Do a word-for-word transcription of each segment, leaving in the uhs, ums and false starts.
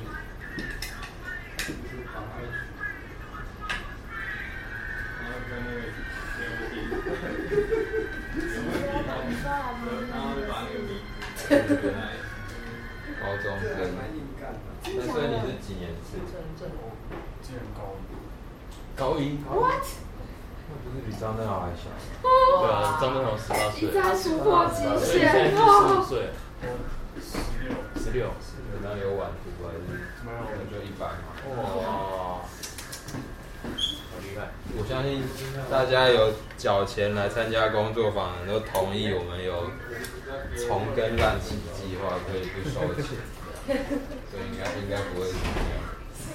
高中生，那所以你是几年次？ 今年高一。 高一 ？What？ 那不是比张振豪还小？ 对啊，张振豪十八岁。 一再突破极限现在十五岁。 十六。 十六。 然后有晚读还是？ 没有， 那就一般嘛。 哇，好厉害！ 我相信大家有缴钱来参加工作坊的，都同意我们有重耕烂起计划，可以不收钱，所以应该应该不会是这样。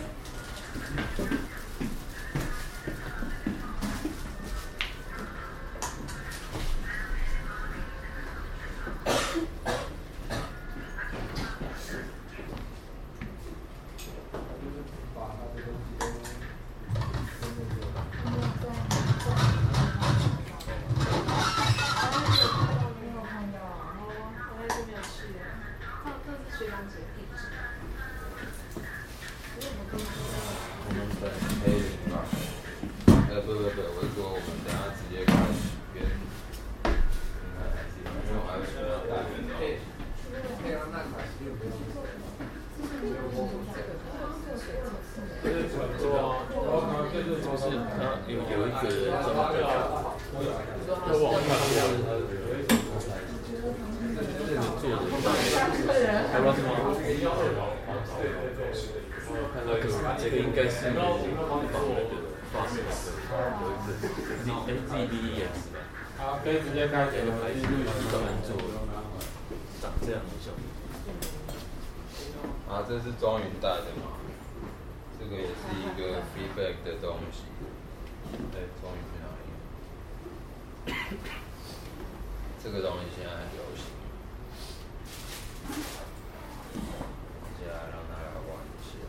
这个应该是仿那个发型师，有一个 Z Z B E S 吧。 好，可以直接开始了。 还是专门做长这样的效果。 啊，这是庄云带的嘛？这个也是一个 feedback 的东西。对，庄云去哪里？这个东西现在很流行。接下来让大家玩一下。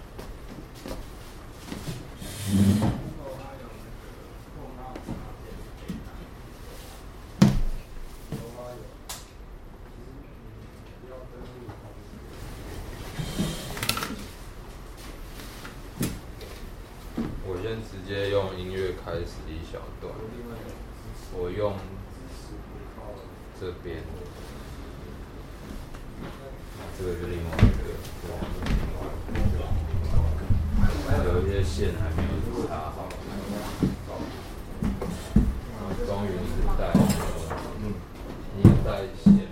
我先直接用音乐开始一小段，我用这边，这个是另外一个，有一些线还没有插好。庄云是带嗯，你带线。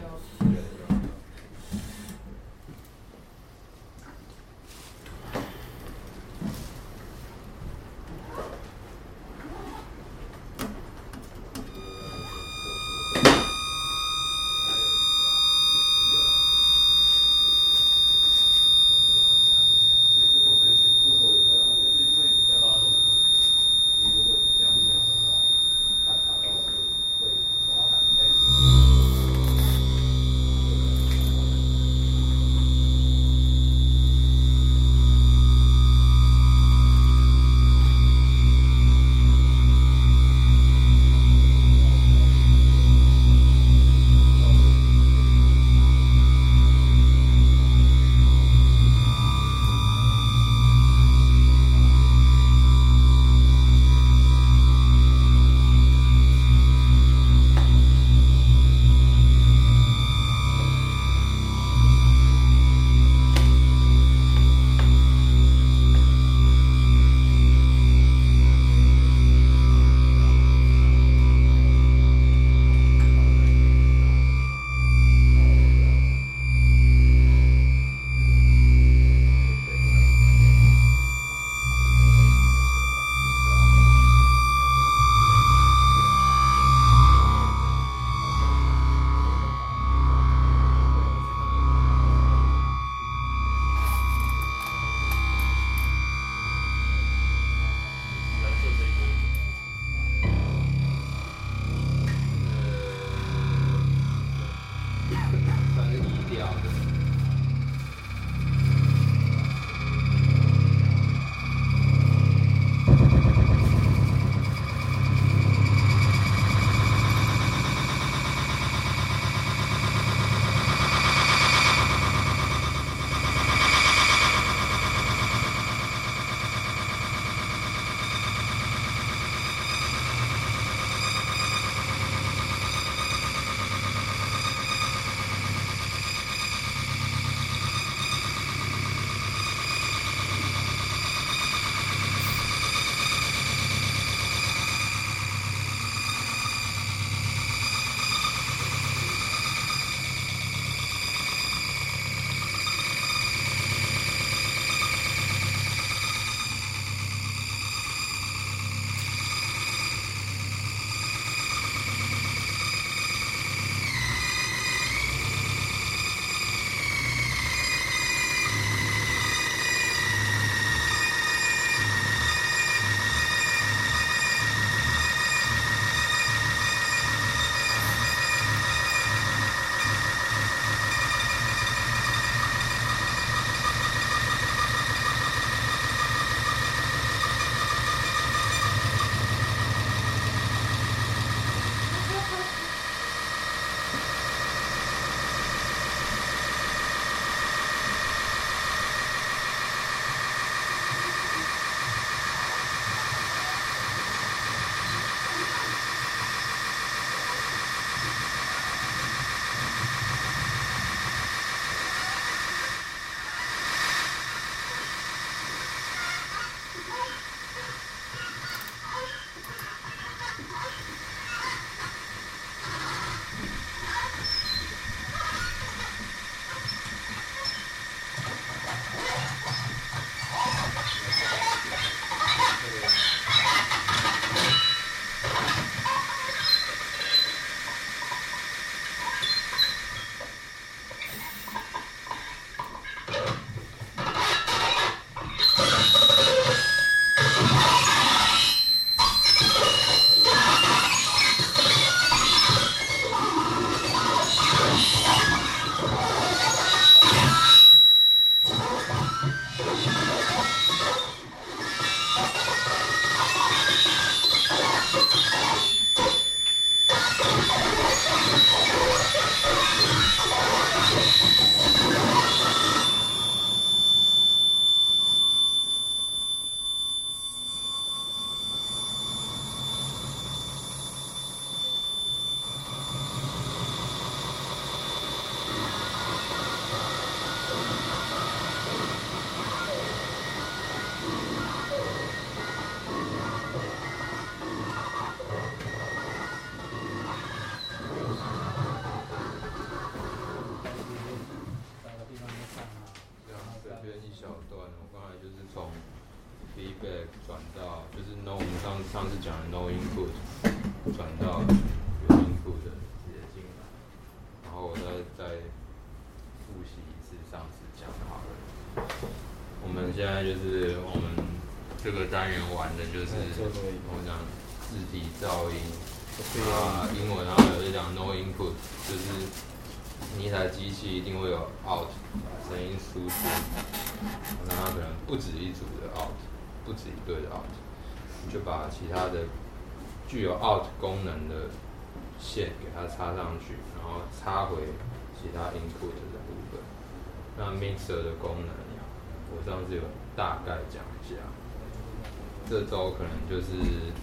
边一小段，我刚才就是从 feedback 转到，就是 no 我们上上次讲的 no input 转到有 input 的直接进来，然后我再再复习一次上次讲的好了。我们现在就是我们这个单元玩的就是我们讲字体噪音啊，英文然后有就讲 no input， 就是你一台机器一定会有 out 声音输出，那它可能不止一组的 out， 不止一对的 out， 你就把其他的具有 out 功能的线给它插上去，然后插回其他 input 的部分。那 mixer 的功能，我上次有大概讲一下，这周可能就是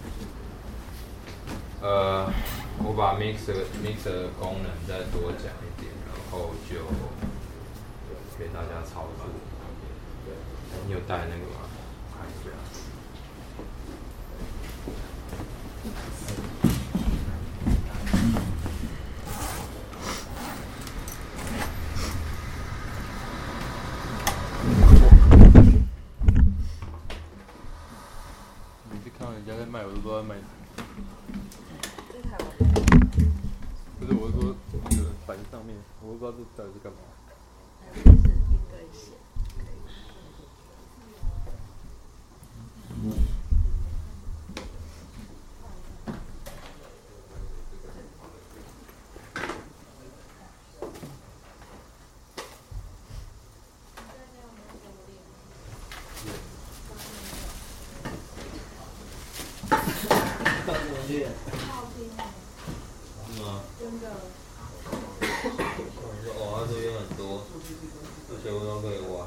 呃，我把 mixer mixer 的功能再多讲一点，然后就给大家操作。哎，你有带那个吗？看一下。 每次看到人家在卖，我都不知道在卖什么。不是，我是说那个板上面，我都不知道这到底是干嘛。 这是一根线。 是吗？真的。我说哦，它这边很多，这些我都可以玩。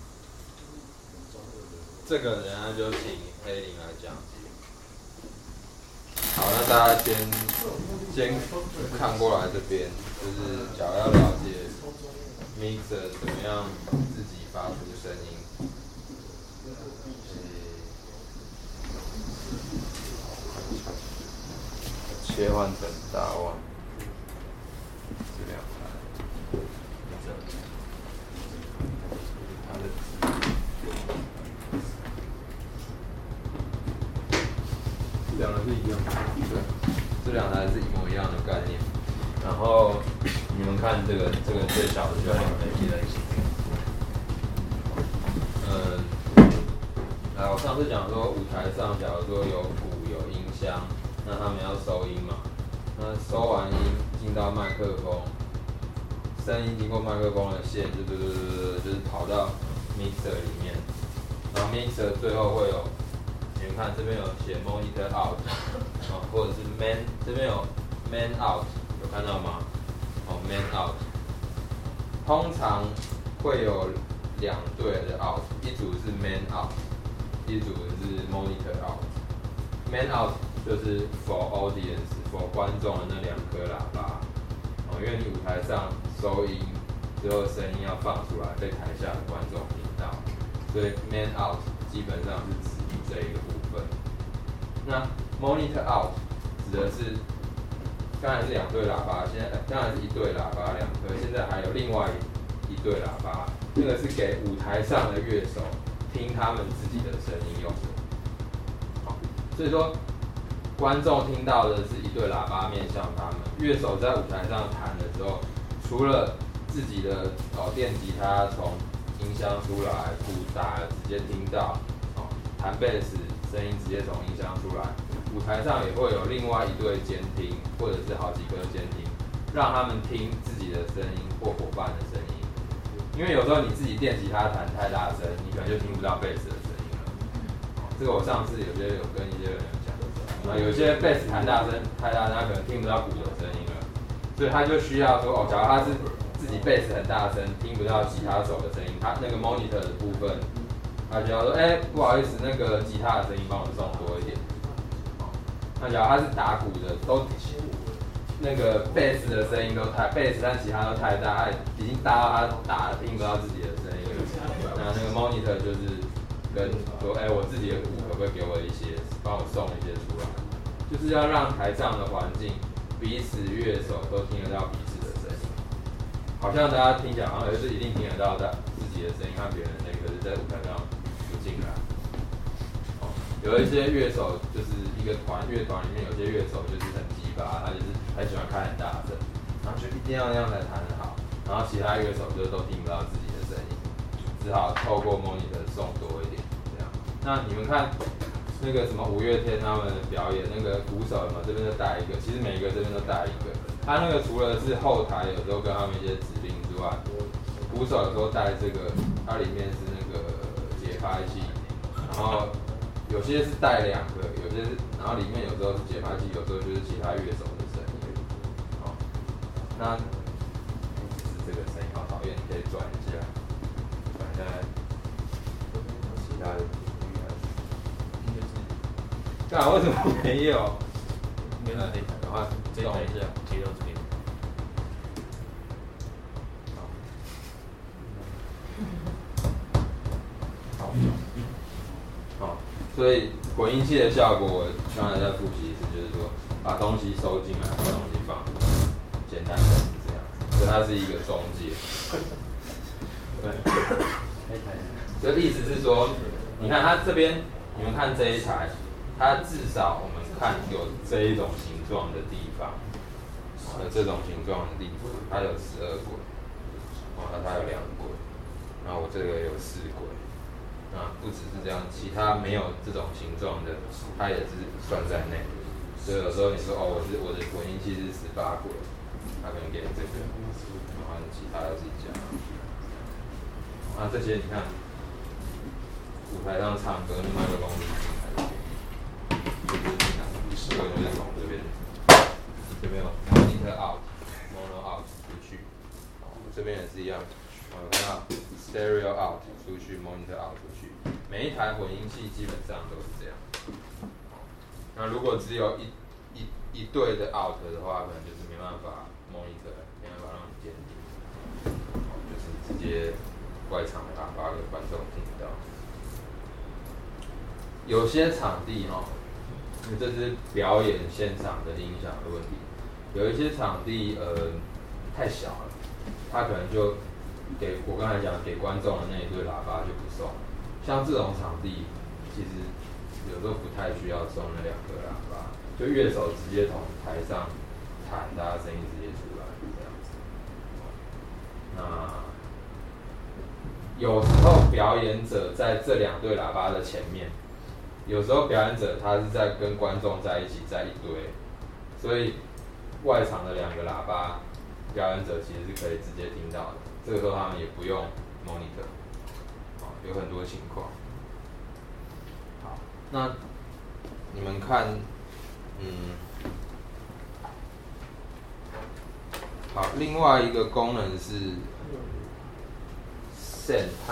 这个等下就请黑林来讲。好，那大家先先看过来这边，就是假如要了解 mixer 怎么样自己发出声音。切换成大腕，这两台，它的这两台是一样的，对，这两台是一模一样的概念。然后你们看这个，这个最小的就两台一类型。嗯，来，我上次讲说舞台上，假如说有鼓有音箱。那他们要收音嘛？那收完音进到麦克风，声音经过麦克风的线，就就就就就是跑到 mixer 里面，然后 mixer 最后会有，你们看这边有写 monitor out， 啊，或者是 man 这边有 man out， 有看到吗？哦 man out， 通常会有两对的 out， 一组是 man out， 一组是 monitor out。man out 就是 for audience，for 观众的那两颗喇叭，哦，因为你舞台上收音之后声音要放出来，被台下的观众听到，所以 man out 基本上是指这一个部分。那 monitor out 指的是，刚才是两对喇叭，现在当然是一对喇叭两颗，现在还有另外一对喇叭，那个是给舞台上的乐手听他们自己的声音用的。好，所以说。观众听到的是一对喇叭面向他们，乐手在舞台上弹的时候，除了自己的哦电吉他从音箱出来，鼓打直接听到，哦弹贝斯声音直接从音箱出来，舞台上也会有另外一对监听，或者是好几个监听，让他们听自己的声音或伙伴的声音。因为有时候你自己电吉他弹太大声，你可能就听不到贝斯的声音了。这个我上次有些有跟一些人讲。啊，有些贝斯弹大声太大声，他可能听不到鼓的声音了，所以他就需要说，哦，假如他是自己贝斯很大声，听不到吉他手的声音，他那个 monitor 的部分，他就要说，哎、欸，不好意思，那个吉他的声音帮我送多一点。那假如他是打鼓的，都那个贝斯的声音都太贝斯和吉他都太大，他已经大到他打听不到自己的声音了。那那个 monitor 就是跟说，哎、欸，我自己的鼓可不可以给我一些？帮我送一些出来，就是要让台上的环境彼此乐手都听得到彼此的声音。好像大家听起来好像就是一定听得到的自己的声音和别人的声音，可是在舞台上不进来。哦，有一些乐手就是一个团乐团里面有些乐手就是很鸡巴，他就是很喜欢开很大声，然后就一定要那样才弹得好，然后其他乐手就都听不到自己的声音，只好透过 monitor 送多一点这样。那你们看那个什么五月天他们表演，那个鼓手嘛这边就带一个，其实每一个这边都带一个。他那个除了是后台有时候跟他们一些指令之外，鼓手有时候带这个，它里面是那个节拍器，然后有些是带两个，有些是，然后里面有时候是节拍器，有时候就是其他乐手的声音。哦，那是这个声音好讨厌，你可以转一下，转一下其他的音乐。应该是，干为什么没有？ 应该是这一台， 赶快这一台一下， 接到这边。 好，好，所以混音器的效果，我刚才再复习一次，就是说把东西收进来，把东西放，简单的是这样，所以它是一个中介。对，所以意思是说，你看它这边，你们看这一台，它至少我们看有这一种形状的地方，有这种形状的地方，它有十二轨，哦，那它有两轨。然后我这个有四轨，啊，不只是这样，其他没有这种形状的，它也是算在内。所以有时候你说哦，我是我的混音器是十八轨，它可能给你这个，然后其他的自己加。啊，这些你看，舞台上唱歌，另外一个公司就是进来，这个就是从这边，这边有 monitor out，mono out 出去，这边也是一样。我看到 stereo out 出去 ，monitor out 出去，每一台混音器基本上都是这样。那如果只有一一一对的 out 的话，可能就是没办法 monitor， 没办法让你监听，就是直接外场喇叭给观众听到。有些场地哈，因为这是表演现场的音响的问题，有一些场地呃太小了，它可能就给我刚才讲给观众的那一对喇叭就不送，像这种场地，其实有时候不太需要送那两个喇叭，就乐手直接从台上弹，大家声音直接出来这样子。那有时候表演者在这两对喇叭的前面，有时候表演者他是在跟观众在一起，在一堆，所以外场的两个喇叭，表演者其实是可以直接听到的。这个时候他们也不用 monitor， 哦，有很多情况。好，那你们看，嗯，好，另外一个功能是 send 和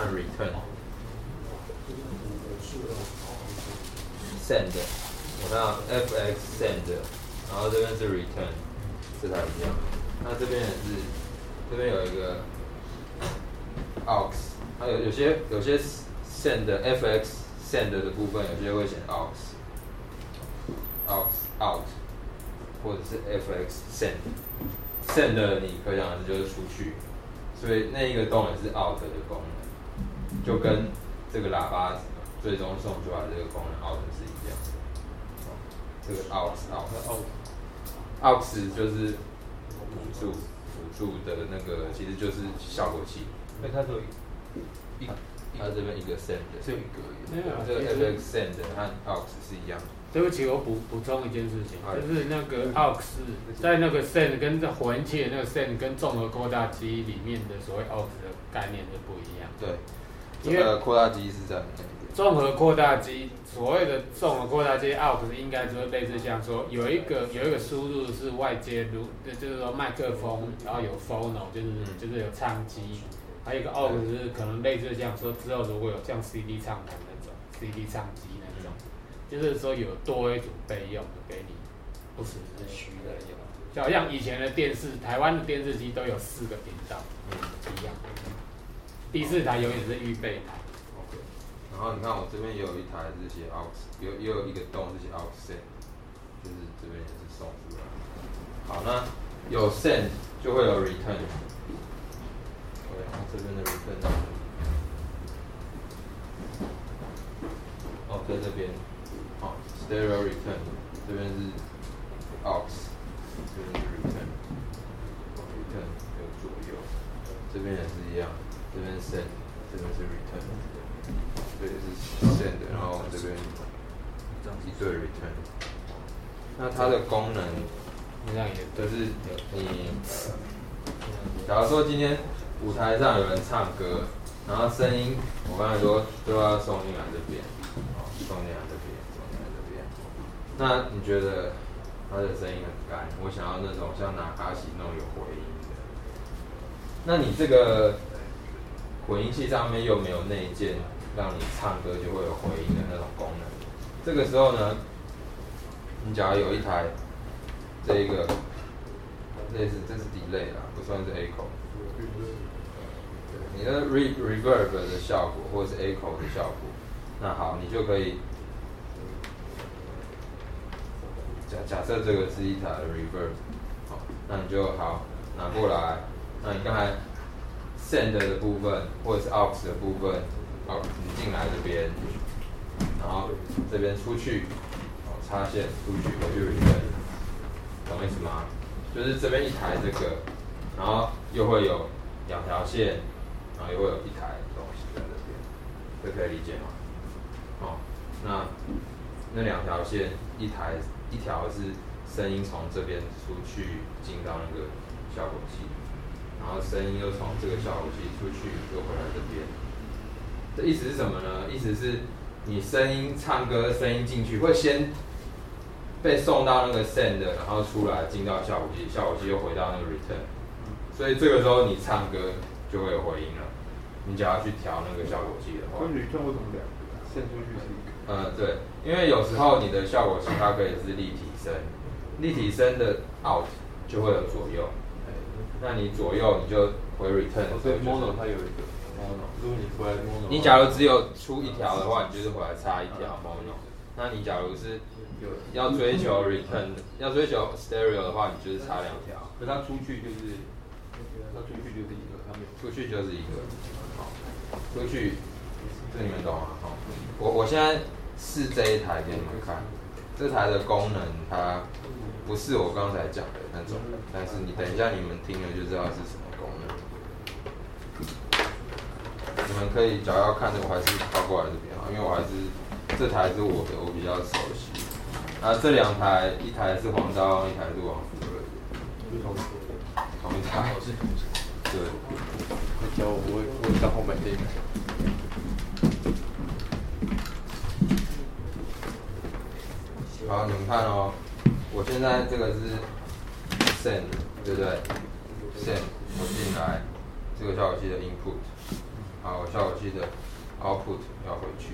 return。send， 我看到 F X send， 然后这边是 return， 这台一样。那这边也是，这边有一个 aux， 它有有些有些 send F X send 的部分，有些会写 aux，aux out， 或者是 F X send，send 你可想而知就是出去，所以那一个功能是 out 的功能，就跟这个喇叭最终送出来这个功能 out 是一样的。这个 aux out aux 就是辅助辅助的那个，其实就是效果器。 哎，它有一， 它这边一个 send， 只有一个而已。 这个 F X send 和 aux 是一样的。 对不起，我补补充一件事情，就是那个 aux 在那个 send 跟这混音器的那个 send 跟综合扩大机里面的所谓 aux 的概念是不一样。 对，这个扩大机是在那边。 综合扩大机，所谓的综合扩大机 aux 应该就是类似像说有一个有一个输入是外接入，就是说麦克风，然后有 phono， 就是、嗯、就是有唱机，还有一个 aux 是可能类似像说之后如果有像 C D 唱盘那种 C D 唱机那种，嗯、就是说有多一组备用的给你，不只是虚的用。就好像以前的电视，台湾的电视机都有四个频道，嗯，一样。第四台永远是预备台。 然后你看我这边也有一台是写 aux， 有也有一个洞是写 aux send， 就是这边也是送出来。好，那有 send 就会有 return。对，然后这边的 return， 这边，好、哦、，stereo return 这边是 aux， 这边是 return，return 有左右，这边也是一样，这边 send， 这边是 return， 这里是 send， 然后这边一对 return。那它的功能， 这样也就是你，假如说今天舞台上有人唱歌，然后声音，我刚才说都要送进来这边，送进来这边，送进来这边。那你觉得他的声音很干，我想要那种像纳卡西那种有回音的。那你这个混音器上面又没有内建，让你唱歌就会有回音的那种功能。这个时候呢，你假如有一台这一个类似，这是 delay 啦，不算是 echo。你的 re reverb 的效果，或者是 echo 的效果，那好，你就可以假假设这个是一台 reverb， 好，那你就好拿过来，那你刚才 send 的部分或者是 aux 的部分，好，你进来这边，然后这边出去，好，插线出去回去 return， 懂意思吗？就是这边一台这个，然后又会有两条线。然后又会有一台东西在这边，这可以理解吗？哦，那那两条线，一台一条是声音从这边出去进到那个效果器，然后声音又从这个效果器出去又回来这边。这意思是什么呢？意思是你声音唱歌声音进去会先被送到那个 send， 然后出来进到效果器，效果器又回到那个 return， 所以这个时候你唱歌就会有回音了。你只要去调那个效果器的话， 跟 return 为什么两个？send 出去是一个。 呃，对，因为有时候你的效果器它可以是立体声，立体声的 out 就会有左右，那你左右你就回 return 的时候、就是哦、 所以 mono 它有一个 mono， 如果你回来 mono， 你假如只有出一条的话，你就是回来插一条 mono。那你假如是要追求 return， 要追求 stereo 的话，你就是插两条。 可它出去就是，它出去就是一个，它没有。 出去就是一个。出去，这你们懂吗？好，我我现在试这一台给你们看，这台的功能它不是我刚才讲的那种，但是你等一下你们听了就知道是什么功能。你们可以，假如要看的，我还是靠过来这边啊，因为我还是这台是我的，我比较熟悉。啊，这两台，一台是黄刀，一台是王福瑞，同一台。对。 教我，我我到后买这一台。 好，你们看哦，我现在这个是 send， 对不对 ？send， 我进来，这个效果器的 input， 好，我效果器的 output 要回去。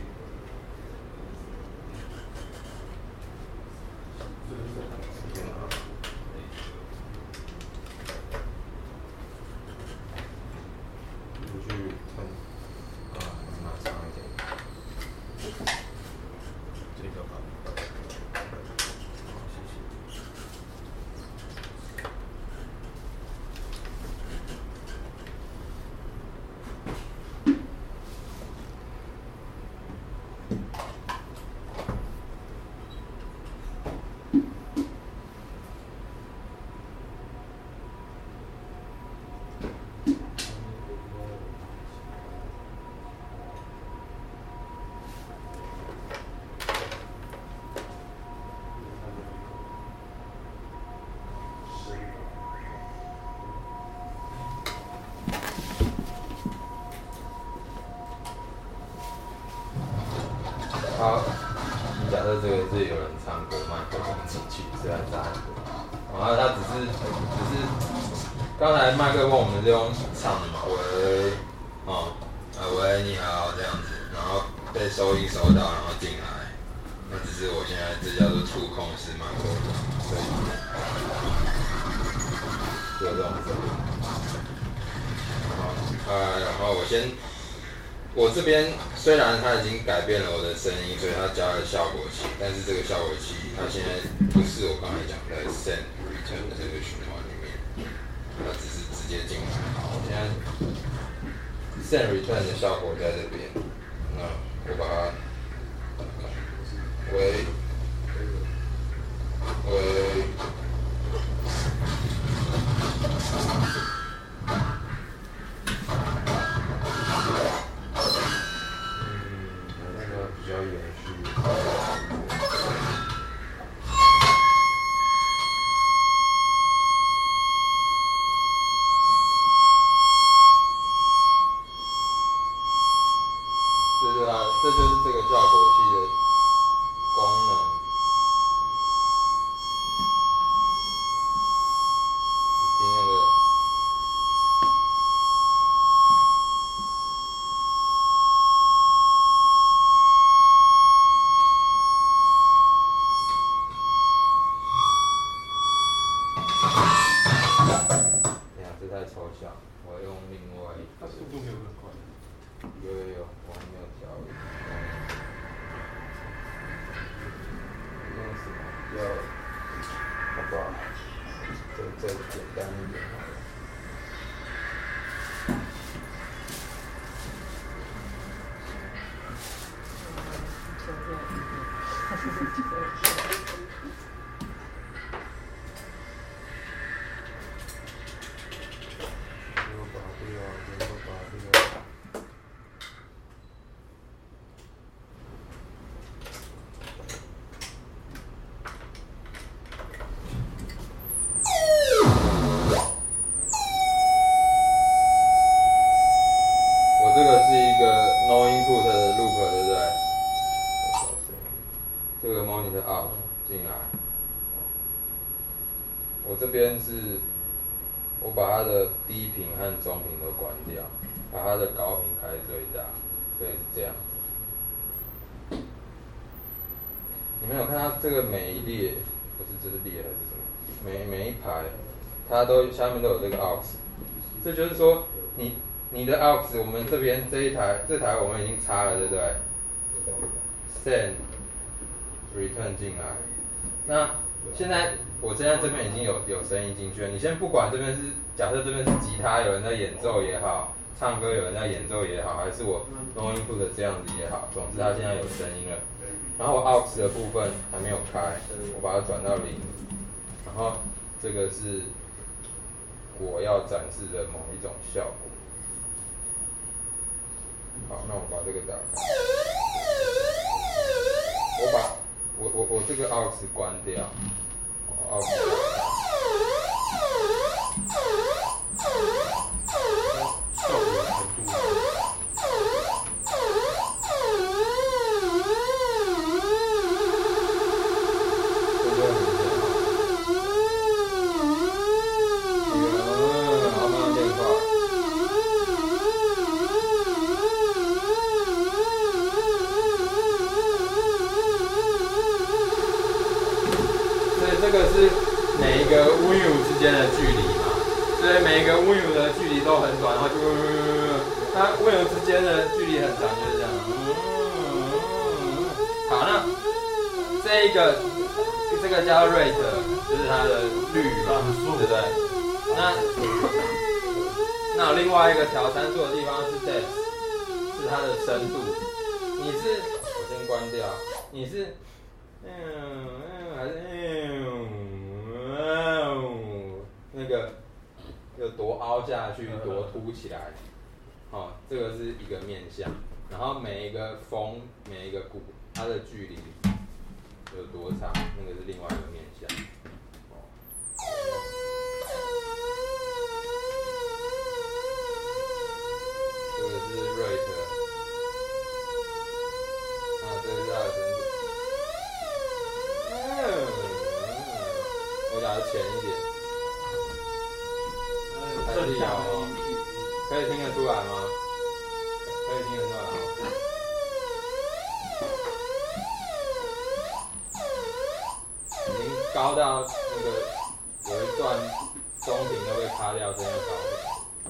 好，你假设这个是有人唱歌，麦克风进去是在插歌，然后他只是只是刚才麦克风我们是用唱的嘛，喂，哦，啊喂你好这样子，然后被收音收到，然后进来，那只是我现在这叫做触控式麦克风，所以就有这种声音。好，呃，然后我先。我这边虽然它已经改变了我的声音，所以它加了效果器，但是这个效果器它现在不是我刚才讲的 send return 的这个循环里面，它只是直接进来。好，我现在 send return 的效果在这边，那我把它比较延续。这就是它，这就是这个效果器的功能。听那个。哎呀，这太抽象，我要用另外一个。 它速度没有很快。 有有有，我还没有调。用什么？要，好吧，这这简单一点好了。这边是，我把它的低频和中频都关掉，把它的高频开最大，所以是这样子。你们有看到这个每一列，不是这是列还是什么？每每一排，它都下面都有这个 aux， 这就是说你你的 aux， 我们这边这一台这台我们已经插了，对不对 ？send return 进来，那现在。我现在这边已经有有声音进去了。你先不管这边是假设这边是吉他有人在演奏也好，唱歌有人在演奏也好，还是我 no input 这样子也好，总之它现在有声音了。然后我 aux 的部分还没有开，我把它转到零。然后这个是我要展示的某一种效果。好，那我把这个打开。我把我我我这个 aux 关掉。哦， 效果的程度。 这个是每一个 wave 之间的距离嘛，所以每一个 wave 的距离都很短，然后就它 wave 之间的距离很长，就是这样。好，那这一个这个叫 rate， 就是它的率嘛，对不对？那那有另外一个调参数的地方是 depth， 是它的深度。你是我先关掉，你是嗯嗯还是嗯嗯那个有多凹下去，多凸起来，哦，这个是一个面向。然后每一个峰，每一个鼓，它的距离有多长，那个是另外一个面向。哦，这个是 rate， 啊，这个是它的深度。嗯，我打的浅一点，还是有哦，可以听得出来吗？可以听得出来吗？已经高到那个有一段中频都被卡掉，这样高的。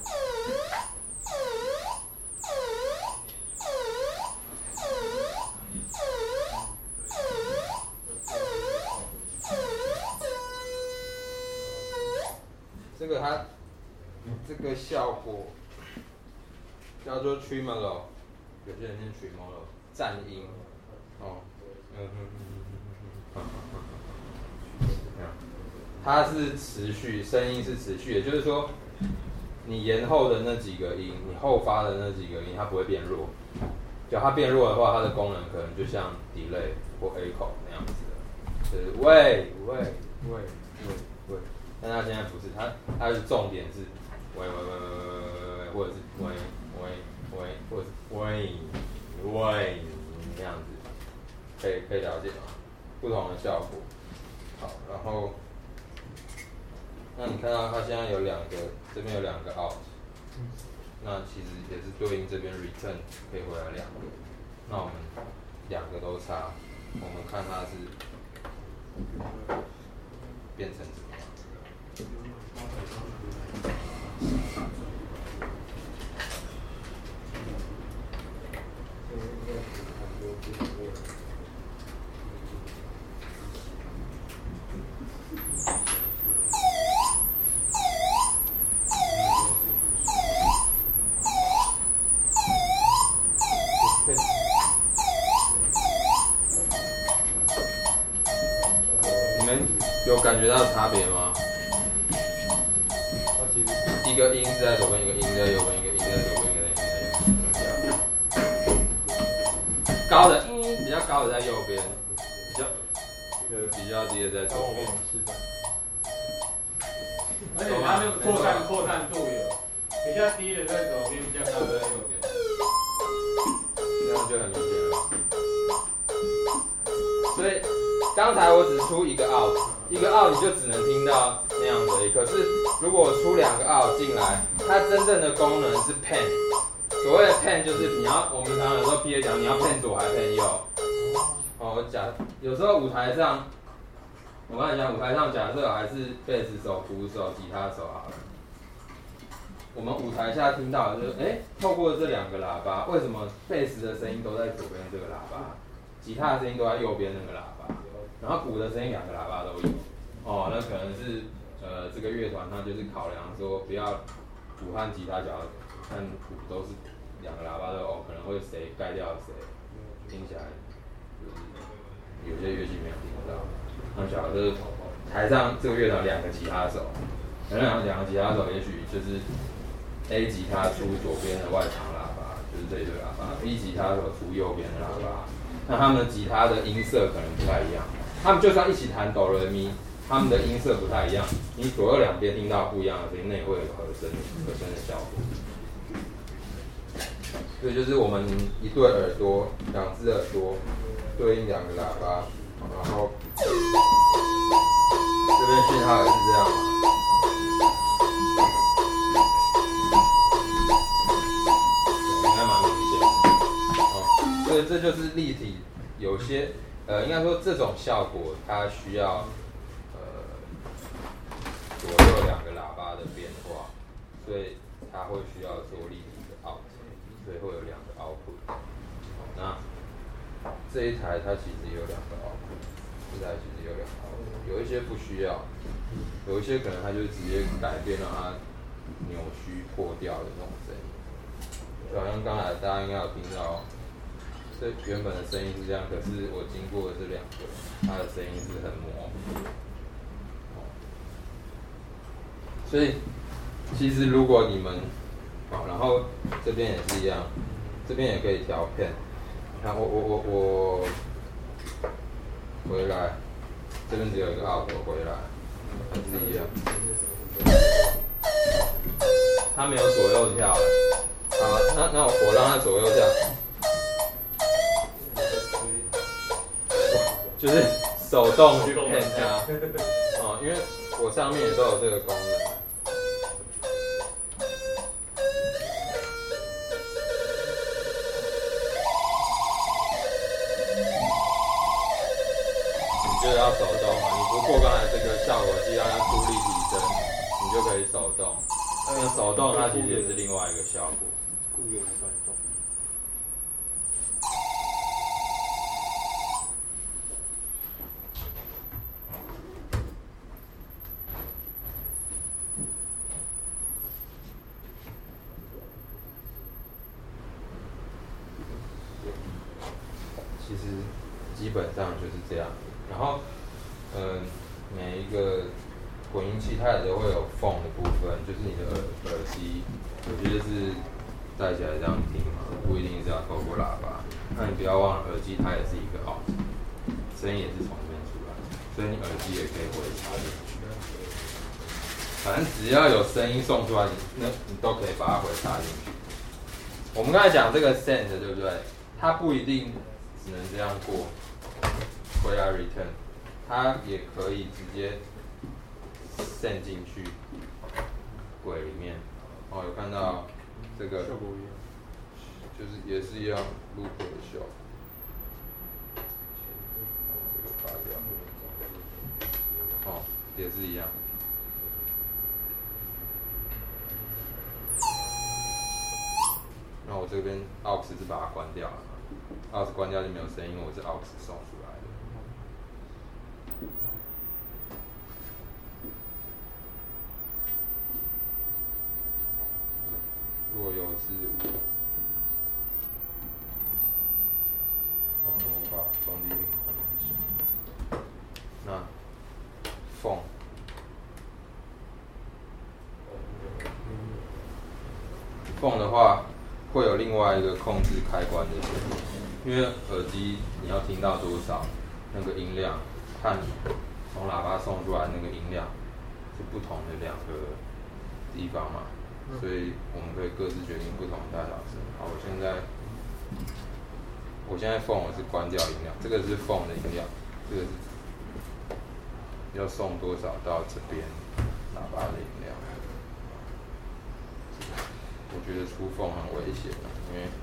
这个它这个效果叫做 tremolo， 有些人念 tremolo， 颤音，哦，嗯嗯嗯嗯嗯，它是持续，声音是持续，也就是说，你延后的那几个音，你后发的那几个音，它不会变弱， 就它变弱的话，它的功能可能就像 delay 或 echo 那样子的，就是喂喂喂喂喂，但它现在不是，它它的重点是喂喂喂喂喂喂，或者是喂喂喂，或者是喂喂那样子，可以可以了解吗？不同的效果。好，然后那你看到它现在有两个，这边有两个 out。那其实也是对应这边 return 可以回来两个，那我们两个都差，我们看它是变成怎么样。有感觉到差别吗？一个音是在左边，一个音在右边，一个音在左边，一个音在右边。高的音比较高的在右边，比较比较低的在左边。 而且它那个扩散扩散度有比较低的在左边，比较高的在右边。 这样就很明显了。所以刚才我只出一个 out。一个 out 你就只能听到那样子而已，可是如果我出两个 out 进来，它真正的功能是 pan。所谓的 pan 就是你要，我们常常有时候 P A 讲你要 pan 左还 pan 右。哦，我假有时候舞台上，我跟你讲，舞台上假设还是贝斯手、鼓手、吉他手好了，我们舞台下听到的就是，哎，透过这两个喇叭，为什么贝斯的声音都在左边这个喇叭，吉他的声音都在右边那个喇叭？然后鼓的声音两个喇叭都有，哦，那可能是呃这个乐团它就是考量说不要鼓和吉他脚和鼓都是两个喇叭都哦，可能会谁盖掉谁，听起来就是有些乐器没有听到。那假如就是台上这个乐团两个吉他手，可能两两个吉他手也许就是 A 吉他出左边的外场喇叭，就是这一对喇叭 ，B 吉他手出右边的喇叭，那他们吉他的音色可能不太一样。他们就算一起弹哆来咪，他们的音色不太一样，你左右两边听到不一样的声音，那也会有和声和声的效果。所以就是我们一对耳朵，两只耳朵对应两个喇叭，然后这边讯号也是这样嘛。应该蛮明显的。哦，所以这就是立体，有些。呃，应该说这种效果它需要呃左右两个喇叭的变化，所以它会需要做立体的 out， 所以会有两个 output。那这一台它其实有两个 output， 这台其实有两个 output， 有一些不需要，有一些可能它就直接改变让它扭曲破掉的那种声音，就好像刚才大家应该有听到。这原本的声音是这样，可是我经过的这两个，它的声音是很模糊。所以其实如果你们，好，然后这边也是一样，这边也可以调片。然后我我我我回来，这边只有一个 out 回来，还是一样。它没有左右跳了。好，那那我我让它左右跳。就是手动去骗它，哦，因为我上面也都有这个功能。你就要手动嘛，你不过刚才这个效果器让它出力提升，你就可以手动。那手动它其实也是另外一个效果。 固有的转动。 其实基本上就是这样，然后，嗯、呃，每一个混音器它也都会有缝的部分，就是你的耳耳机，有些是戴起来这样听嘛，不一定是要透过喇叭。 那你不要忘了，耳机它也是一个 out， 声音也是从这边出来，所以你耳机也可以回插进去。反正只要有声音送出来，那你都可以把它回插进去。我们刚才讲这个 send 对不对？它不一定只能这样过，回来 return， 它也可以直接 send 进去轨里面。哦，有看到这个， 效果一样， 就是也是一样 loop 的效果。这个拔掉，哦，也是一样。那我这边 aux 是把它关掉了 ，aux 关掉就没有声音，因为我是 aux 送出来的。若有是无，然后我把中继屏关一下。那缝。缝的话，会有另外一个控制开关的键，因为耳机你要听到多少那个音量，和从喇叭送出来那个音量是不同的两个地方嘛，所以我们可以各自决定不同的大小声。好，我现在我现在缝我是关掉音量，这个是缝的音量，这个是要送多少到这边喇叭的音量。我觉得出缝很危险，因为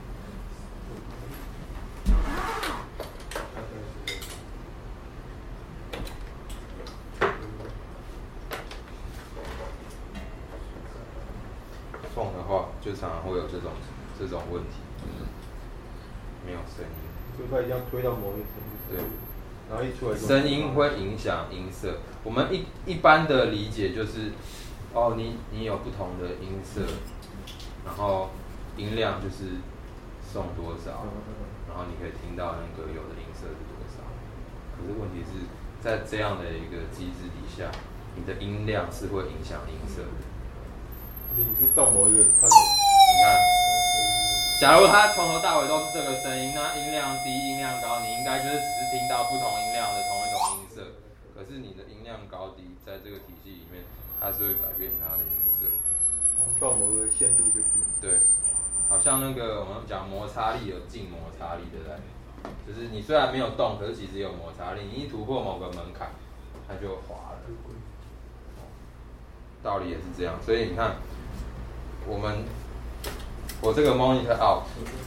缝的话，就常常会有这种这种问题，没有声音。 所以它一定要推到某一个程度。 对。 然后一出来。 声音会影响音色。我们一一般的理解就是，哦，你你有不同的音色。然后音量就是送多少，然后你可以听到那个有的音色是多少。可是问题是在这样的一个机制底下，你的音量是会影响音色的。 你是到某一个它的， 你看，假如它从头到尾都是这个声音，那音量低、音量高，你应该就是只是听到不同音量的同一种音色。可是你的音量高低在这个体系里面，它是会改变它的音色。 到某个限度就变。 对，好像那个我们讲摩擦力有静摩擦力，对不对？就是你虽然没有动，可是其实有摩擦力。你一突破某个门槛，它就滑了。道理也是这样，所以你看，我们我这个 monitor out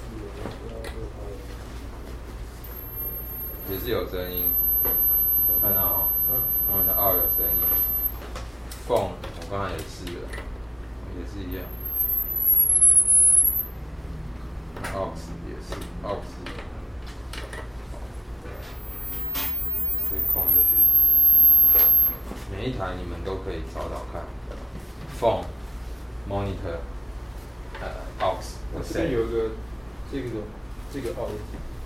也是有声音，看到哦 ，monitor out 有声音。缝我刚才也试了。也是一样 ，aux 也是 aux， 可以控这边，每一台你们都可以找找看 ，phone monitor， 呃 aux， 我这边有一个这个这个 aux，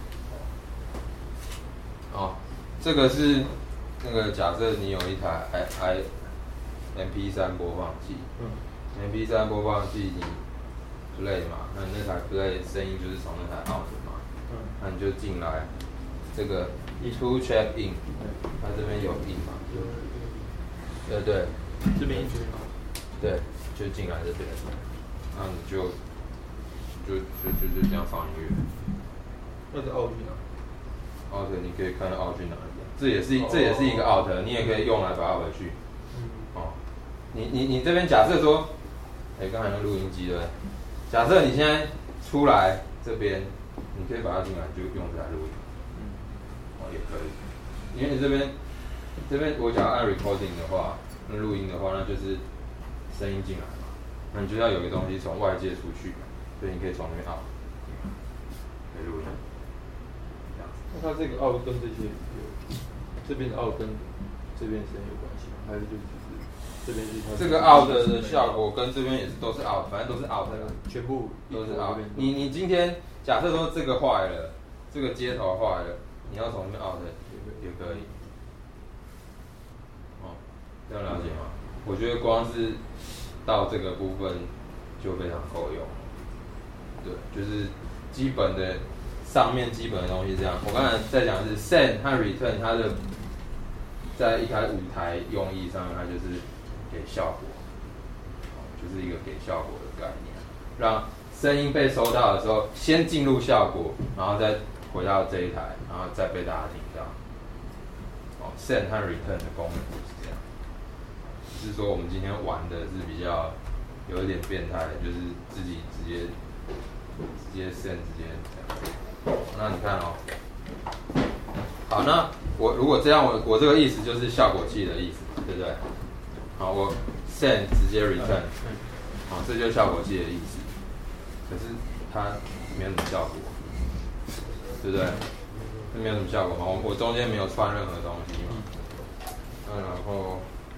哦，这个是那个假设你有一台 i i M P 三播放器。嗯M P 三 播放器你 play 嘛，那那台 play 声音就是从那台 out 嘛，嗯，那你就进来这个 to check in， 它这边有 in 嘛，对对， 这边一直对，就进来这边，那你就就就就就这样放音乐。 那是 out 去哪 ？out 你可以看到 out 去哪里，这也是这也是一个 out， 你也可以用来把它回去。嗯，哦，你你你这边假设说。哎，刚才那录音机对不对？假设你现在出来这边，你可以把它进来就用这台录音，嗯，哦也可以，因为你这边这边我想要按 recording 的话，那录音的话，那就是声音进来嘛，那你就要有一个东西从外界出去，所以你可以从那边 out， 可以录音，这样子。 那它这个 out 跟这些有，这边的 out 跟这边声音有关系吗？还是就只是？这边是这个 out 的效果跟这边也是都是 out， 反正都是 out 的， 全部都是 out。你你今天假设说这个坏了，这个接头坏了，你要从那边 out 也可以。哦，这样了解吗？我觉得光是到这个部分就非常够用。对，就是基本的上面基本的东西这样。我刚才在讲的是 send 和 return， 它的在一台舞台用意上面，它就是给效果，就是一个给效果的概念，让声音被收到的时候，先进入效果，然后再回到这一台，然后再被大家听到。哦 ，send 和 return 的功能就是这样。只是说我们今天玩的是比较有一点变态，就是自己直接直接 send 直接这样。那你看哦，好，那我如果这样，我我这个意思就是效果器的意思，对不对？好，我 send 直接 return， 好，这就是效果器的意思。可是它没有什么效果，对不对？这没有什么效果嘛，我我中间没有串任何东西嘛。那然后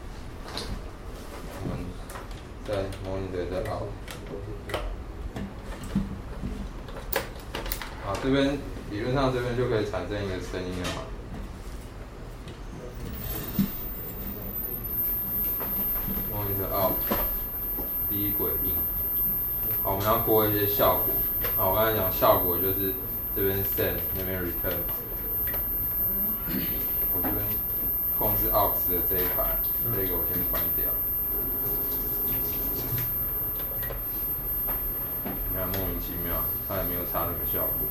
我们再模拟的再好。好，这边理论上这边就可以产生一个声音了嘛。模拟的 out， 第一轨音。好，我们要过一些效果。好，我刚才讲效果就是这边 send 那边 return。我这边控制 aux 的这一排，这个我先关掉。你看莫名其妙，它也没有差那个效果。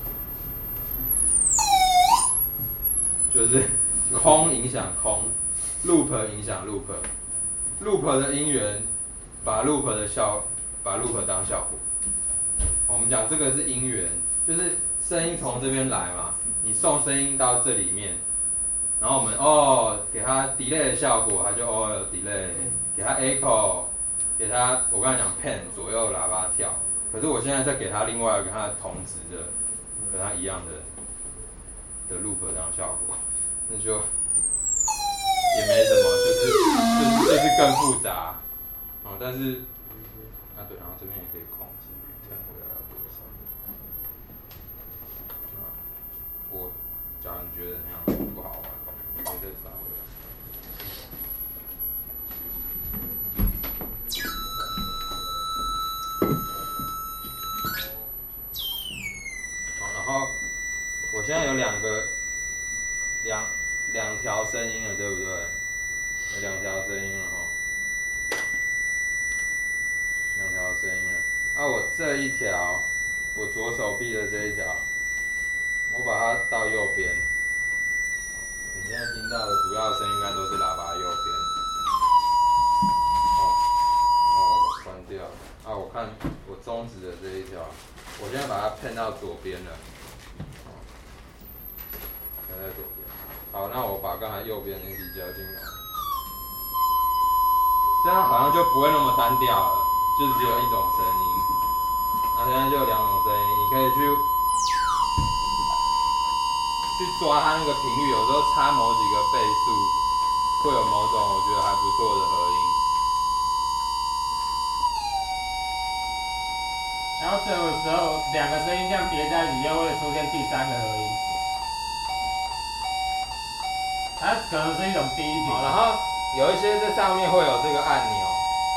就是空影响空 ，loop 影响 loop，loop 的音源把 loop 的效把 loop 当效果。我们讲这个是音源，就是声音从这边来嘛，你送声音到这里面，然后我们哦给它 delay 的效果，它就哦有 delay， 给它 echo， 给它我刚才讲 pan 左右喇叭跳，可是我现在再给它另外一个它的同值的跟它一样的的 loop 当效果，那就也没什么，就是就是就是更复杂，哦，但是啊对，然后这边也可以控制 return 回来要多少。啊，我假如你觉得那样不好玩，可以再找回来。好，然后我现在有两个两两条声音了，对不对？有两条声音了哈，两条声音了。啊，我这一条，我左手臂的这一条，我把它到右边。你现在听到的主要的声音应该都是喇叭右边。哦，哦，我关掉。啊，我看我中指的这一条，我现在把它偏到左边了。哦，偏在左边。好，那我把刚才右边那题加进来，这样好像就不会那么单调了，就只有一种声音。那现在就有两种声音，你可以去去抓它那个频率，有时候差某几个倍数，会有某种我觉得还不错的合音。 然后这个时候两个声音这样叠在一起，又会出现第三个合音。它可能是一种低频， 好，然后有一些在上面会有这个按钮，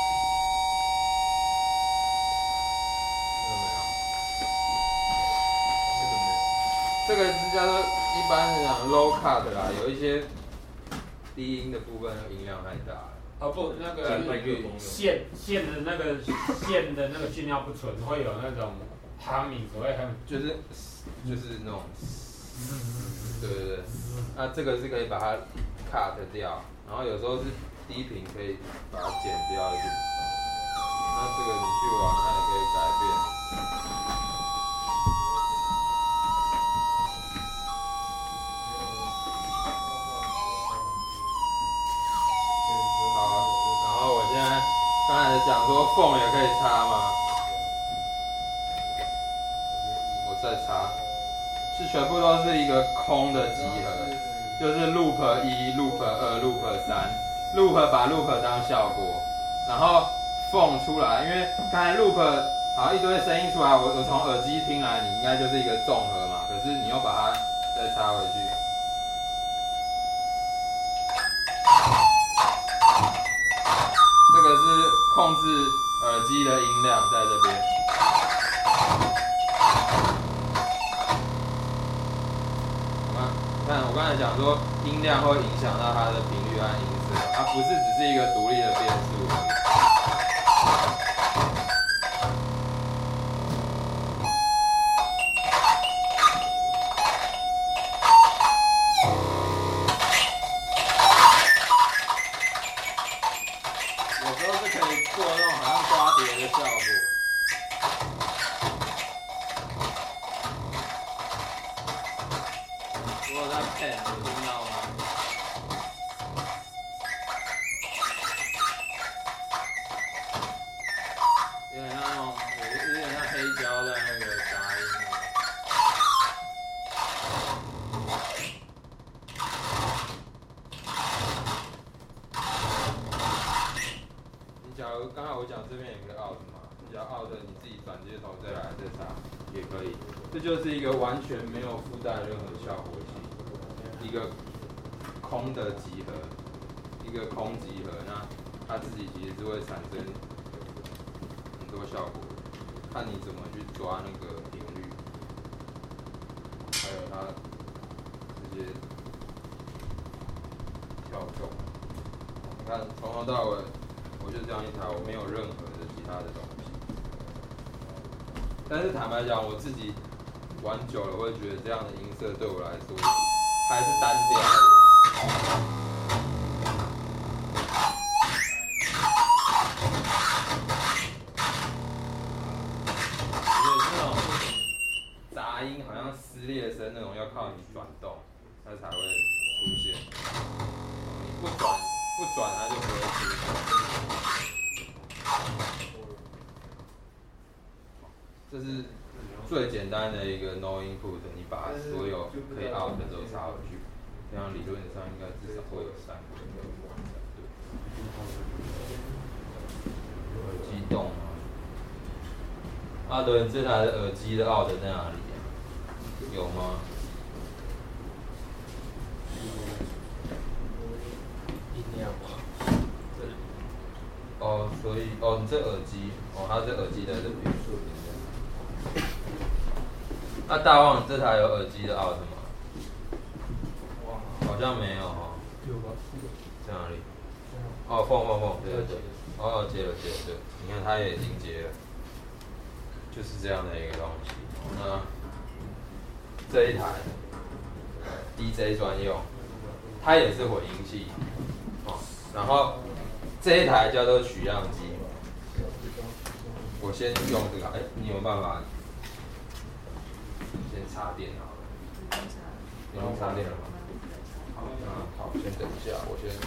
这个没有，这个没有，这个是叫做一般是讲 low cut 啦，有一些低音的部分音量太大了。 哦不，那个线线的那个线的那个讯号不纯，会有那种 humming， 所谓 humming， 就是就是那种。对对对，那这个是可以把它 cut 掉，然后有时候是低频可以把它剪掉一点。那这个你去玩，它也可以改变。好，然后我现在刚才讲说缝也可以插吗？我再插。是全部都是一个空的集合，就是 loop 一、loop 二、loop 三 ，loop 把 loop 当效果，然后缝出来，因为刚才 loop 好一堆声音出来，我我从耳机听来，你应该就是一个综合嘛，可是你又把它再插回去，这个是控制耳机的音量在这边。 看我刚才讲说音量会影响到它的频率和音色，它不是只是一个独立的变数而已。有时候是可以做那种好像刮碟的效果。我有在 pen， 有听到吗？有点像那种，有点像黑胶在那个杂音。你假如刚才我讲这边有一个 out 嘛，你只要 out 你自己转接头再来再插也可以。这就是一个完全没有附带任何效果器，一个空的集合，一个空集合，那它自己其实是会产生很多效果，看你怎么去抓那个频率，还有它这些跳动。你看从头到尾，我就这样一台，我没有任何的其他的东西。但是坦白讲，我自己玩久了，我会觉得这样的音色对我来说还是单调的。所以那种杂音好像撕裂声那种，要靠你转动，它才会出现。你不转不转，它就不会出现。这是最简单的一个 no input， 你把所有可以 out 的都插回去，这样理论上应该至少会有三个。耳机动吗？阿伦，这台的耳机的 out 在哪里啊？有吗？ 音量吗？ 哦，所以哦，你这耳机，哦，它这耳机在这边。那大旺这台有耳机的 out 吗？好像没有哦。 有吧？ 在哪里？哦，缝缝缝，对对对。哦，接了接了，对，你看它也已经接了，就是这样的一个东西。那这一台 D J 专用，它也是混音器，哦，然后这一台叫做取样机。我先用这个，哎，你有没有办法？先插电好了。有用插电了吗？好，那好，先等一下，我先。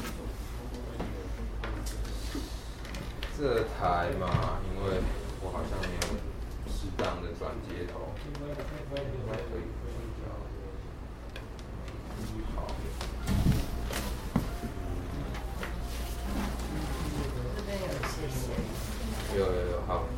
这台嘛，因为我好像没有适当的转接头，应该可以好。 这边有谢谢。 有有有，好。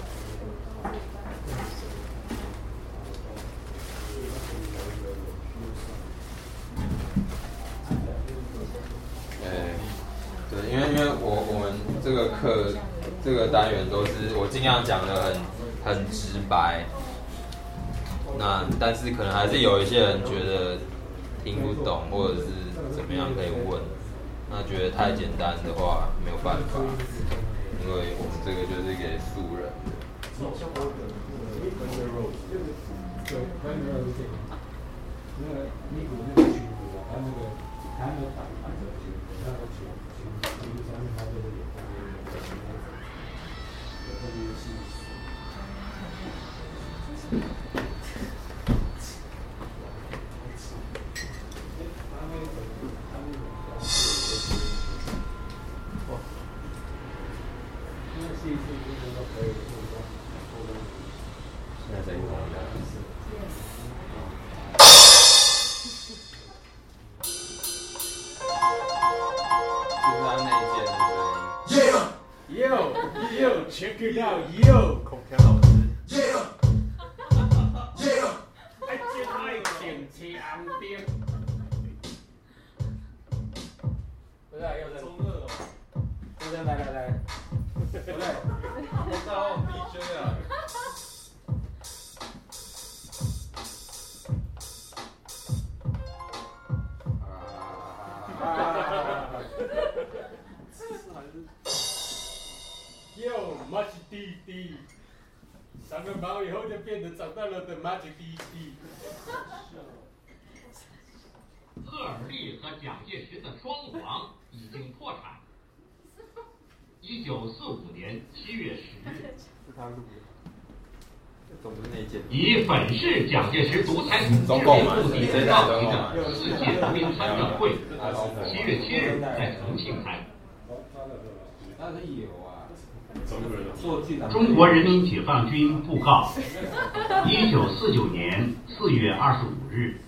哎，对，因为因为我我们这个课这个单元都是我尽量讲的很很直白，那但是可能还是有一些人觉得听不懂或者是怎么样可以问，那觉得太简单的话没有办法，因为我们这个就是给素人的。 那个尼古那个曲子啊，他那个他那个反反的曲子，那个曲曲曲子上面他就是有特别有特别有特别细致。 现在在用的。 Yo yo check it out yo， 空飘老师。 爱真爱挺强兵。不是，又是中二哦。又是来来来，不对， 我大旺 D J 啊。 长了毛以后就变得长大了的 Magic 第一季。 赫尔利和蒋介石的双王已经破产。一九四五年七月十日， 是他录的，总之那一件。 以粉饰蒋介石独裁统治中共嘛， 为目的你谁的打中共嘛？ 世界人民参议会七月七日在重庆开。 那是有啊。 中国人民解放军布告：一九四九年四月二十五日，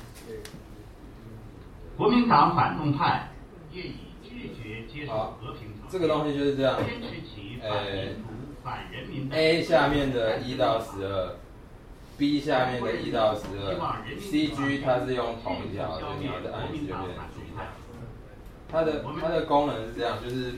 国民党反动派业已拒绝接受和平条件。 这个东西就是这样。 坚持其反民族、反人民的 A 下面的一到十二 ，B 下面的一到十二 ，C G 它是用同一条，所以你要再按一次就变成 G 这样。它的它的功能是这样，就是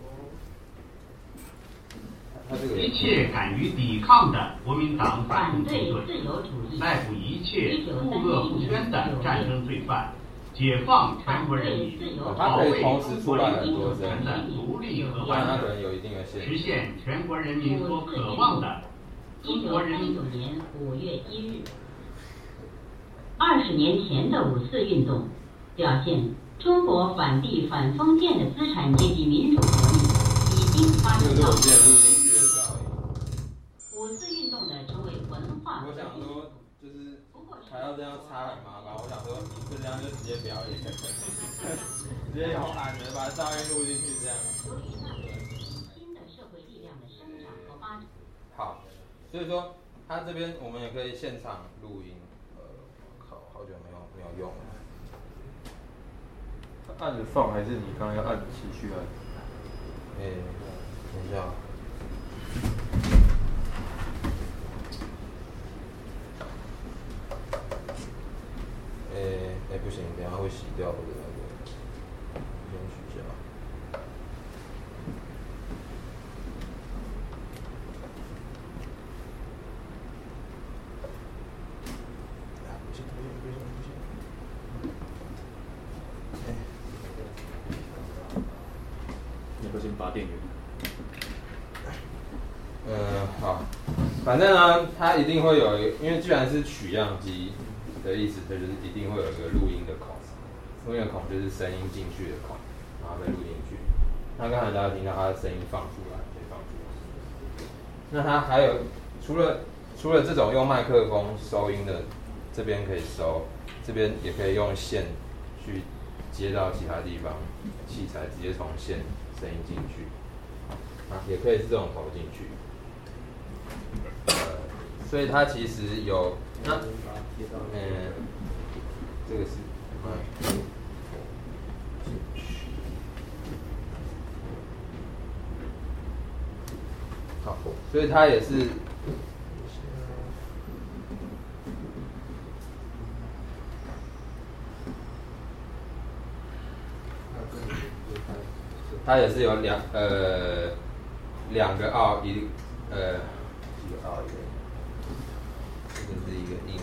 它这个一切敢于抵抗的国民党反动部队，逮捕一切不恶不宣的战争罪犯，解放全国人民， 它可以同时出来很多声音， 的独立和当然它完整， 可能有一定的限制。 实现全国人民所渴望的中国人民。 一九三九年五月一日，二十年前的五四运动，表现中国反帝反封建的资产阶级民主革命已经发这个是生到我之前录进去的噪音。 五四运动的成为文化我想说，就是还要这样插很麻烦。我想说，就这样就直接表演，直接用按的把噪音录进去，这样。 新的社会力量的生长和发展。 好，所以说他这边我们也可以现场录音。呃，靠，好久没有没有用了。 按着放还是你刚刚要按持续按？ 诶、等一下。诶、诶、不行，等一下会洗掉我的那个，先取消。不行不行不行不行！哎， 你不先拔电源。 嗯，好，反正呢，它一定会有一个，因为既然是取样机的意思，它就是一定会有一个录音的孔，录音的孔就是声音进去的孔，然后再录进去。那刚才大家听到它的声音放出来，可以放出来。那它还有除了除了这种用麦克风收音的，这边可以收，这边也可以用线去接到其他地方器材，直接从线声音进去。啊，也可以是这种投进去。呃，所以它其实有那，嗯，这个是，嗯，好，所以它也是，它也是有两呃两个奥一呃一个奥一个。这是一个音，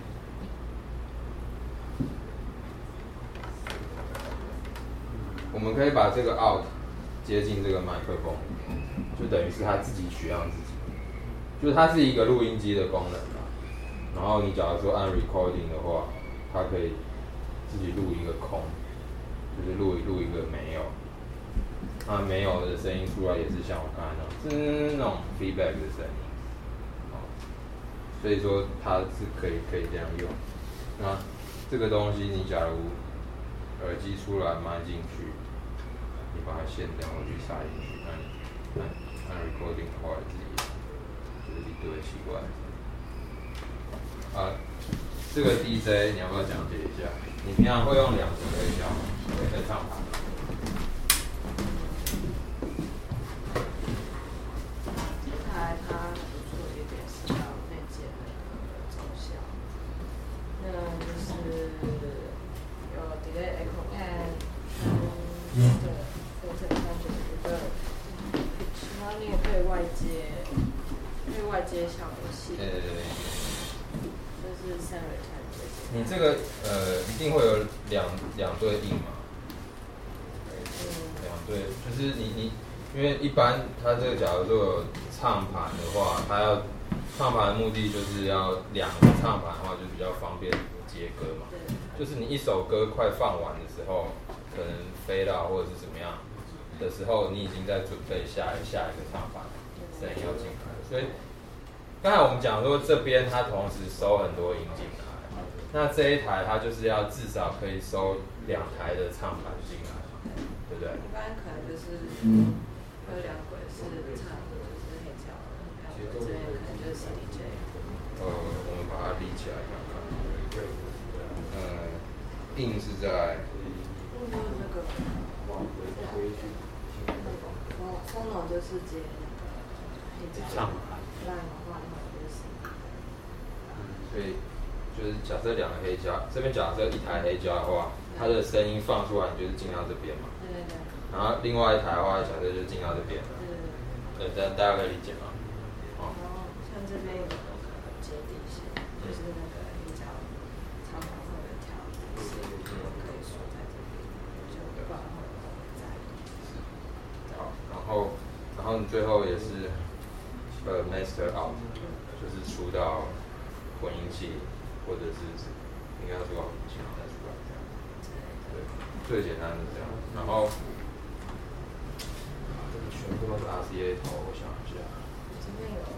我们可以把这个 out 接进这个麦克风，就等于是它自己取样自己，就是它是一个录音机的功能嘛。然后你假如说按 recording 的话，它可以自己录一个空，就是录录一个没有，那没有的声音出来也是像我刚才那种，是那种 feedback 的声音。所以说它是可以可以这样用。那这个东西你假如耳机出来麦进去，你把它线掉回去插进去，那你按按 recording 的话，自己就是一堆奇怪的。啊，这个 D J 你要不要讲解一下？你平常会用两个对焦吗？在唱盘。 这台它不错的一点是它有内建的奏效，那就是有 delay echo pad 跟这个 filter 三九零的 pitch， 然后你也可以外接，可以外接效果器。 对对对。 这是 Senry type 的。 你这个呃一定会有两两对印嘛？两对，就是你你，因为一般它这个假如说有唱盘的话，它要唱盘的目的就是要两个唱盘的话，就比较方便接歌嘛。就是你一首歌快放完的时候，可能飞到或者是怎么样的时候，你已经在准备下下一个唱盘，声音要进来。所以刚才我们讲说这边它同时收很多音进来，那这一台它就是要至少可以收两台的唱盘进来，对不对？ 一般可能就是有两轨是唱的，就是黑胶，然后这边可能就是 C D J。 呃，我们把它立起来看看。呃，印是在。 就是那个。风龙就是接那个黑胶。 唱盘。 烂的话，那就是 C D。 所以就是假设两个黑胶，这边假设一台黑胶的话，它的声音放出来就是进到这边嘛。 对对对。 然后另外一台的话，假设就进到这边。 对对对。 对，大大家可以理解吗？ 哦。然后像这边有个接地线，就是那个黑胶唱盘会有条线，就可以锁在这边，就不然会在意。 好，然后然后你最后也是呃 master out， 就是出到混音器或者是应该要出到混音器再出来这样。对，最简单的这样。然后这个全部都是 R C A 头，我想一下。 这边有。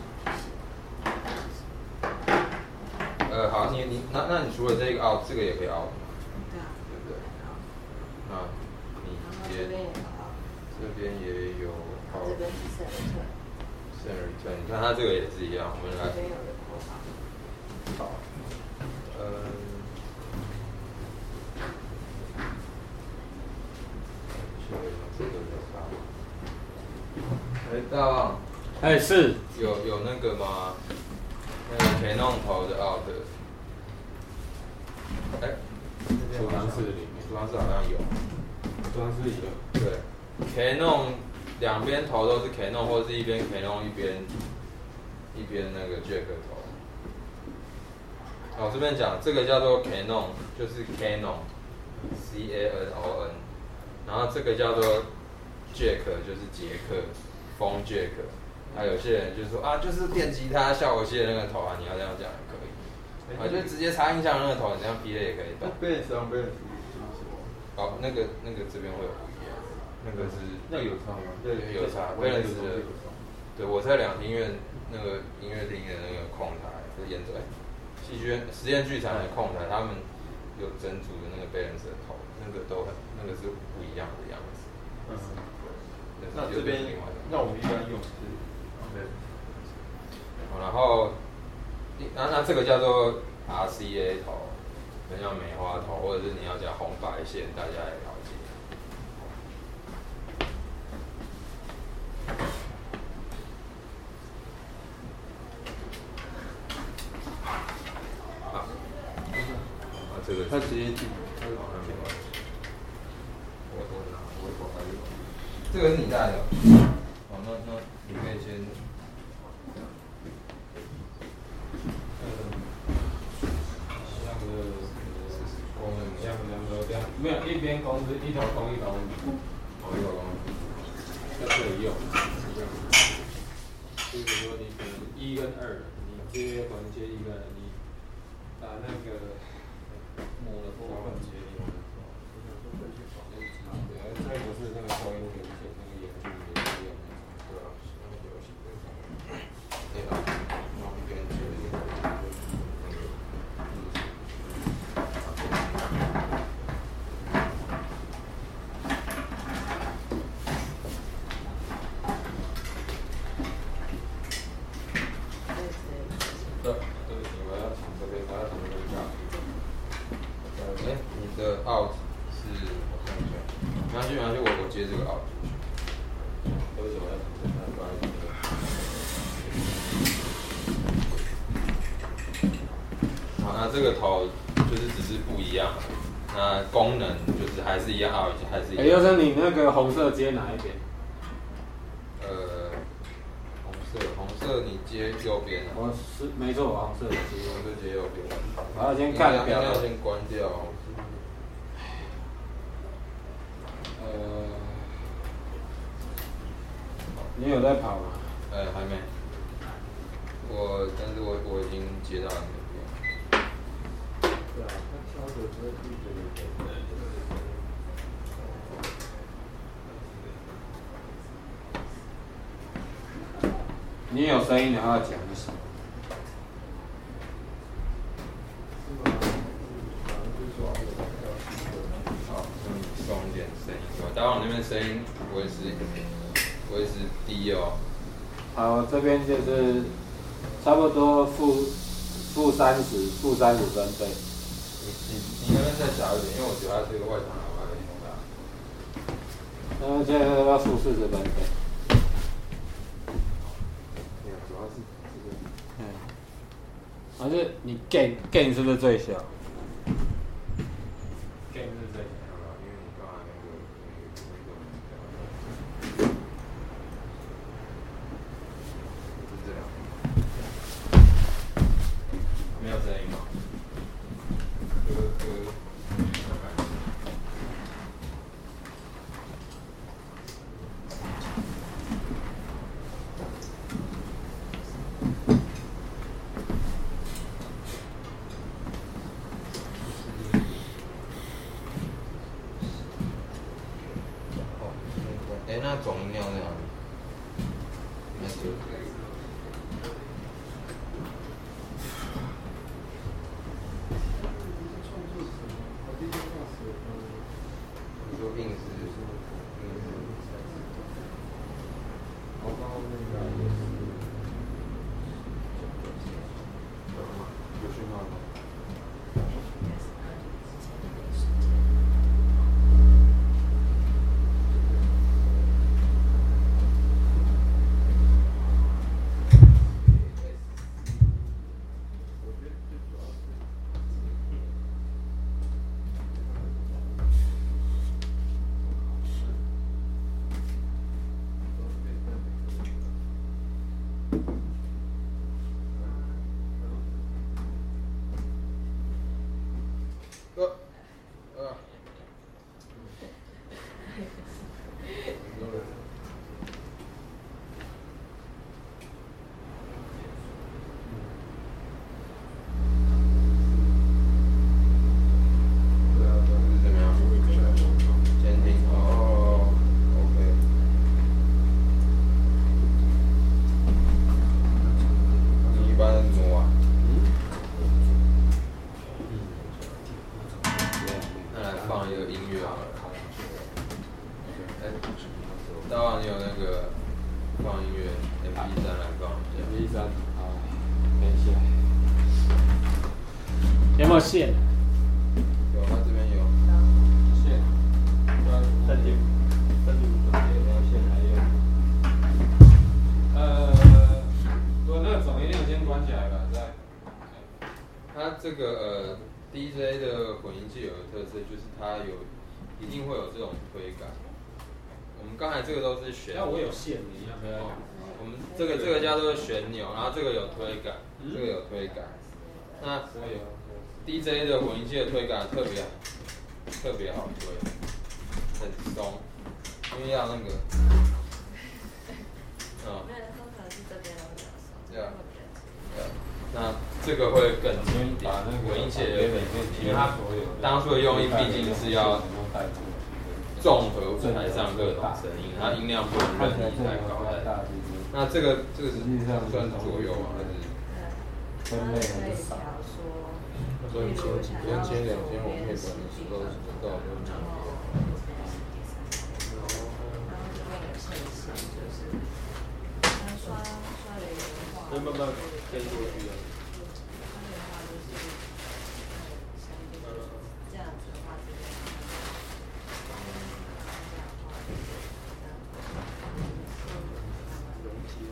呃，好，你你那那你除了这个 out， 这个也可以 out 吗？ 对啊。 对不对？那你接。这边也有 out。 这边也有 out。 这边是 set return。 set return， 你看它这个也是一样，我们来。 这边有 report。 好。嗯。这个有差吗？哎，大王。 哎，是。 有有那个吗？那个 Canon 头的 out。哎， 储藏室里面， 储藏室好像有。 储藏室有。 对 ，Canon 两边头都是 Canon， 或者是一边 Canon 一边一边那个 Jack 头。哦，这边讲这个叫做 Canon， 就是 Canon，C A N O N， 然后这个叫做 Jack， 就是杰克，风 Jack。还有些人就说啊，就是电吉他效果器的那个头啊，你要这样讲也可以。啊，就直接插音响那个头，你这样劈了也可以动。 Bass 跟 Bass 是什么？ 哦，那个那个这边会有不一样，那个是那有差吗？ 对，有差。Bass 的，对我在两厅院那个音乐厅的那个控台，就是演奏哎，戏剧院实验剧场的控台，他们有整组的那个 Bass 的头，那个都很那个是不一样的样子。 嗯。那这边，那我们一般用是。 然后，那那这个叫做 R C A 头，很像梅花头，或者是你要讲红白线，大家也了解。啊，啊这个他直接进， 他是好像没关系。我我拿，我我还有，这个是你带的。哦，那那你可以先。 没有一边公是一头公一头母， 哦一头公， 在这里用。就是说你可能一跟二，你接可能接一跟二，你把那个母的部分接另外一头。对，这不是那个收音连线，那个眼镜也是用那个。 对啊，那个游戏对啊，然后一边接一边。对，对不起，我要从这边，我要从这边下。哎，你的 out 是，我看一下，没关系，没关系，我我接这个 out。对不起，我要从这边，不好意思。好，那这个头就是只是不一样，那功能就是还是一样 out， 还是一样。 哎，优生，你那个红色接哪一边？ 呃。红色你接右边啊？ 我是没错，红色接右边，接右边。 我要先看表， 要先关掉。 呃，你有在跑吗？ 呃，还没。我了，但是我我已经接到那边。 对啊，他敲的时候就觉得。 你有声音的话讲一声。 好，那你松一点声音。大王那边声音维持维持低哦。 好，这边就是差不多负负三十，负三十分贝。 你你你那边再小一点，因为我觉得它这个外场喇叭有点大。 那现在要负四十分贝。 主要是这个。 嗯。还是你 gain gain 是不是最小 ？gain 是最小的，因为你刚才那个那个那个。是这样。没有声音吗？这个这个。哎，那总音量在哪里？应该是。你说硬是？硬是。 然后那个也是。 有讯号吗？呃，呃。对啊，这是怎么样？监听哦 ，OK。你一般怎么玩？那来放一个音乐好了。哎，大王，你有那个放音乐 M P 三来放一下。 M P 三，好，等一下。有没有线？ 有，他这边有。 线。 三点，三点五分，没有线还有。 呃，我那个总音量先关起来吧，再。 它这个呃 D J 的混音器有个特色，就是它有一定会有这种推感。我们刚才这个都是旋钮。 那我有线，你要不要？ 我们这个这个叫做旋钮，然后这个有推感，这个有推感。那 D J 的混音器的推感特别特别好推，很松，因为要那个，嗯，这样，那这个会更轻一点，混音器也更轻，因为它当初的用意毕竟是要综合舞台上各种声音，它音量不能任意太高太大。那这个这个是算左右吗？还是？ 分类很少。 所以前前前两天我配本的时候知道都讲过。 然后这边有线性，就是它刷刷了一个话， 会慢慢跟过去的。 它的话就是呃，这样子的话这边，这样的话容积。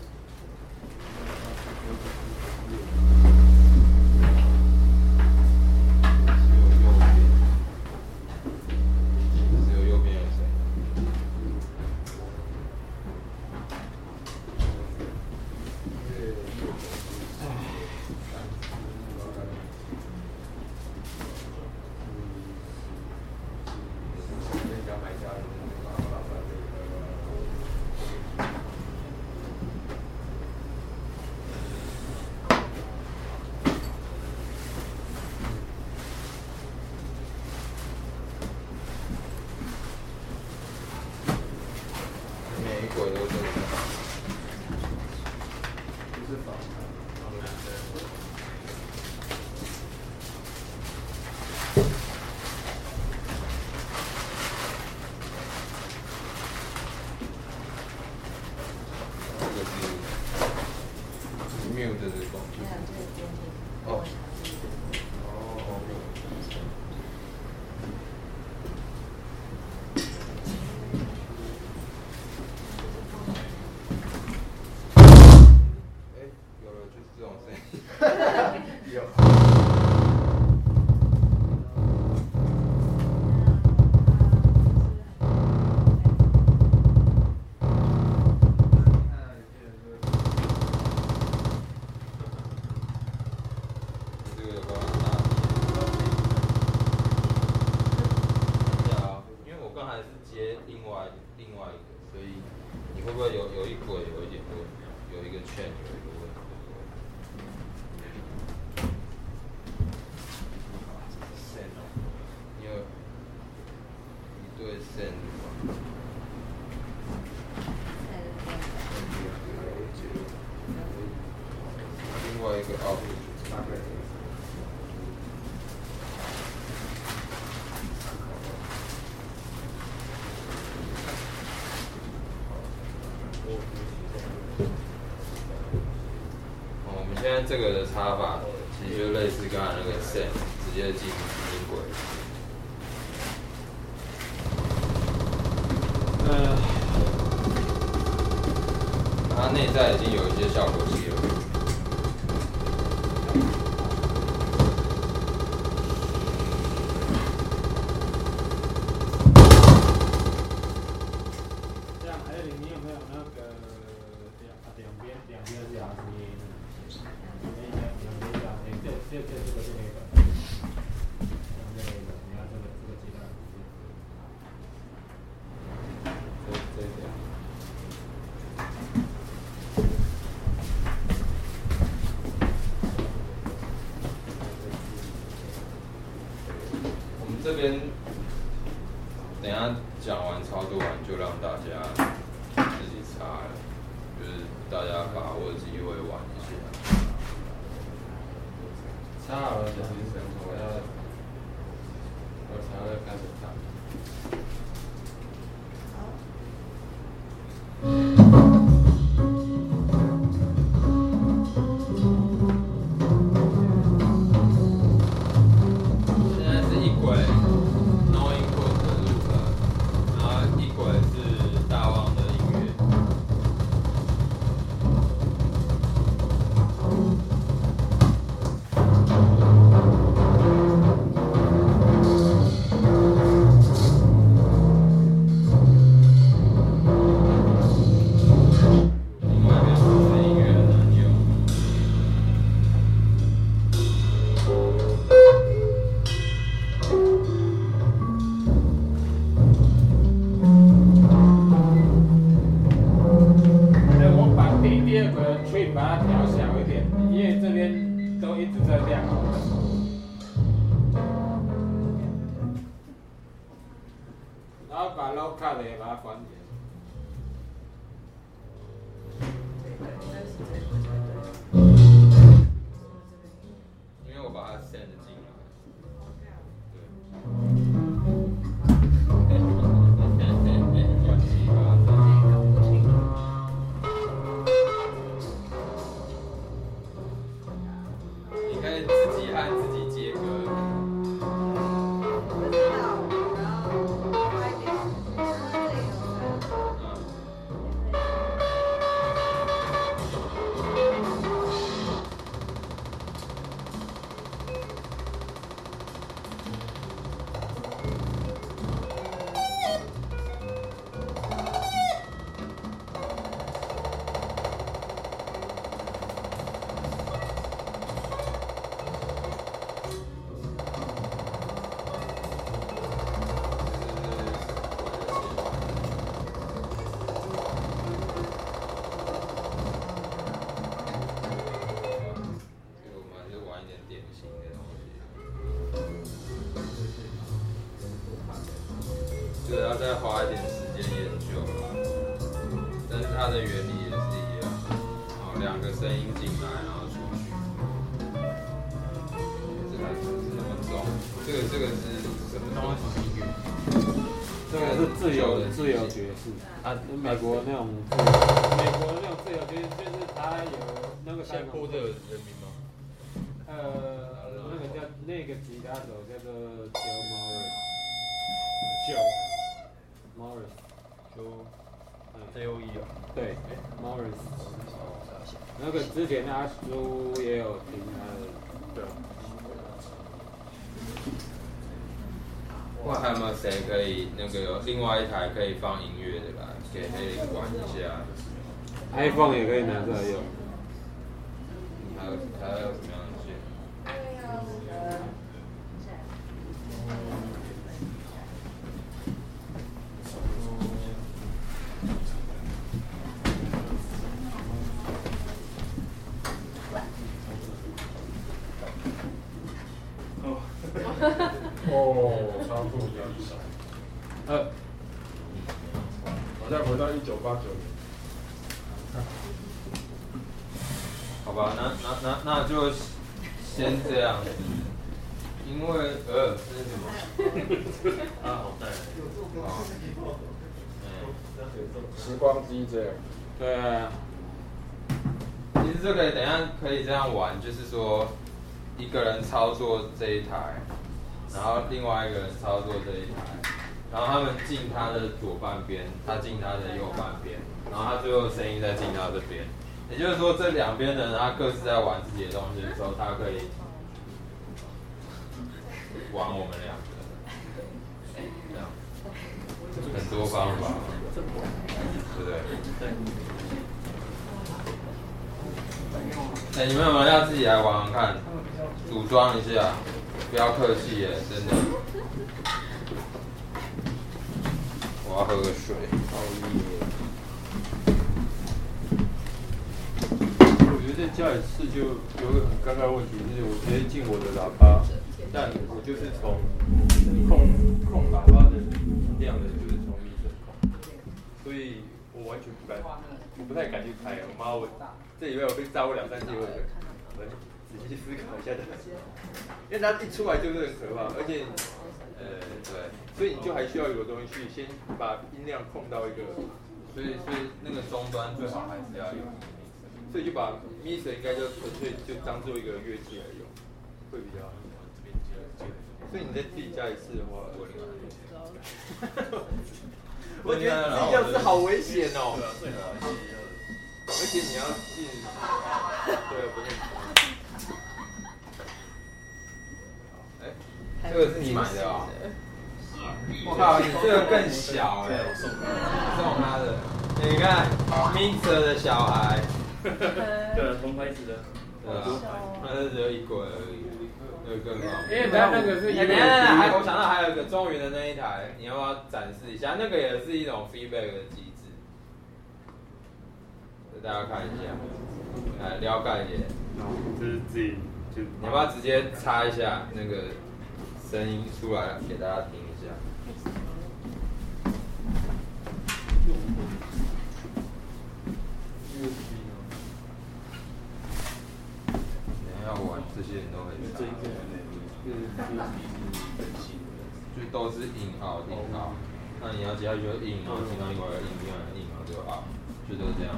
轨都这个。 不是仿这个是 mute 的这个工具。哦。哦。哎，有了，就是这种声音。有。这个有办法大对啊，因为我刚才是接另外另外一个，所以你会不会有有一轨有一点问题，有一个圈有一个问题？线哦，你有一对线吗？另外一个哦。我们现在这个的插法，其实就类似刚才那个 线，直接进音轨。嗯，它内在已经有一些效果器了。 这样，还有你有没有那个两两边两边是两声音？两边两边两边，这这这这个是那个，像这个，你看这个这个鸡蛋，这这一点。 我们这边等一下讲完操作完，就让大家自己插了，就是大家把握机会玩一下。 插好了的精神，我要我才会开始弹。 现在是一轨 no input 的 loop， 然后一轨是大旺的音乐。另外一边是音乐的男友。 哎，我把第第二个 tree 把它调小一点，因为这边都一直在亮。然后把 low cut 也把它关掉。 因为我把它 send 进来。对。乱七八糟。你可以自己按自己接歌。 我知道，然后快点，然后这里有分。 嗯。这个要再花一点时间研究啦。但它的原理也是一样，哦，两个声音进来，然后出去。这还不是那么重，这个这个是什么东西？ 这个是自由自由爵士啊，美国那种美国那种自由爵士，就是它有那个现在播的有人名吗？ 呃，那个叫那个吉他手叫做 Joe Morris，Joe Morris，Joe J O E 啊， 对 ，Morris， 那个之前阿叔也有听他的，对。 哇，还有没有谁可以那个有另外一台可以放音乐的来给黑人玩一下 ？iPhone 也可以拿出来用。 你还有还有什么样的线？ 哦，差不多比较少。 呃， 好像回到一九八九年。 好吧，那那那那就先这样子，因为呃这是什么？ 啊，好带。 好， 时光机这样。 对啊。 其实这个等一下可以这样玩，就是说一个人操作这一台，然后另外一个人操作这一台，然后他们进他的左半边，他进他的右半边，然后他最后声音再进到这边。也就是说，这两边的人他各自在玩自己的东西的时候，他可以玩我们两个，这样很多方法，对不对？哎、欸，你们有没有要自己来玩玩看？组装一下，不要客气耶，真的。我要喝个水。 我觉得在家里试就有个很尴尬的问题，就是我直接进我的喇叭，但我就是从控控喇叭的量的，就是从米声控，所以我完全不敢，我不太敢去开。我妈我这礼拜我被炸过两三次，我我仔细思考一下的，因为它一出来就是很可怕，而且呃对，所以你就还需要有个东西去先把音量控到一个， 所以所以那个终端最好还是要有。 所以就把 mixer 应该就纯粹就当做一个乐器来用，会比较好。所以你在自己家里试的话，我我觉得这样子好危险哦。而且你要进，对，不是。 哎，这个是你买的啊、哦？我靠，你这个更小哎、欸，送他的。你看 mixer 的小孩。 对，同牌子的， 对啊，那是只有一轨而已，那个更方便。 因为它那个是， 等等等，还我想到还有一个中原的那一台，你要不要展示一下？那个也是一种 feedback 的机制，给大家看一下，来了解一点。 就是自己就， 你要不要直接插一下那个声音出来给大家听一下？要玩这些你都可以插，就都是in out in out。那你要接下去就 in， 然后听到另外一个 in， 另外一个 in， 然后就 out， 就都这样。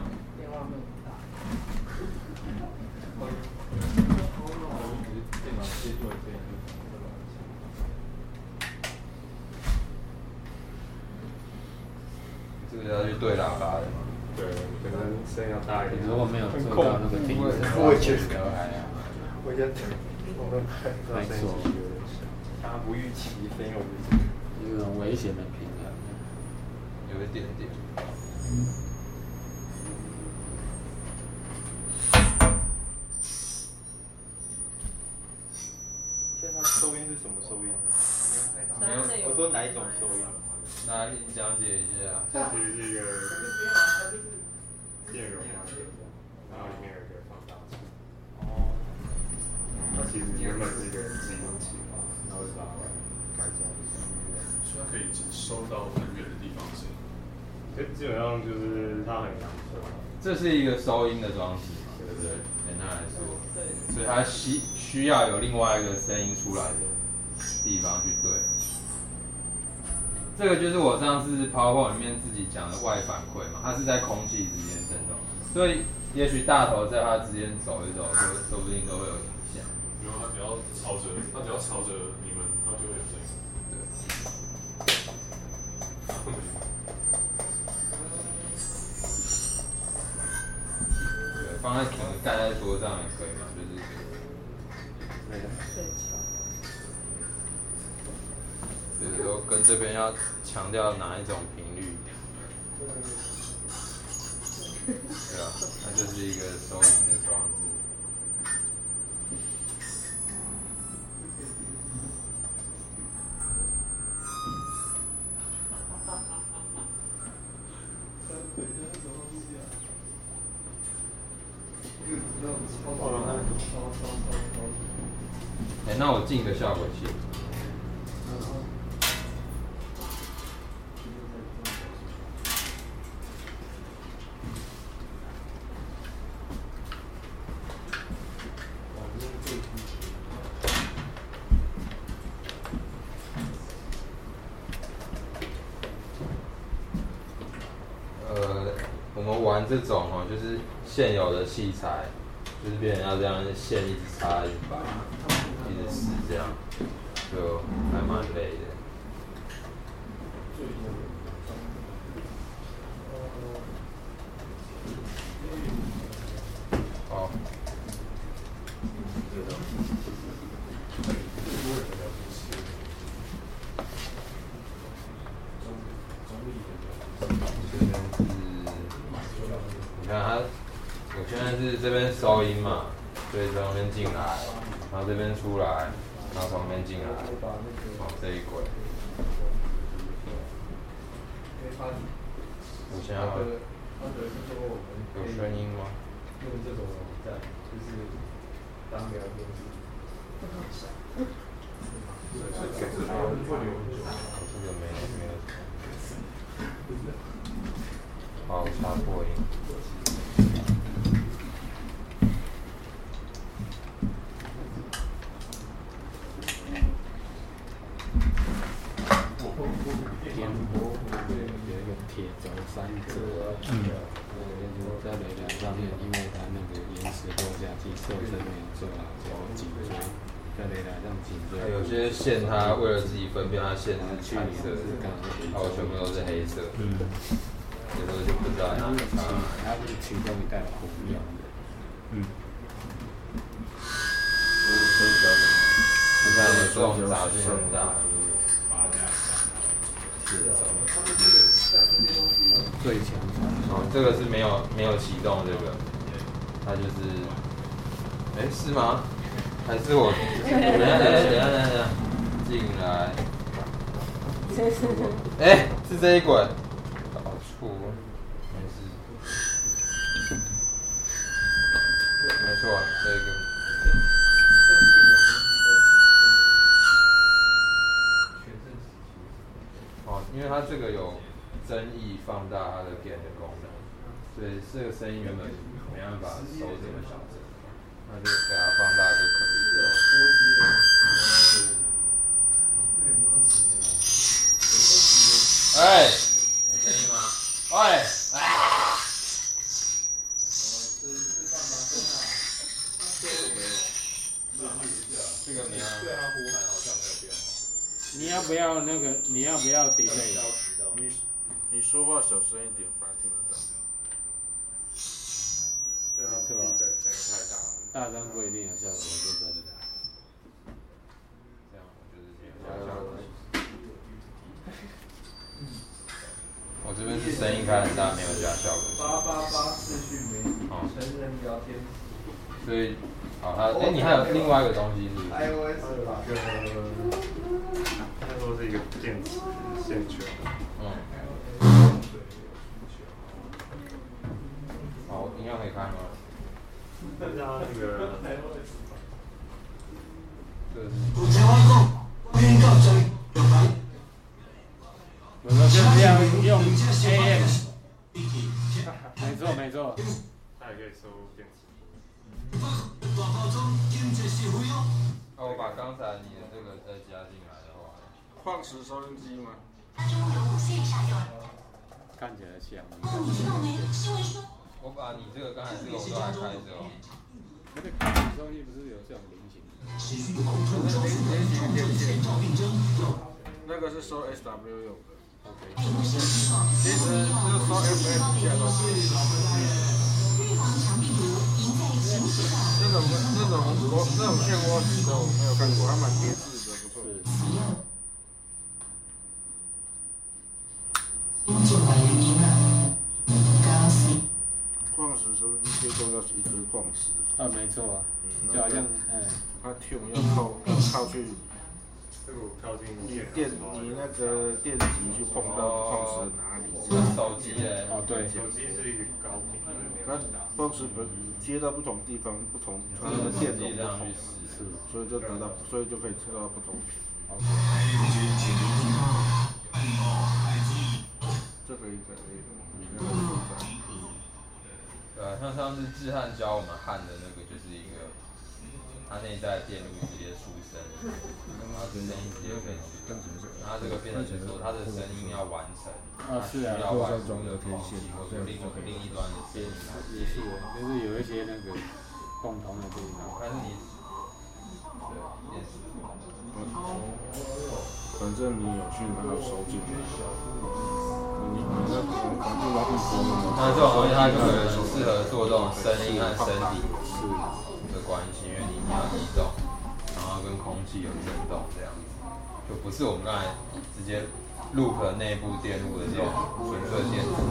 这个要去对喇叭的嘛？ 对，可能声要大一点。 如果没有做到那个定位， 我也觉得，我觉得我们没错， 他不预期声音，我觉得有种危险的平衡， 有一点点。 现在它收音是什么收音？我说哪一种收音？ 那你讲解一下。 这其实是一个电容嘛，然后里面有一个放大器。哦。它其实原本是一个记录器嘛，然后把它改造，所以它可以收到很远的地方声音。 就基本上就是它很阳春。 这是一个收音的装置嘛，对不对？简单来说，所以它需需要有另外一个声音出来的地方去对。这个就是我上次 PowerPoint 里面自己讲的外反馈嘛，它是在空气之间振动，所以也许大头在它之间走一走，说说不定都会有影响。 因为它只要朝着，它只要朝着你们，它就会有声音。 对，放在瓶盖在桌上也可以嘛，就是对的。所以说跟这边要强调哪一种频率，对啊，它就是一个收音的装置。哎、欸，那我进个效果器。呃，我们玩这种哦，就是现有的器材，就是变成要这样线一直插一直拔，一直试这样，就还蛮累的。好。你看它，我现在是这边收音嘛，所以从那边进来，然后这边出来，然后从那边进来，哦，这一轨。我现在有声音吗？ 用这种网站，就是当聊天室。 这个会留很久。 这个没有没有。好，插破音。 铁轴三折，嗯，在雷达上面，因为它那个延时落下机受身没有做好，就颈椎在雷达上颈椎。 有些线它为了自己分辨，它线是彩色的，然后全部都是黑色，嗯，有时候就不知道哪里插。 它是其中一带红用的，嗯。 你看有这种杂讯很大。 最强哦，这个是没有没有启动这个，它就是，哎、欸、是吗？还是我？等一下等一下等一下等一下，进来。哎、欸，是这一轨，搞错，没事。没错，这个。哦，因为它这个有增益放大它的 gain 的功能，所以这个声音原本没办法收这么小声，那就给它放大就可以了。哎，有声音吗？喂，哎。这个没有。对它呼喊好像没有变化。 你要不要那个？你要不要 delay？ 你你说话小声一点，反而听得到。 这样自己的声音太大了。 大声不一定有效果，是真的。 这样我就是这样加效果。我这边是声音开很大，没有加效果。 八八八视讯媒体，成人聊天。 所以，好，它，哎、欸，你还有另外一个东西是不是 ？iOS 吧。 这个，它说是一个电子线圈。 嗯。好，音量可以开吗？ 但是它那个。 我们就这样。 用 A M， 没错没错。 它也可以收电磁波。 哦，我把刚才你的这个再加进来的话， 矿石收音机吗？ 看起来像。 我把你这个刚才这个我都还开着哦。 那个矿石收音机不是有这种菱形？ 那个是收 S W 用的。OK。其实就是收 F M 下都可以。这种这种我这种漩涡式的我没有看过，还蛮别致的，不错。矿石收音机最重要是一颗矿石。 啊，没错啊，就好像哎， 它 tune 要靠要靠去。 这个我靠近你电你那个电极去碰到矿石哪里？ 手机嘞？ 哦对， 手机是一个高频， 那矿石本接到不同地方，不同它那个电容不同，是，所以就得到，所以就可以测到不同频。这个一个可以的， 呃，像上次志汉教我们焊的那个，就是一个。它内在电路直接出声，然后声音直接可以出，然后这个变成是说它的声音要完成，它需要外部的空气或者另另一端的声音。 也是，就是有一些那个共同的地方。 但是你，对，也是。 反正你有讯号收进来，你你那可能可能就要一波了。 那这种东西它就可能适合做这种声音和声底的关系，因为你要移动，然后跟空气有震动这样子，就不是我们刚才直接 loop 内部电路的这种纯粹电子。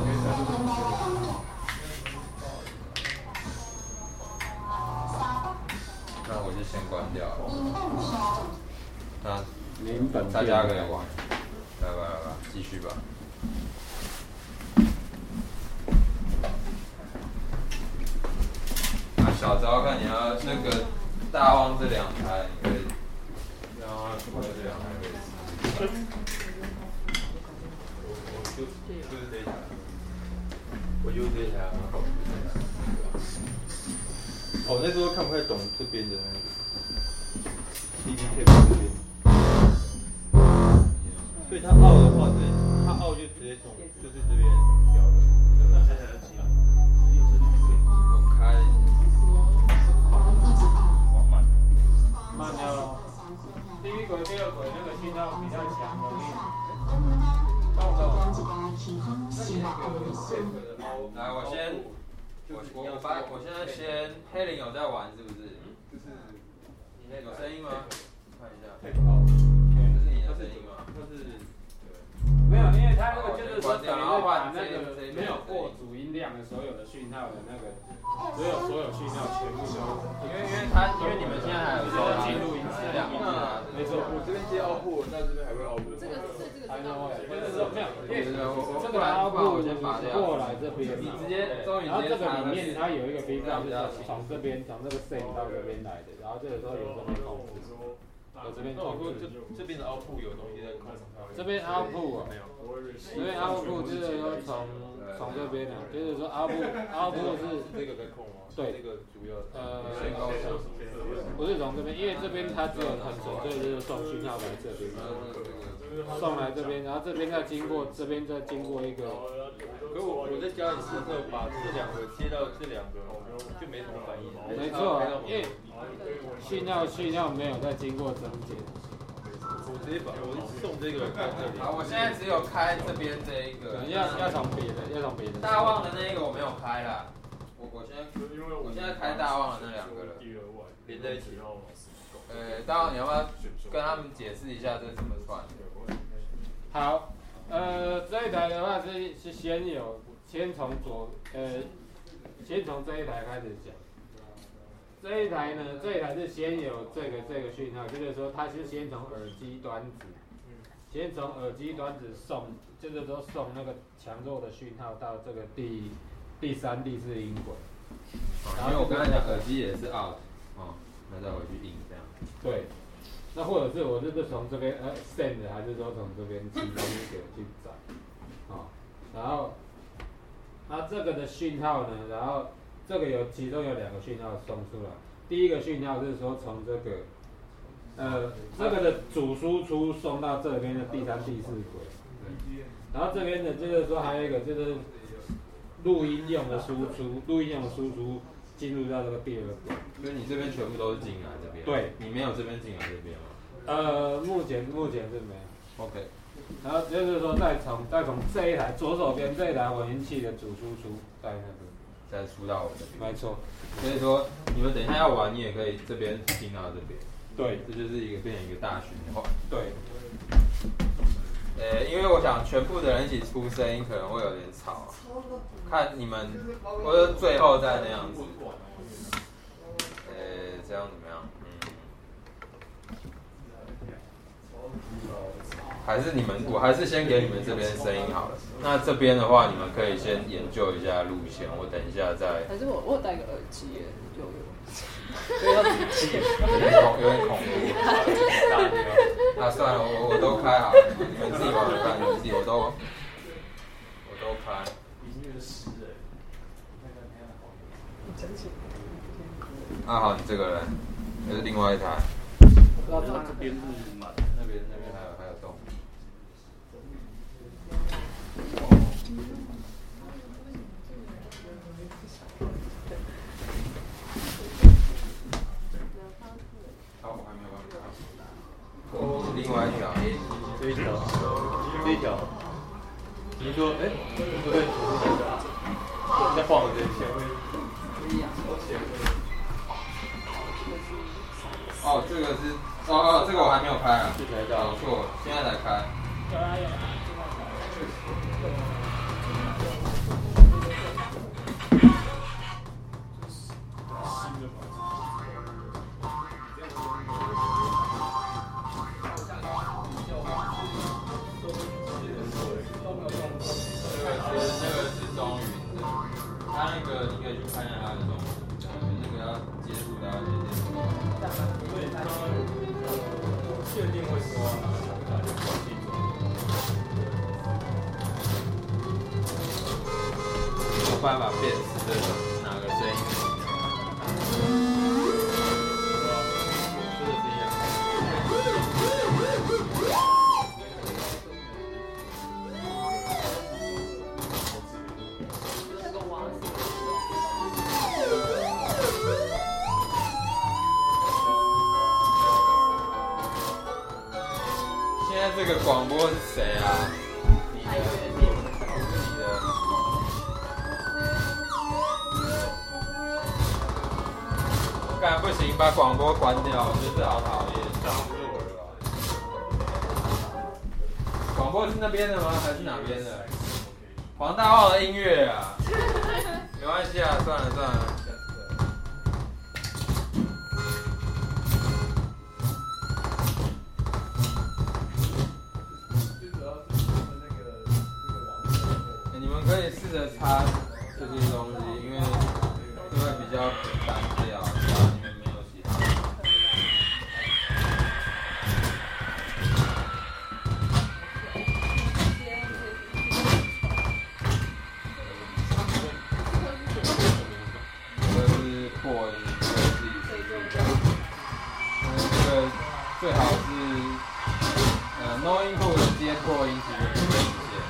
那我就先关掉了。那大家可以玩，来吧来吧，继续吧。啊，小昭看你要那个大旺这两台，你可以，然后我这两台可以。 我我就就是这一台，我就这一台很好用这一台。哦，那时候看不太懂这边的那个 D V tape 这边。所以它凹的话，对，它凹就直接从就是这边调的。那现在是几啊？ 我开。 往慢。 慢掉咯。第一轨、第二轨那个信号比较强，容易动动。 来，我先，我我我把我现在先，黑林有在玩是不是？ 就是你有声音吗？看一下。 太高。 这是你的声音吗？ 它是。 没有，因为它那个就是说等于是把那个没有过主音量的所有的讯号的那个，所有所有讯号全部都， 因为因为它因为你们现在还有说进入音质量， 没错，我这边接凹布，那这边还会凹布。 这个是这个还能会，就是说没有，因为这个凹布就是过来这边， 你直接终于然后这个里面它有一个 feedback 就是从这边从这个 send 到这边来的，然后这个时候有这边控制。我这边控制， 这边的凹布有东西在控制。 这边凹布啊，这边凹布就是说从从这边啊，就是说凹布凹布是这个在控吗？ 对， 这个主要呃，不是从这边，因为这边它只有很纯粹就是送讯号来这边，送来这边，然后这边再经过这边再经过一个。 可我我在家里试的时候，把这两个接到这两个，就没什么反应。 没错，因为讯号讯号没有再经过增减。 我直接把我送这个在这里。 好，我现在只有开这边这一个。 要要从别的，要从别的。 大旺的那一个我没有开啦，我我现在我现在开大旺的那两个了。 连在一起。 呃，大旺你要不要跟他们解释一下这是怎么串？ 好。呃，这一台的话是是先有，先从左，呃，先从这一台开始讲。这一台呢，这一台是先有这个这个讯号，就是说它是先从耳机端子，先从耳机端子送，就是说送那个强弱的讯号到这个第第三、第四音轨。 因为我刚才讲耳机也是 out， 哦，那再回去 in 这样。 对。那或者是我就是从这边呃 send 还是说从这边其中一个去找，哦， 然后，那这个的讯号呢，然后这个有其中有两个讯号送出来。第一个讯号是说从这个，呃，这个的主输出送到这边的第三、第四轨。然后这边的就是说还有一个就是录音用的输出，录音用的输出进入到这个第二轨。 所以你这边全部都是进来这边。 对， 你没有这边进来这边吗？ 呃，目前目前是没有。 OK。 然后就是说再从再从这一台左手边这一台混音器的主输出在那个再输到我这边。 没错。 所以说你们等一下要玩，你也可以这边听到这边。 对， 这就是一个变成一个大循环。 对。 呃，因为我想全部的人一起出声音可能会有点吵，看你们，或者最后再那样子。呃，这样怎么样？还是你们，我还是先给你们这边声音好了。那这边的话，你们可以先研究一下路线，我等一下再。 还是我我有戴个耳机耶，就有。 有点恐，有点恐怖。啊，算了，我我都开好了，你们自己玩玩看，你们自己我都我都开。已经有十人。啊好，你这个人，这是另外一台。 这边是满， 那边那边还有还有洞。好，我还没有办法。哦，另外一条， 这一条，这一条。你说，哎，不对，再放我这一条。 哦，这个是，哦哦，这个我还没有开啊。 这台到。 搞错，现在才开。 有啦有啦。 有办法辨识这个哪个声音是什么？这个是一样。现在这个广播是谁啊？你的，你的。干不行，把广播关掉，我觉得好讨厌。广播是那边的吗？还是哪边的？黄大旺的音乐啊，没关系啊，算了算了。你们可以试着插这些东西，因为就会比较单调，只要你们没有其他的。这个是破音，这个自己试试看。因为这个最好是呃 no input 接破音，其实不会出现。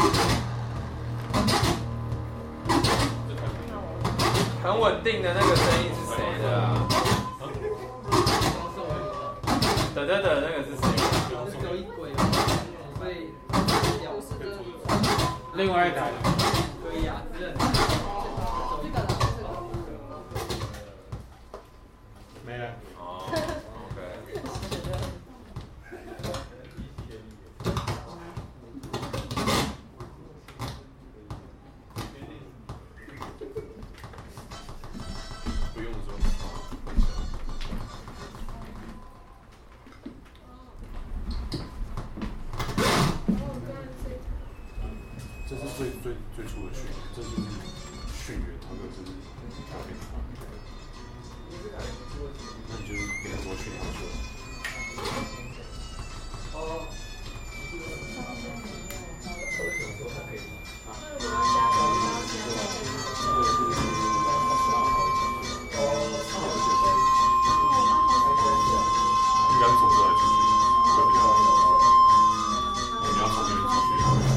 很稳定的那个声音是谁的啊？等等等，那个是谁？ 有一轨，所以表示的。 另外一台。 可以啊，这个这个没了。 哦 ，OK。 不用的时候。这是最最最初的训，这就是训员他的就是调给他，那你就是给他多训两球。哦。应该从这来出去，会比较好。你要从这边出去。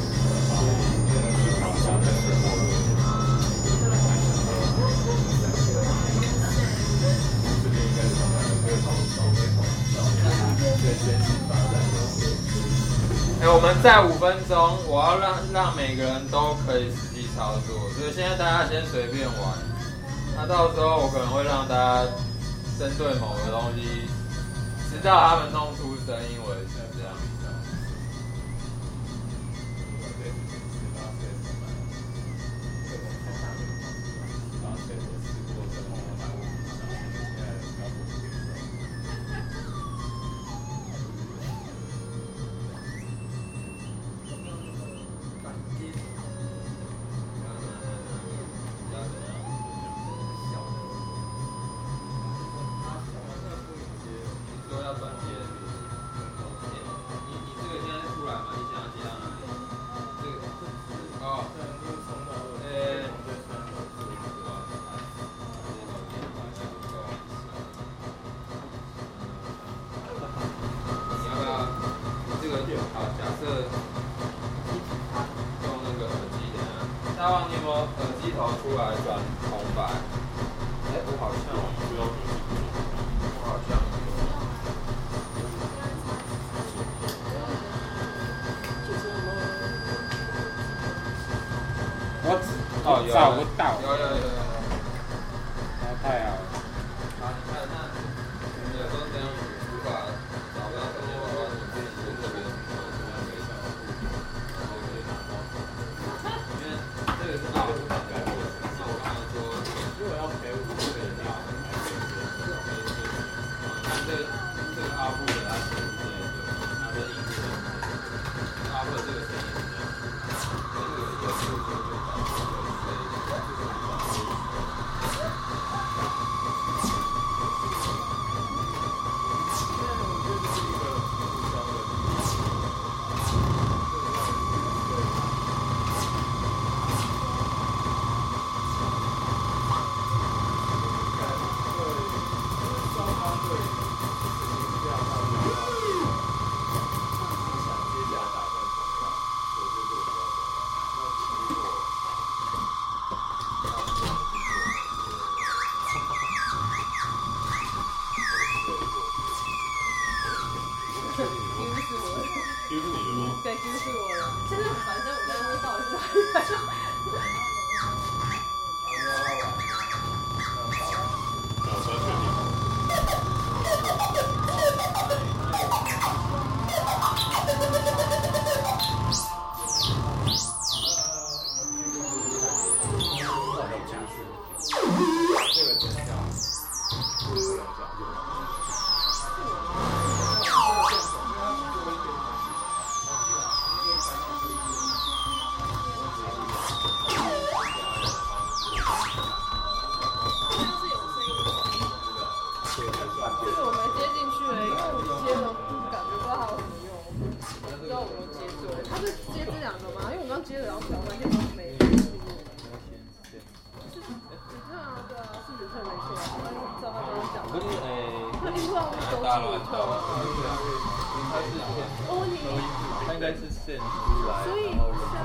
哎、欸，我们在五分钟，我要让让每个人都可以实际操作，所以现在大家先随便玩，那到时候我可能会让大家针对某个东西，直到他们弄出声音为止，这样。大王，你有没有耳机头出来转红白？哎、欸，我好像不要耳机头，我好像我哦有找不到， 有有有有有， 那太好了。 啊，你看那，你有时候这样无法找不到手机的话，你自己就特别什么什么非常酷，然后可以拿到，因为这个是大部分的。那我刚才说，如果要陪五个人的话，看这这个阿布的他声音这个，他的音质，阿布的这个声音是这样，跟这个有就就就感觉有可以。 对，几乎是我的。现在反正我刚刚到底是哪里来的？ 它应该是线出来，然后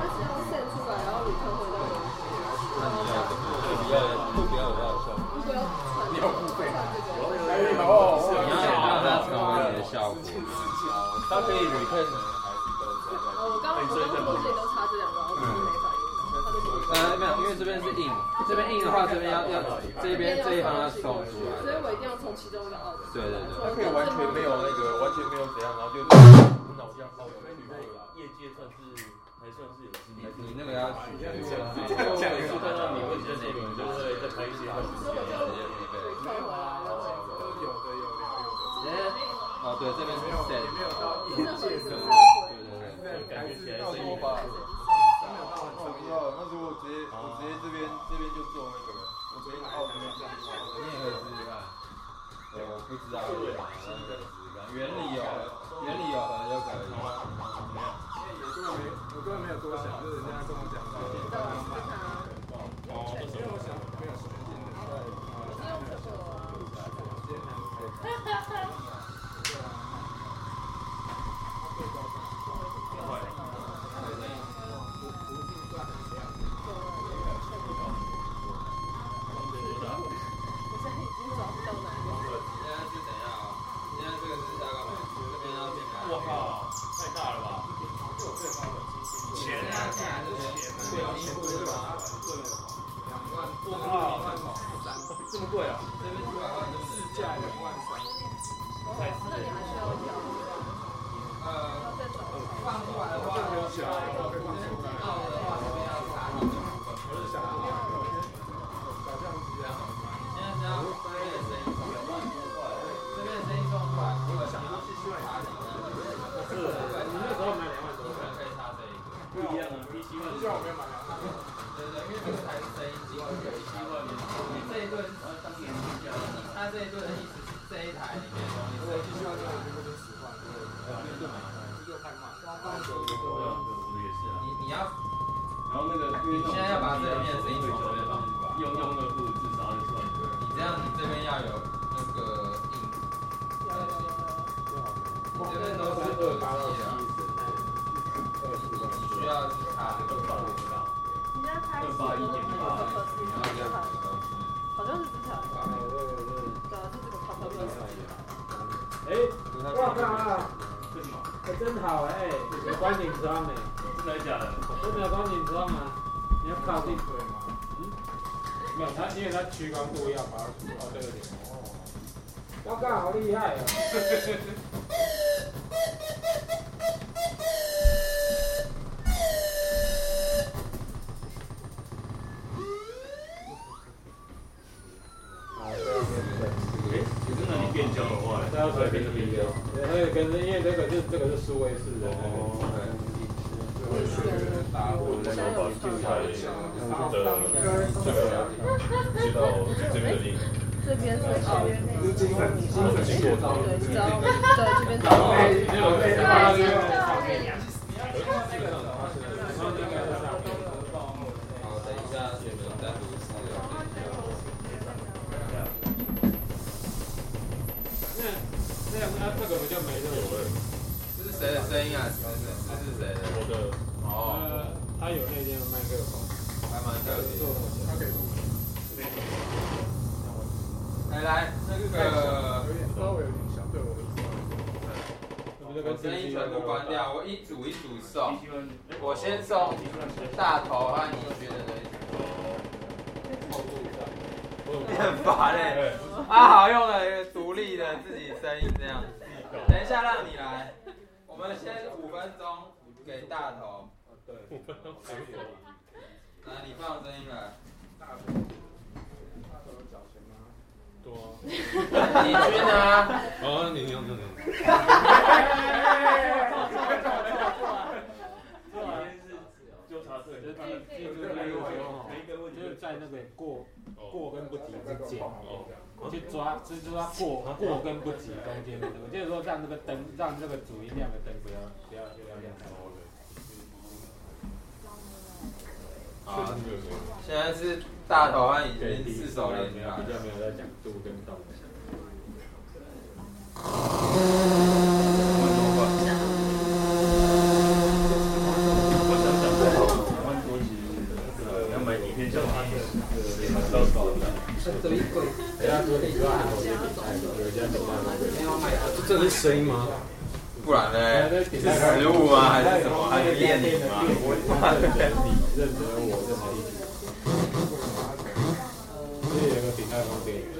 为这边是硬，这边硬的话，这边要要这边这一方要松出来。 所以我一定要从其中一个凹的。 对对对。 它可以完全没有那个，完全没有怎样，然后就无脑这样凹。所以你在业界算是还算是有知名度。 你那个要取决于。 这个这样也是看到你会觉得你就是会在拍一些东西。 所以我就退回来了。 有的有的有的。哦，对，这边是 set。 没有到业界的。 感觉起来是一把。 我不知道，那如果直接我直接这边这边就做那个了，我直接澳这边这样做， 你也可以试试看。对，我不知道，但是可以试试看。原理有，原理有合就可以。 我根本没，我根本没有多想，就是人家跟我讲到，哦，因为我想没有时间的， 我靠，太大了吧！钱啊，钱啊，对啊，两万，我靠，这么贵啊！ 这边一百万，市价两万三。 那你还需要调？ 呃，放出来的话，没有小，可以放出来。澳的话，这边要查你的部分，我是想要小相机啊。 现在只要这边的声音两万多块，这边的声音送出来，如果想要继续查你的。 是，你那时候买两万多块， 可以插这一个。 不一样啊 ，P 七万。 希望我没有买两万。 对对，因为这个才是声音机，有七万元。你这一对是当年定价的，它这一对的意思是这一台里面的东西。 如果继续要这样，我就会十万。对，就买，就太慢。对啊， 我的也是啊。 你你要， 然后那个， 你现在要把这里面的声音从这边放出来。 用用那个布置啥的算。 你这样，你这边要有那个硬。你这边都是二八二七的。你需要去查这个报纸。 你现在开始八一点八， 好像是之前。对对对。对啊，是这个差不多。 哎，哇靠！ 这什么？ 哎，真好哎，有观景窗哎。 真的假的？ 真的有观景窗啊！你要靠近对吗？嗯。没有，它因为它屈光度要把它到这个点。哦。哇靠，好厉害哦！ 变焦的话， 它要随便的变焦，对，它有跟因为这个是这个是数位式的。哦。 打我的小宝就在的这个知道这边的地。 这边是这边那精准精准经过到。 对，知道。对，这边找。 没有被发现。 好，等一下，你们再读一次。 这样，那这个不就没这个味？ 这是谁的声音啊？这是这是谁的？ 我的。 哦。 呃，他有那间麦克风， 还蛮特别。 他可以录。 来来，那个。 稍微有点小，对我的。 我声音全部关掉，我一组一组送。我先送大头和你觉得的。你很烦嘞，啊，好用的，独立的自己声音这样。等一下让你来，我们先五分钟给大头。 对， 五分钟可以。 来，你放声音来。 大头，大头有缴钱吗？ 多。 你去呢？ 哦，你用这个。 纠察队，就是他们记住那那个每一个问题，就是在那个过过跟不及之间，去抓，就是抓过过跟不及中间的这个，就是说让这个灯，让这个主音量的灯不要不要不要亮太多。 好，现在是大头和已经四手联比较没有在讲度跟动。 这是声音吗？ 不然呢？是食物吗？还是什么？还是练你吗？ 认得我这么一鼎泰丰店员，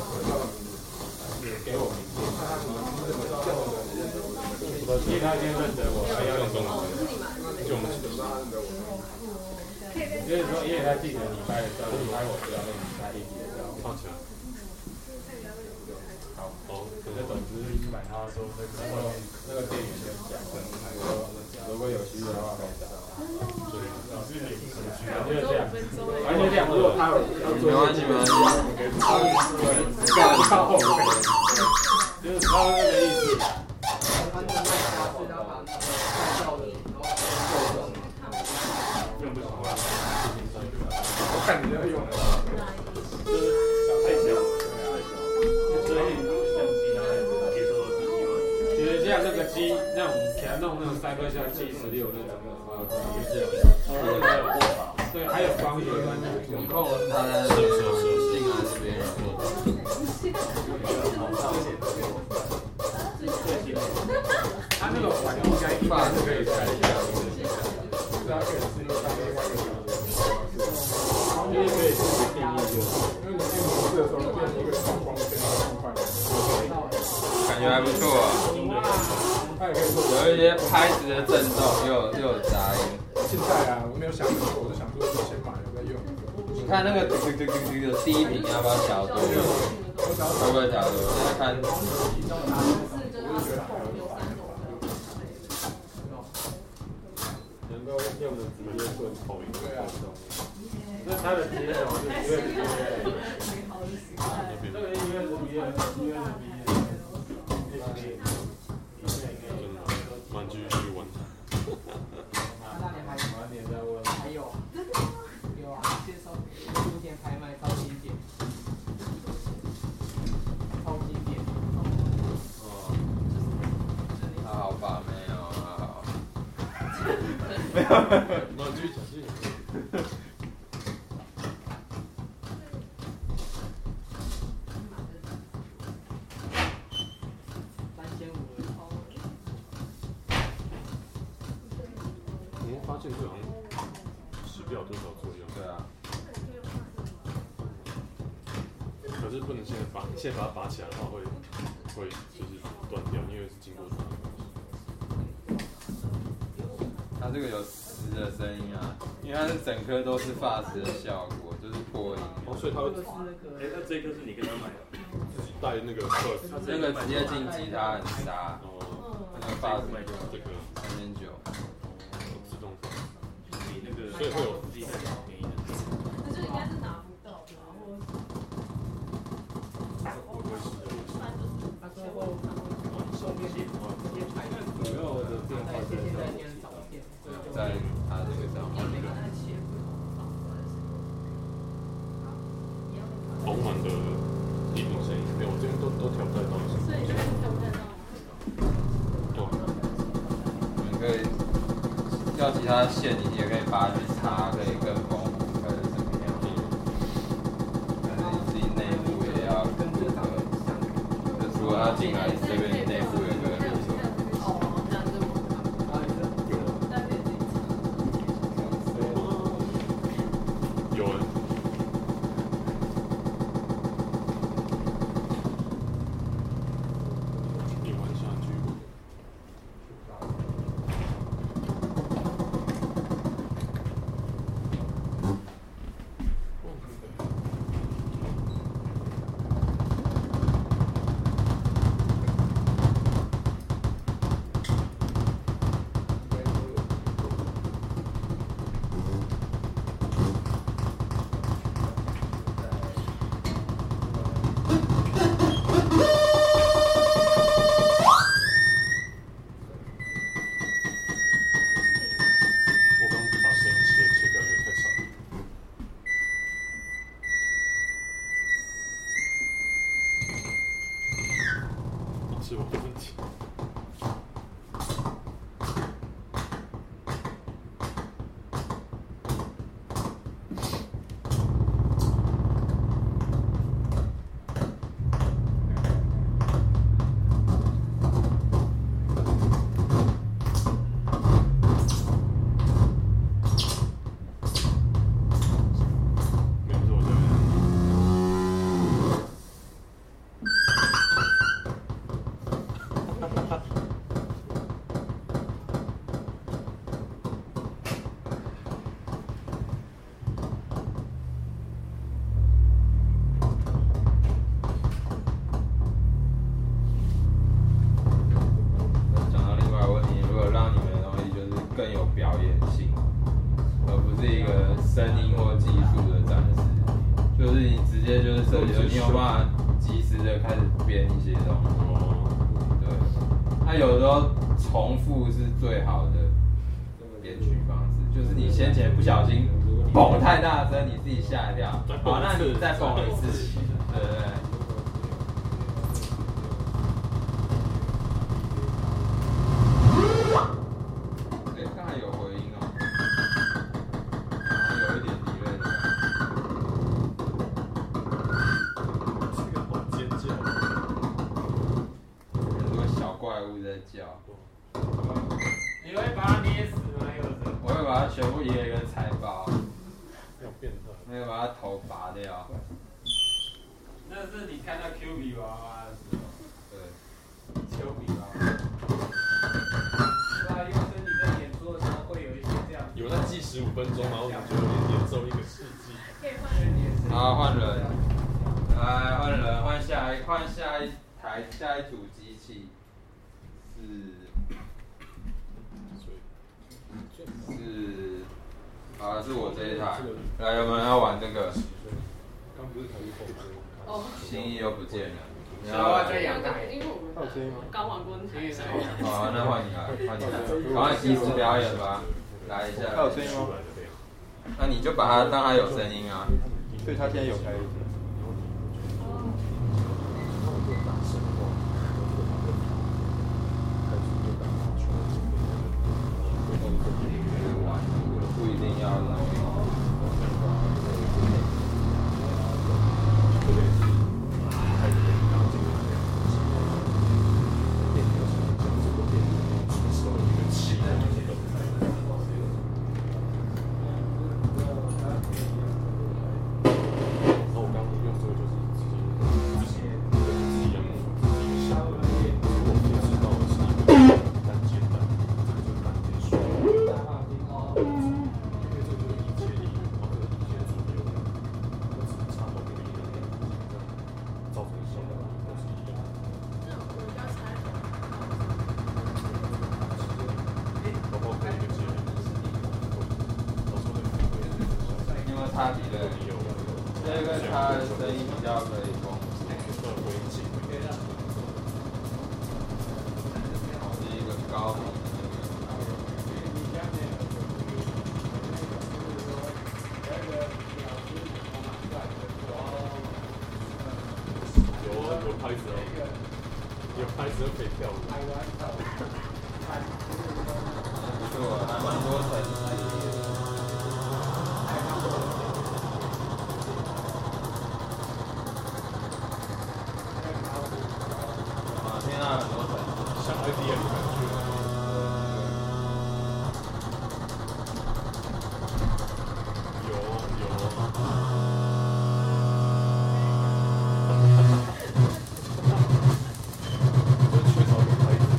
给我名片。因为他先认得我，还要用中文，就我们因为说，因为他记得你拍的时候，你拍我知道，跟你拍一起的时候，放起来。好，哦，可是总之买他说那个时候那个店员就讲，说如果有需要的话可以找。对，反正就这样，反正就这样。如果他有要做，没关系，没关系。对，靠后，就是他那个意思。我看你要用的，就是太小了，所以相机它接受的低温。其实像那个机，那种给它弄那种三个像 G 十六那种的话，也是有，对，还有光学端的，有空它的手手手性啊这边做的。它那个环应该一般是可以拆一下，是啊，可以是一个当另外一个。因为可以自己定义就是，因为你进模式的时候变成一个双光圈的状态， 感觉还不错啊。有一些拍子的震动，又有又有杂音。 现在啊，我没有想很多，我就想说先买了再用。 你看那个嘟嘟嘟嘟嘟的第一屏要不要调多？会不会调多？现在看。 能够用的直接做投影。对啊。 那它的接头是 U S B A， 这个 U S B A， U S B A， 玩具去玩它。 那你还有吗？你在问？还有，有啊，介绍目前拍卖超经典，超经典。 哦。还好吧，没有，还好。没有， 玩具讲这个。发现这好像时表多少作用？ 对啊。 可是不能现在拔，现在把它拔起来的话会会就是断掉，因为是经过它。 它这个有磁的声音啊，因为它是整颗都是发磁的效果，就是破音。 哦，所以它会。哎，那这一颗是你跟他买的？就是带那个 Plus。 那个直接进吉他很沙。 哦。 那个发磁这个三点九。 所以会有自己的小便宜的。 可是应该是拿不到的，然后。 会不会是有？ 他说会顺便点主要的变化在在他这个上面。 红环的低频声音没有，我这边都都调不太到。 所以就是调不太到。 对。 你们可以。要其他线，你也可以把它去插，可以更丰富，或者怎么样？但是你自己内部也要跟这个，就除了它进来这边内部有个流程。 哦，这样子我。 有啊。你玩下去。 是一个声音或技术的展示，就是你直接就是设计，你有办法及时的开始编一些东西。对，它有时候重复是最好的编曲方式，就是你先前不小心蹦太大声，你自己吓一跳，好，那你再蹦一次，对对对。 你会把它捏死吗？有时候我会把它全部一个一个踩爆， 那种变态， 我会把它头拔掉。 那是你看到 Q B 娃娃的时候。 对。 Q B 娃娃。对啊，因为身体在演出的时候会有一些这样。 有在计时五分钟，然后我们就演奏一个世纪。 好，换人，来换人，换下一换下一台下一组机器是。是，啊，是我这一台。来，有没有人要玩这个？ 刚不是台语哦。 心意又不见了。 你要在阳台。 因为我们刚玩过那台。 好，那换你来，换你来，赶快及时表演吧，来一下。 它有声音吗？ 那你就把它让它有声音啊。 所以它现在有开。 不一定要让。它比的这个它的声音比较可以丰富，是一个高频的有啊，有拍子哦，有拍子可以跳舞。 不错，还蛮多层次。很多层次， 像 I D M 的感觉。有有。就缺少个牌子。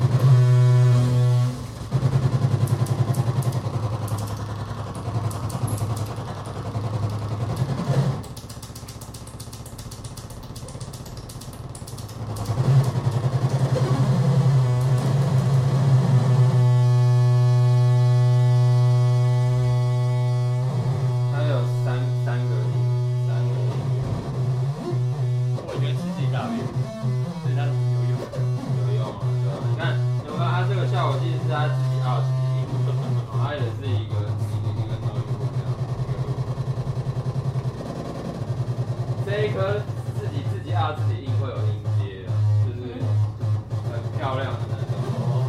这一颗自己自己按自己印会有音阶的，就是很漂亮的那种。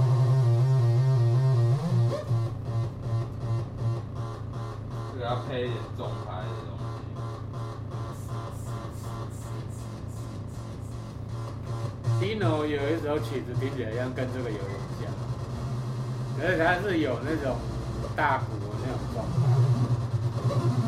这个要配一点重拍的东西。Dino 有一首曲子听起来像跟这个有点像，可是它是有那种大鼓的那种状态。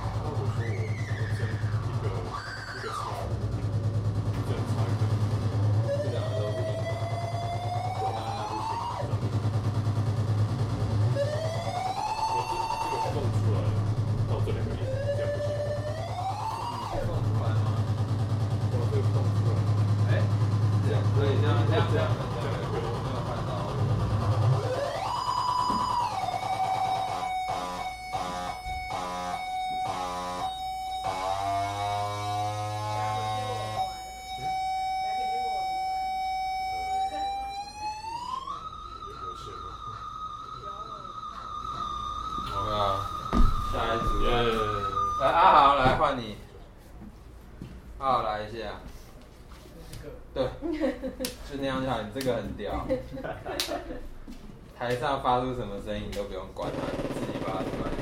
有可以这样这样这样很像我没有看到。下一组，来阿豪来换你，阿豪来一下。对，就那样就好，你这个很屌。台上发出什么声音你都不用管它，你自己发出来。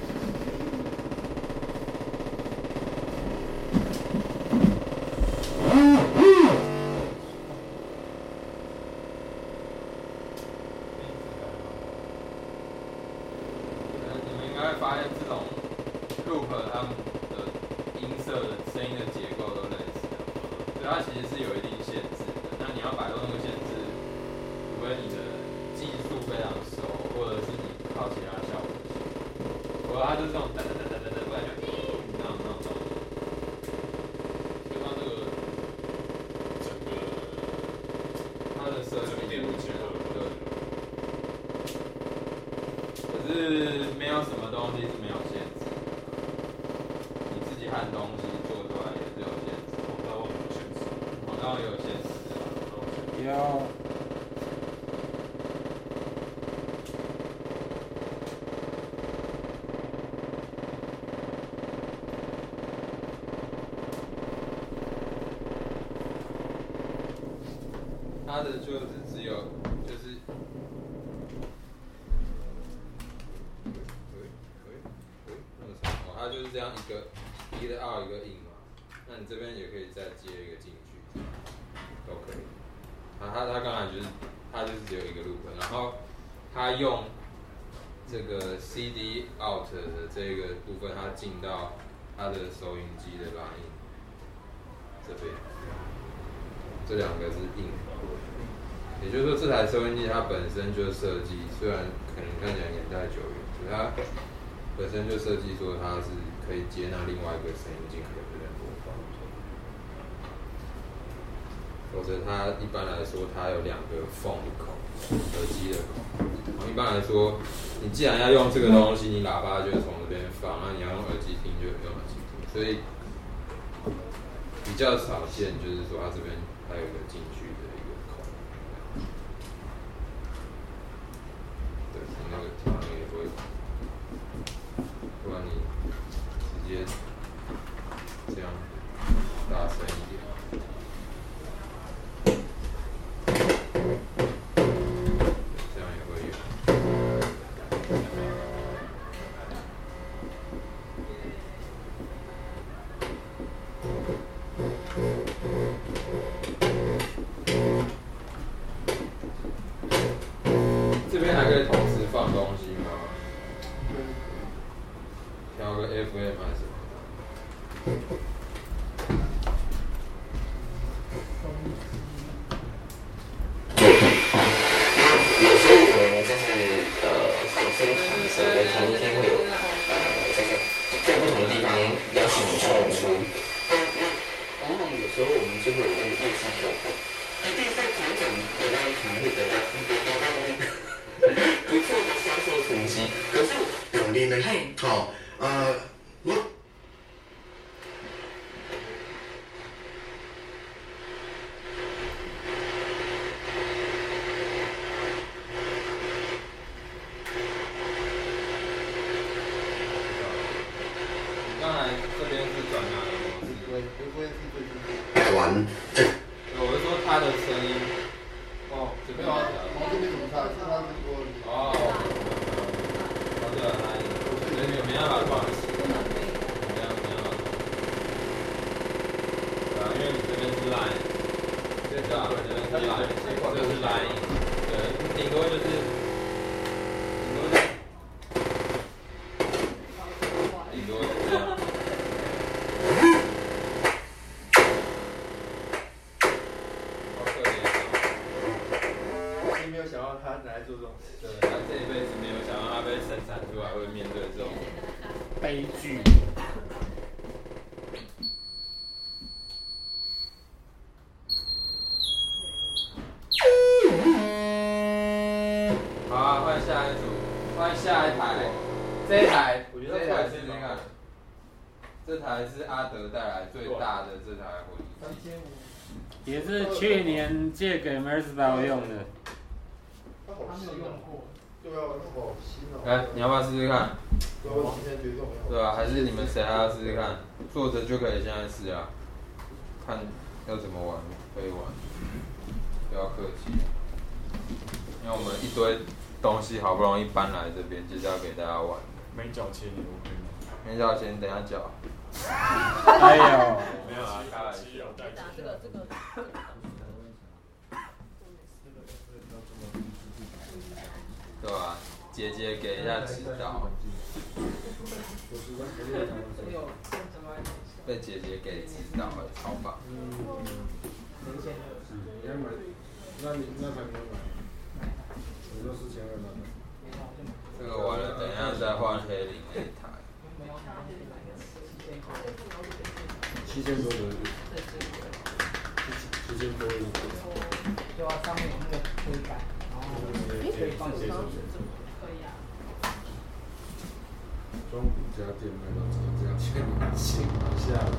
你们应该会发现这种 loop 它们的音色的声音的结构都类似的，所以它其实是有一定限制的。那你要摆脱那个限制，除非你的技术非常熟，或者是你靠其他效果器，否则它就是这种噔噔噔噔噔噔，不然就那种那种东西。就它这个整个它的设计电路结构对，可是没有什么东西是没有限制的，你自己焊东西做出来也是有限制，广告有限制，广告也有限制啊， 要。 它的就是只有就是，那么长哦，它就是这样一个一个 out 一个 in 嘛，那你这边也可以再接一个进去，都可以。啊，它它刚才就是它就是只有一个 loop， 然后它用这个 C D out 的这个部分，它进到它的收音机的 line 这边，这两个是 in。也就是说，这台收音机它本身就设计，虽然可能看起来年代久远，可是它本身就设计说它是可以接纳另外一个声音进来这边播放。否则它一般来说它有两个缝口，耳机的口。然后一般来说，你既然要用这个东西，你喇叭就从这边放，那你要用耳机听就用耳机听，所以比较少见，就是说它这边还有一个进去的一个口。对，你那个调那个也会，不然你直接这样大声一点。这样也会有。这边还可以同时放东西吗？调个 F M 还是什么？ 有时候我们就是呃，首先提升跟同一天会有呃，这个在不同的地方邀请你去演出。往往有时候我们就会有这个业绩效果。那第三场整得到可能会得到不错的销售成绩。可是两年呢，好呃，我。 刚才这边是转哪个模式？ 对，不会是最近。 改完这。 我是说它的声音。哦，这边要调。 从这边怎么看？是它是多。 哦。哦，对了，来，所以没办法放弃。没办法，没办法。对啊，因为你这边是 line， 对吧？这边是 line， 这是 line， 对，顶多就是，顶多就是。顶多是这样。好可怜哦。 你没有想到他拿来做这种事。 对，他这一辈子没有想到他被生产出来会面对这种悲剧。 下一组，换下一台，这一台，这一台试试看。这台是阿德带来最大的这台回忆器， 也是去年借给 Mersbal 用的。 他没有用过。对啊，那好新哦。 来，你要不要试试看？ 对，我今天决定要。 对啊，还是你们谁还要试试看？坐着就可以现在试啊，看要怎么玩，可以玩，不要客气。因为我们一堆东西好不容易搬来这边，就是要给大家玩。 没缴钱你 OK 吗？ 没缴钱，等一下缴。 哎呦， 没有啊，开玩笑。 这个这个。 对吧？姐姐给一下指导。被姐姐给指导了，超棒。 你要买，那你那台你要买，我就四千二买。 这个完了，等一下再换黑领那一台。 七千多的，七千多的。 就要上面有那个推杆，然后可以放手机。可以啊。 中古家电卖到这样全年新下来。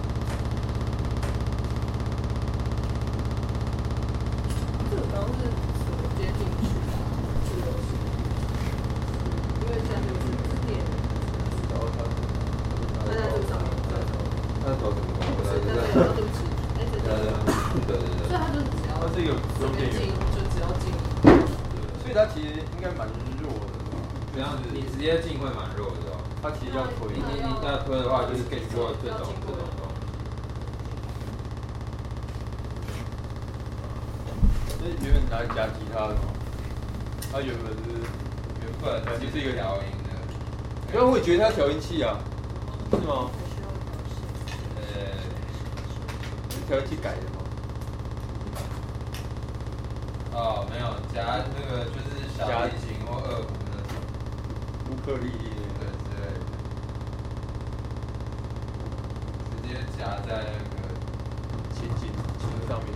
这个刚刚是怎么接进去的？这个是，因为现在就是电， 然后它， 它在这个上面， 它走什么？我在这在对不起，哎，对对对对对。 所以它就是只要它是有不用电源， 就只要进。 所以它其实应该蛮弱的。 怎样子？你直接进会蛮弱的哦。 它其实要推， 你你你要推的话，就是可以做这种这种东西。 那原本拿来夹吉他的嘛，它原本是原本它就是一个调音的。 因为会觉得它调音器啊，是吗？ 呃， 是调音器改的吗？ 哦，没有夹那个就是小提琴或二胡那种， 乌克丽丽对之类的，直接夹在那个琴琴琴上面。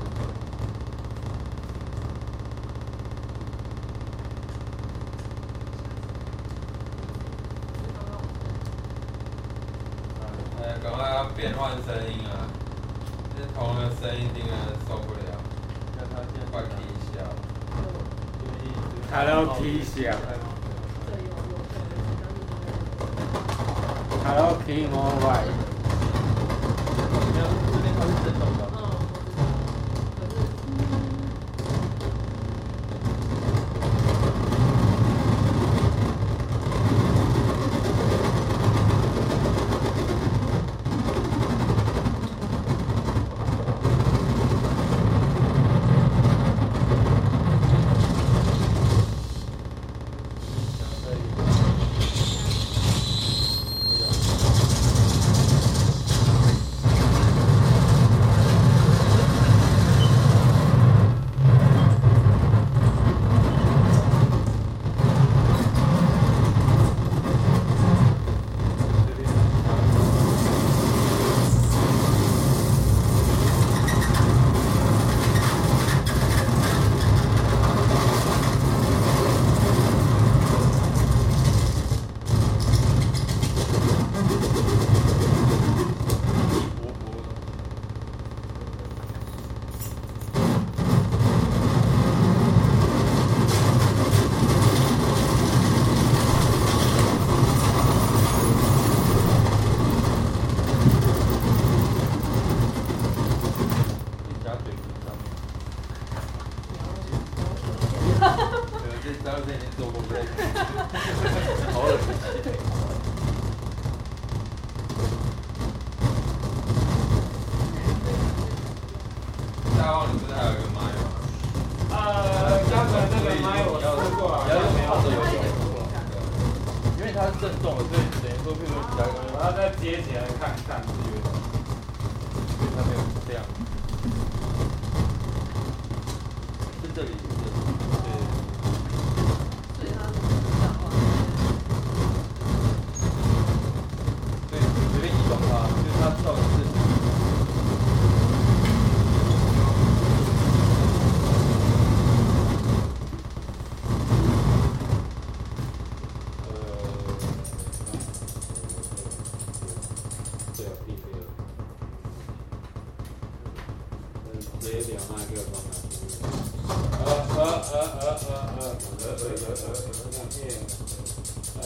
哎，赶快要变换声音啊！这同一个声音听了受不了，快停一下。 Hello T 小。Hello King Mobile。 这边它是震动的。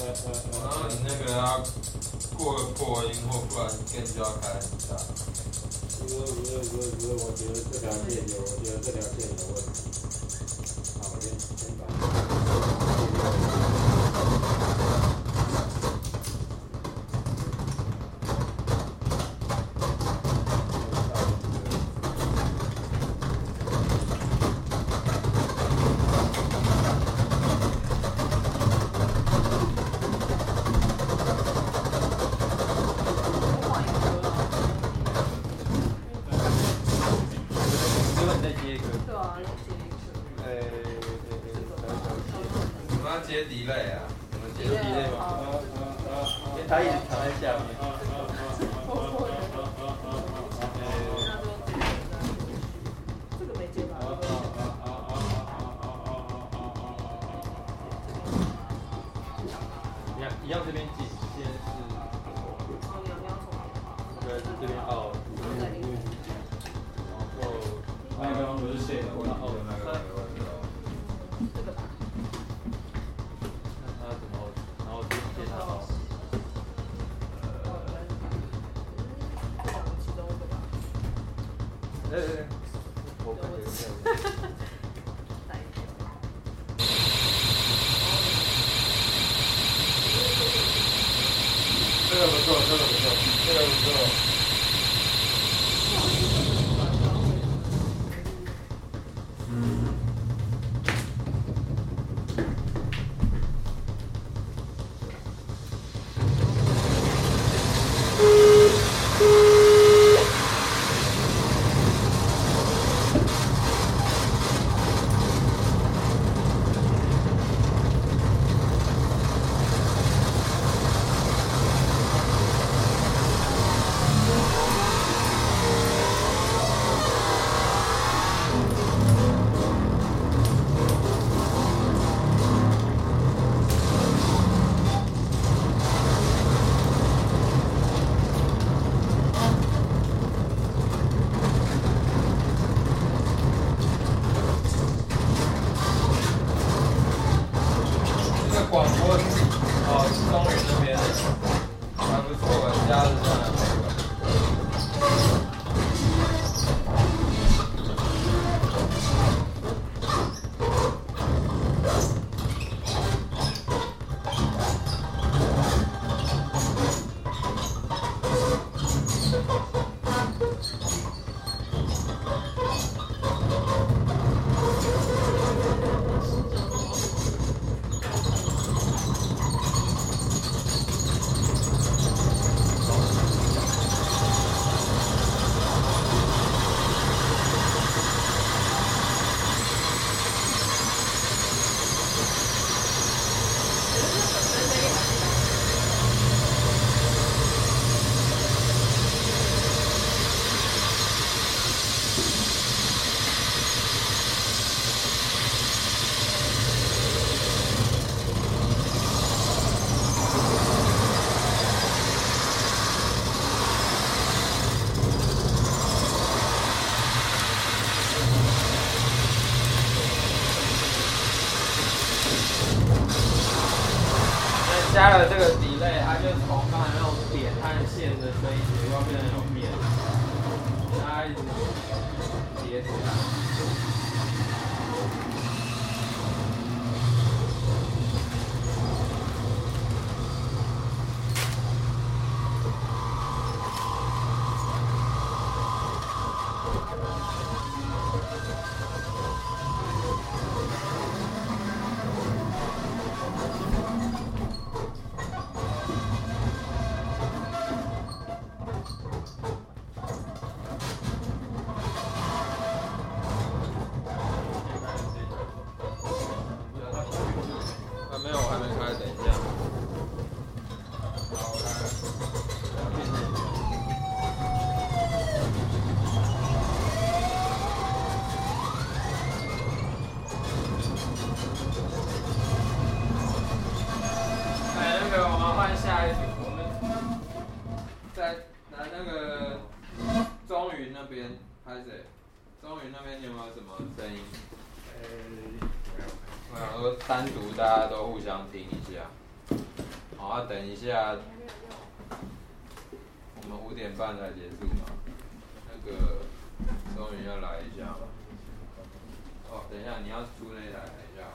然后你那个要过破音或不然更就要开很大。 不是不是不是不是，我觉得这条线有，我觉得这条线有问题。好，我先先把。 接 delay 啊？怎么接 delay 吗？ 因为它一直藏在下面。 这个没接吧？ 一样一样，这边进，现在是。 哦，两边重叠。 对，是这边凹。然后，那刚刚不是线的，我凹的那个。 这个吧。 哎哎，我感觉这样。这个不错，这个不错，这个不错。嗯。 广播哦，中原那边还不错，加的上来没有。加了这个 delay， 它就从刚才那种点和线的声音，结构变成有变，它一直叠起来。没有，我还没开，等一下。好，我开了。哎，那个我们换下一组，我们在来那个中云那边拍谁？中云那边有没有什么声音？呃，我想说单独大家都互相听一下。 好，啊，等一下，我们五点半才结束嘛。那个终于要来一下嘛。哦，等一下，你要出那台，等一下。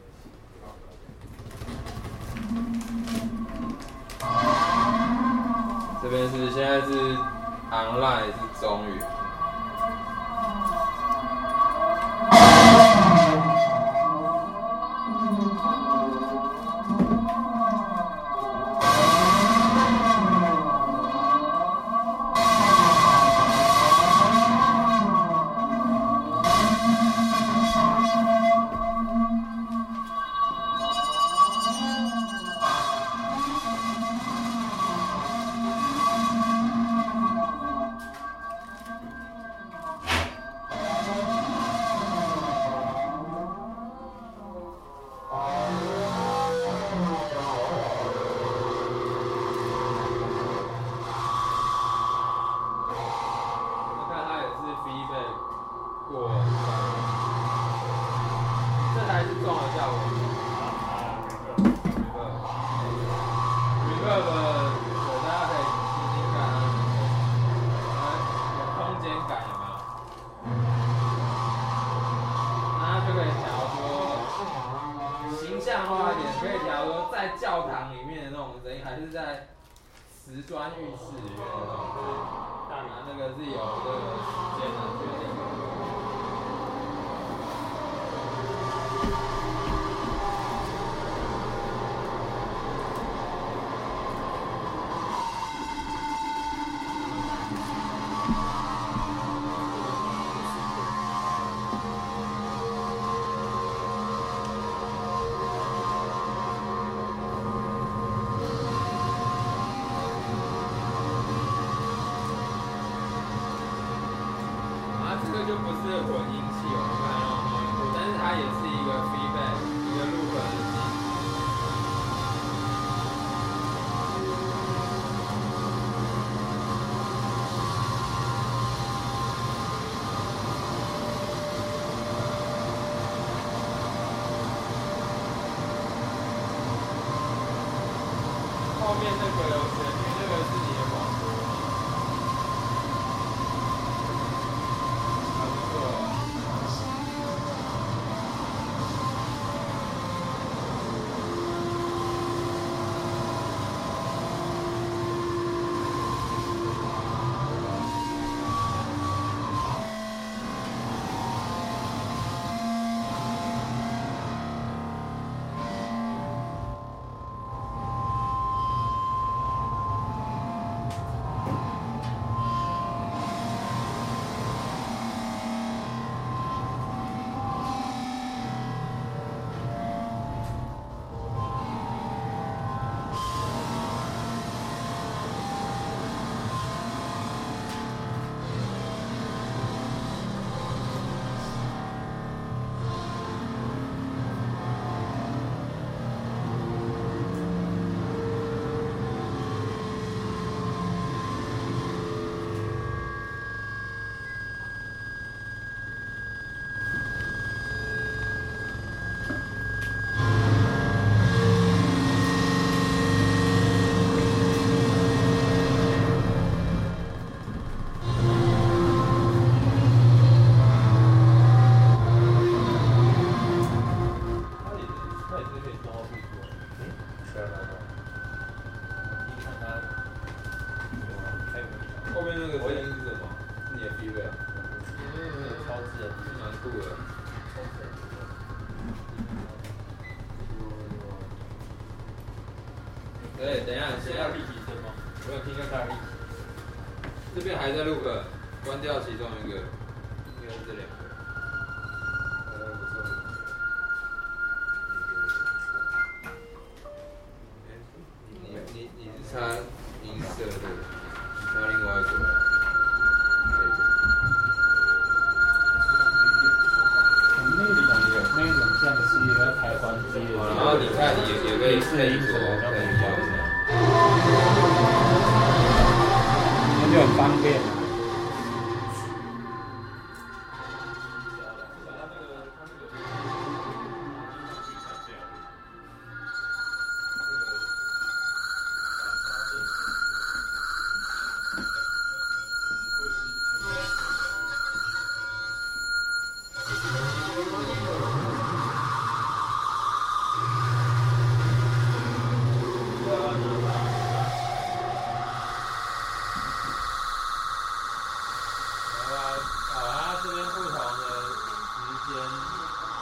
好。这边是现在是 online 是中语。后面那个有旋律，那个是你的广播还不错。后面那个声音是什么？是你的 feedback。嗯，超自然，蛮酷的。对，等一下，谁要立体声吗？我有听到他的立体。这边还在录个，关掉其中一个，应该是这两个。你你你是插音色的，插另外一个。 那种那种像是一个开关机， 然后你看也也可以配着，可以这样子， 那就很方便。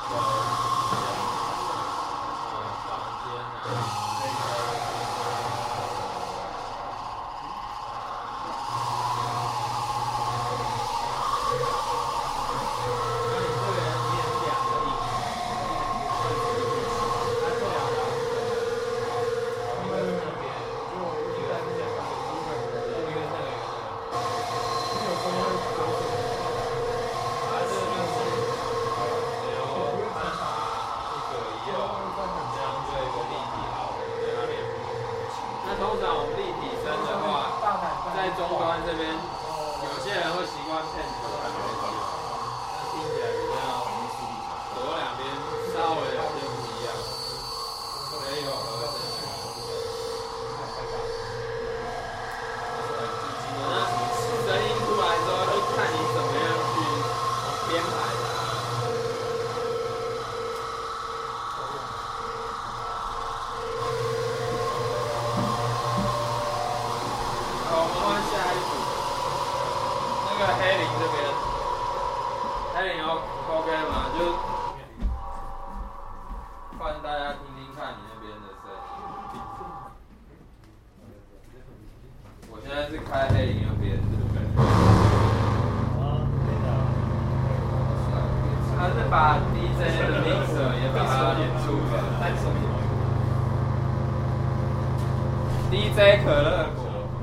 D J 可乐果。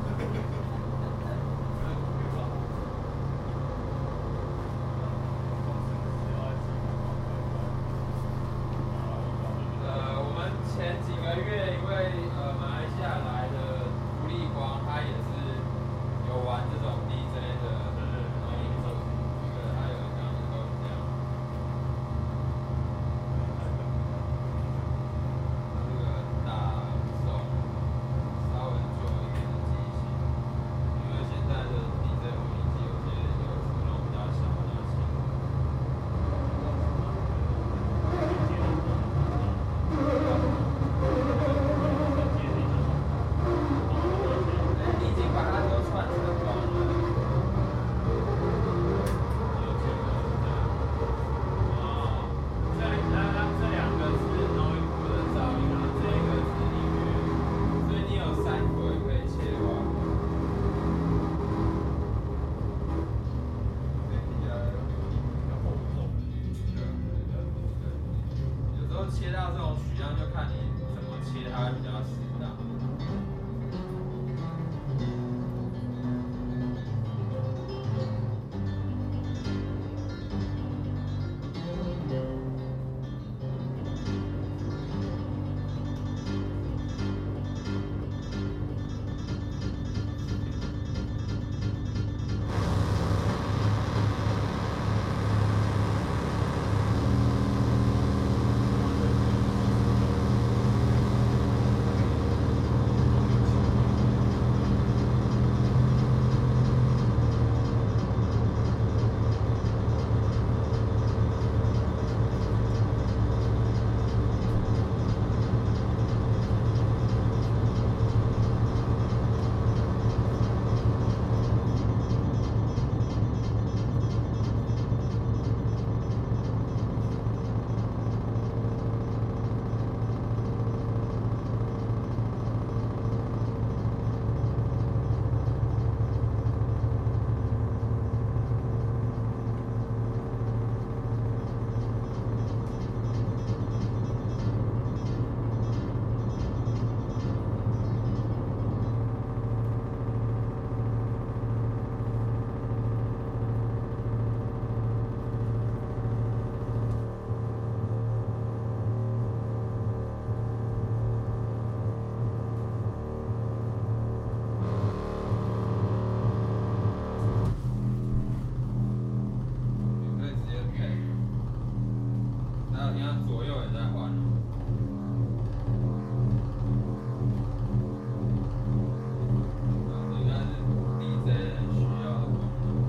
呃，我们前几个月一位呃马来西亚来的吴立光，他也是有玩这种 D J 的容易组，对，还有刚刚都是这样。这个打手稍微久一点的机型，因为现在的 D J 混音机有些有那种比较小、比较轻。已经把它都串成光了。哦，这两这两个是 noise 的噪音，然后这个是音乐，所以你有三轨可以切换。有时候切到这种取样，就看你怎么切，它会比较适当。你看左右也在换哦。这应该是 D J 很需要的功能。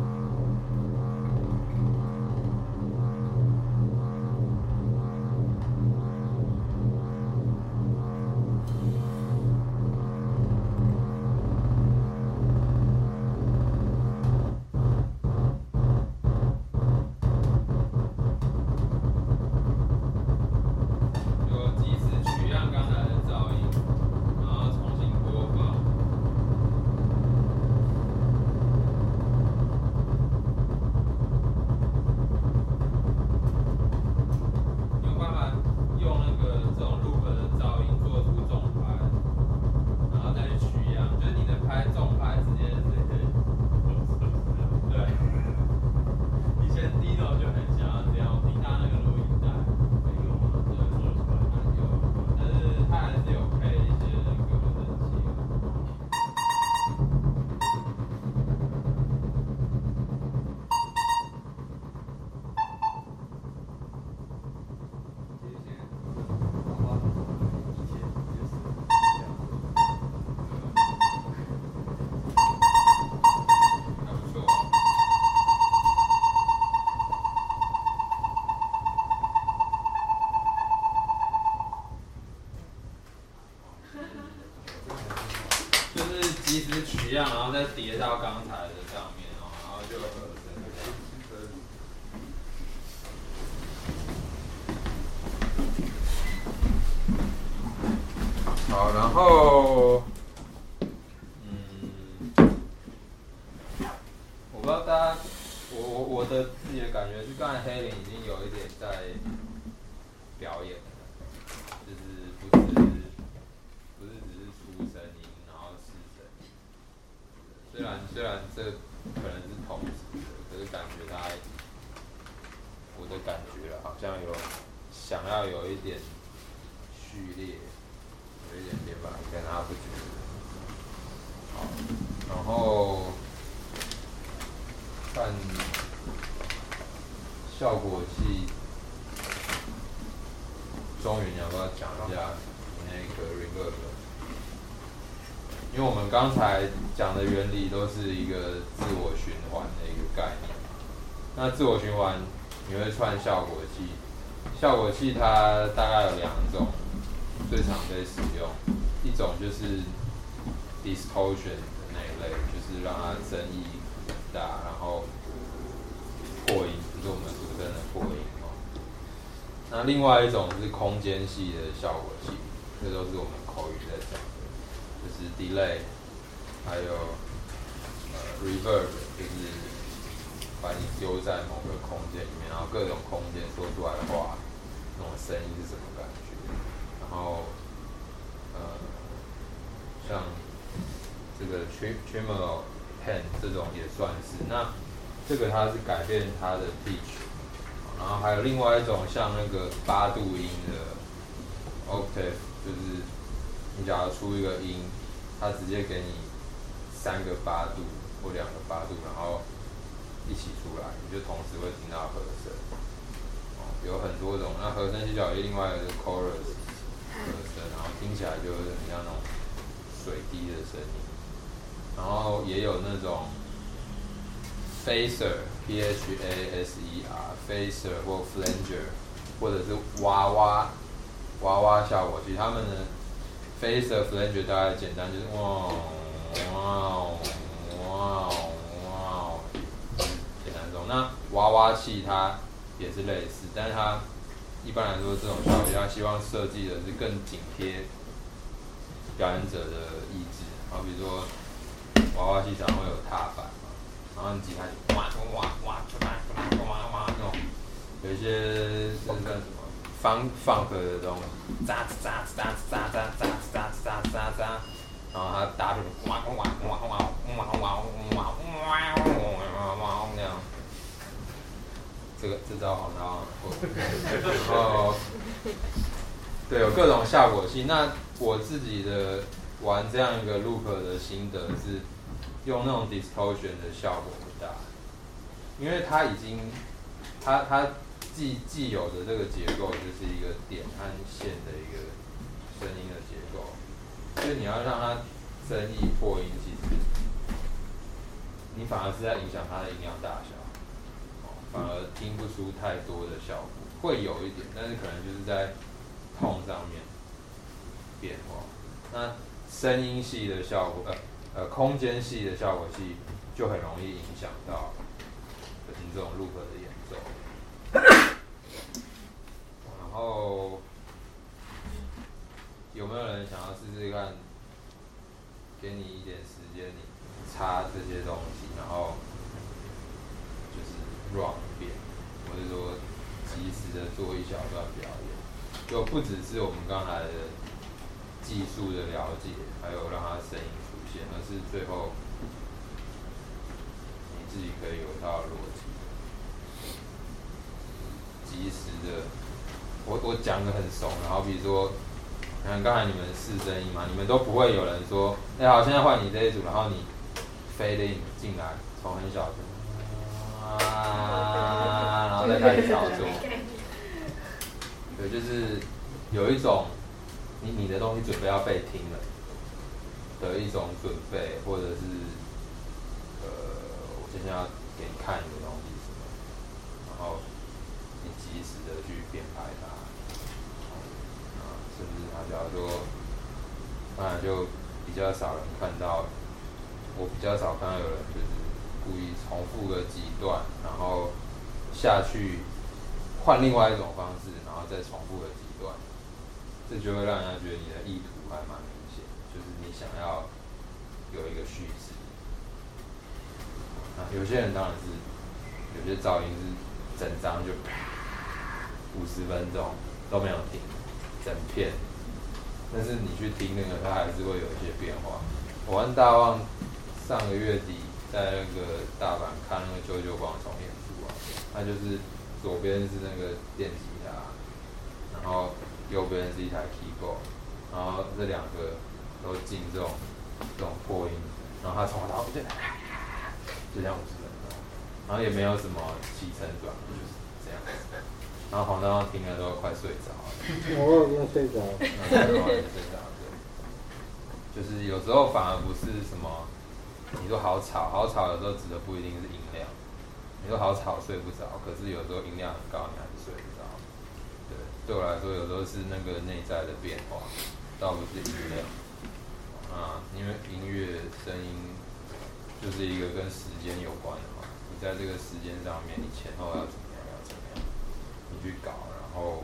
样，然后再叠到刚才的上面哦，然后就合成这样。好，然后，嗯，我不知道大家，我我我的自己的感觉是，刚才黑林已经有一点在表演了，就是不是不是只是出声音，然后试声音。虽然虽然这可能是同时的，可是感觉他，我的感觉了，好像有想要有一点序列。有一点点吧，跟他不觉得。好，然后看效果器，终于你要不要讲一下你那个 reverb？ 因为我们刚才讲的原理都是一个自我循环的一个概念。那自我循环你会串效果器，效果器它大概有两种。最常被使用，一种就是 distortion 的那一类，就是让它声音很大，然后破音，就是我们俗称的破音哦。那另外一种是空间系的效果器，这都是我们口语在讲的，就是 delay， 还有呃 reverb， 就是把你丢在某个空间里面，然后各种空间说出来的话，那种声音是什么感觉？然后，呃，像这个 tremolo pen 这种也算是。那这个它是改变它的 pitch， 然后还有另外一种像那个八度音的 octave， 就是你假如出一个音，它直接给你三个八度或两个八度，然后一起出来，你就同时会听到和声。哦，有很多种。那和声技巧有另外一个 chorus。和声，然后听起来就很像那种水滴的声音，然后也有那种 phaser P H A S E R phaser 或 flanger 或者是娃娃娃娃效果器，他们的 phaser flanger 大概简单就是哇哇哇哇，简单这种。那娃娃器它也是类似，但是它一般来说，这种效果它希望设计的是更紧贴表演者的意志。好比说，娃娃戏常会有踏板嘛，然后你吉他就哇哇哇哇哇哇那种，有一些这是算什么funk funk的东西，喳喳喳喳喳喳喳喳喳喳，然后它搭配哇哇哇哇哇哇哇哇哇那样。这个这招好难啊！然后，对，有各种效果器。那我自己的玩这样一个 loop 的心得是，用那种 distortion 的效果不大，因为它已经，它它既既有的这个结构就是一个点和线的一个声音的结构，所以你要让它增益破音，其实你反而是在影响它的音量大小。反而听不出太多的效果，会有一点，但是可能就是在痛上面变化。那声音系的效果，呃呃，空间系的效果器就很容易影响到你这种 loop 的演奏。然后有没有人想要试试看？给你一点时间，你插这些东西，然后就是 run 一遍，或者说及时的做一小段表演，就不只是我们刚才的技术的了解，还有让它声音出现，而是最后你自己可以有一套逻辑，及时的。我我讲得很怂，然后比如说，看刚才你们试声音嘛，你们都不会有人说，哎、欸、好，现在换你这一组，然后你 fade in 进来，从很小声。啊，然后再开始操作，对，就是有一种你你的东西准备要被听了的一种准备，或者是呃，我现在要给你看一个东西什么，然后你及时的去编排它，啊，甚至他假如说，当然就比较少人看到我比较少看到有人就是故意重复个几段，然后下去换另外一种方式，然后再重复个几段，这就会让人家觉得你的意图还蛮明显，就是你想要有一个叙事。啊，有些人当然是，有些噪音是整张就啪五十分钟都没有停，整片。但是你去听那个，它还是会有一些变化。我跟大旺上个月底在那个大阪看那个九九广场演出啊，它就是左边是那个电吉他，然后右边是一台 keyboard， 然后这两个都进这种这种破音，然后它从头到尾就就这样五十分钟，然后也没有什么起承转合，就是这样子。然后黄大旺听了都快睡着了， 我已经睡着了， 然后也睡着了。就是有时候反而不是什么，你说好吵，好吵有时候指的不一定是音量。你说好吵睡不着，可是有时候音量很高，你还是睡不着。对，对我来说有时候是那个内在的变化，倒不是音量。啊，因为音乐声音就是一个跟时间有关的嘛。你在这个时间上面，你前后要怎么样，要怎么样，你去搞，然后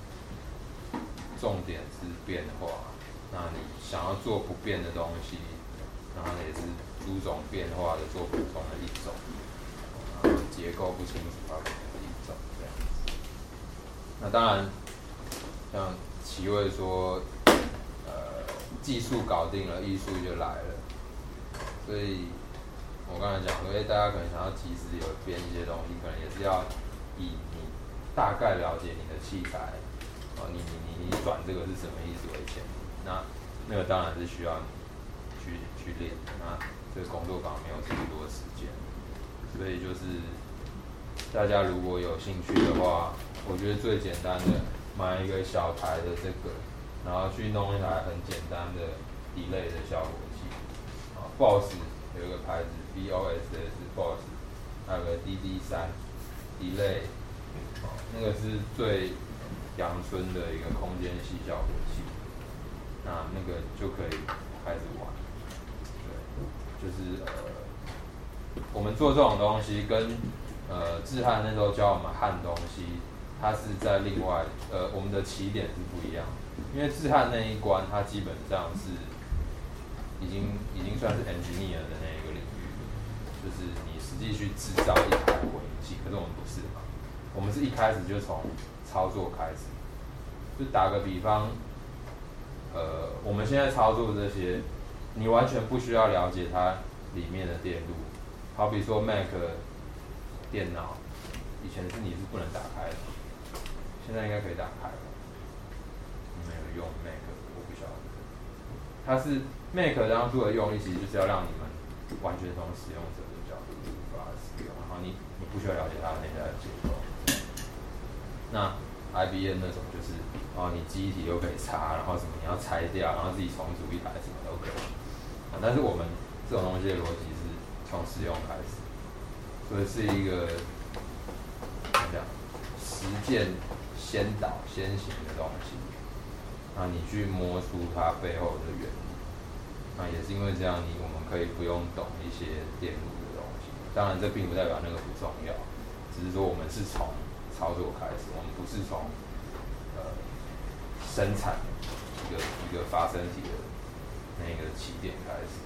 重点是变化。那你想要做不变的东西，然后也是诸种变化的做普通的一种，然后结构不清楚它可能是一种这样子。那当然，像齐卫说，呃，技术搞定了，艺术就来了。所以我刚才讲说，哎，大家可能想要及时有编一些东西，可能也是要以你大概了解你的器材，哦，你你你你转这个是什么意思为前提。那那个当然是需要你去去练，那这个工作坊没有这么多时间，所以就是大家如果有兴趣的话，我觉得最简单的买一个小台的这个，然后去弄一台很简单的 delay 的效果器，啊 ，B O S S 有一个牌子 B O S S B O S S， 还有个 D D 三 delay， 啊，那个是最阳春的一个空间系效果器。那那个就可以开始玩，对，就是呃，我们做这种东西跟呃志翰那时候教我们焊东西，它是在另外呃我们的起点是不一样，因为志翰那一关它基本上是已经已经算是 engineer 的那一个领域，就是你实际去制造一台混音器，可是我们不是嘛，我们是一开始就从操作开始，就打个比方。呃，我们现在操作这些，你完全不需要了解它里面的电路。好比说 Mac 电脑，以前是你是不能打开的，现在应该可以打开了。你们有用 Mac， 我不晓得。它是 Mac 当初的用意，其实就是要让你们完全从使用者的角度出发使用，然后你你不需要了解它的内在的结构。那 I B M 那种就是。哦，你记忆体又可以插，然后什么你要拆掉，然后自己重组一台什么都可以。啊，但是我们这种东西的逻辑是从使用开始，所以是一个怎么讲，实践先导先行的东西。那你去摸出它背后的原理，那也是因为这样，你我们可以不用懂一些电路的东西。当然，这并不代表那个不重要，只是说我们是从操作开始，我们不是从呃。生产一个一个发生体的那个起点开始，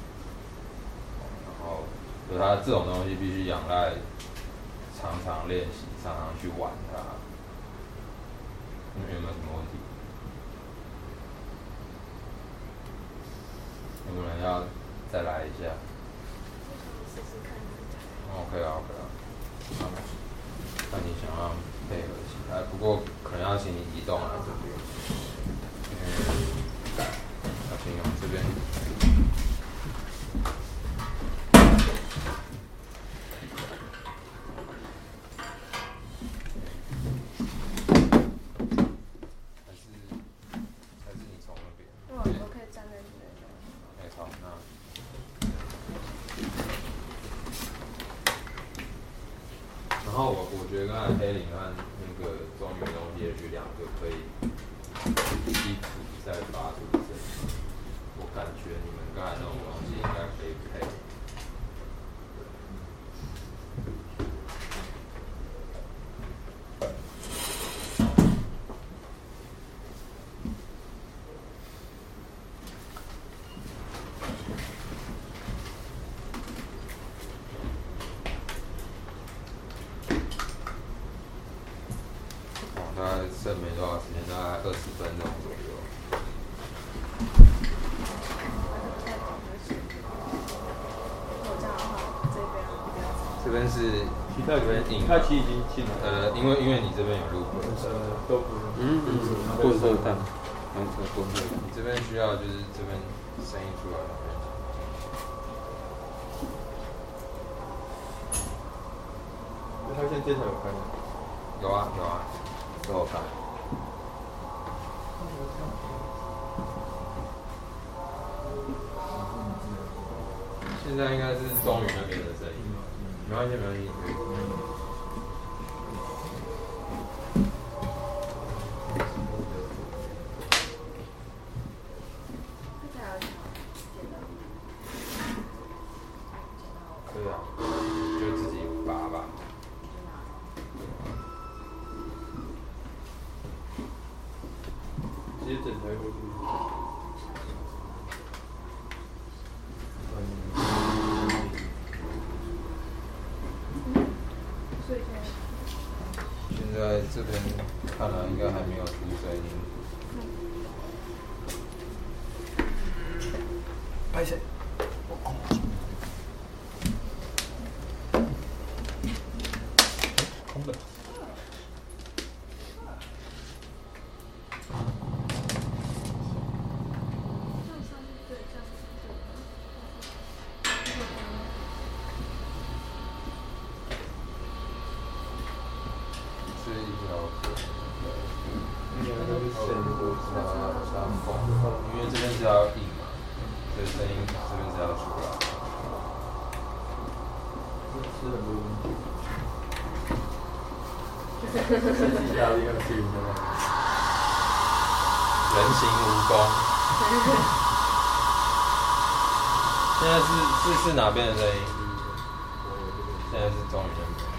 然后所以它这种东西必须仰赖常常练习，常常去玩它。你们有没有什么问题？有没有人要再来一下 ？OK 啊 ，OK 啊。那你想要配合起来，不过可能要请你移动来这边。嗯，要请用这边。还是还是你从那边？ 我我可以站在这边。 哎，好，那。然后我我觉得刚才黑林和那个中原东也许两个可以一起再发出声音，我感觉你们刚才那种东西应该可以配。 剩没多少时间，大概二十分钟左右。这边是其他这边赢， 他其实已经进了。 呃，因为因为你这边有录过， 呃，都不嗯嗯， 混合蛋， 混合混合，你这边需要就是这边声音出来了。 他现在这台有开吗？ 有啊有啊，都有开。现在应该是中宇那边的声音，没关系没关系。对啊，就自己拔吧。 直接整台过去。 现在这边看来应该还没有出声音。拍谁？空的。是一条河，应该是线路它它缝，因为这边是要硬嘛，所以声音这边是要出来。 吃很多东西。自己压力要去的吗？ 人形蜈蚣。现在是是是哪边的声音？现在是中宇那边。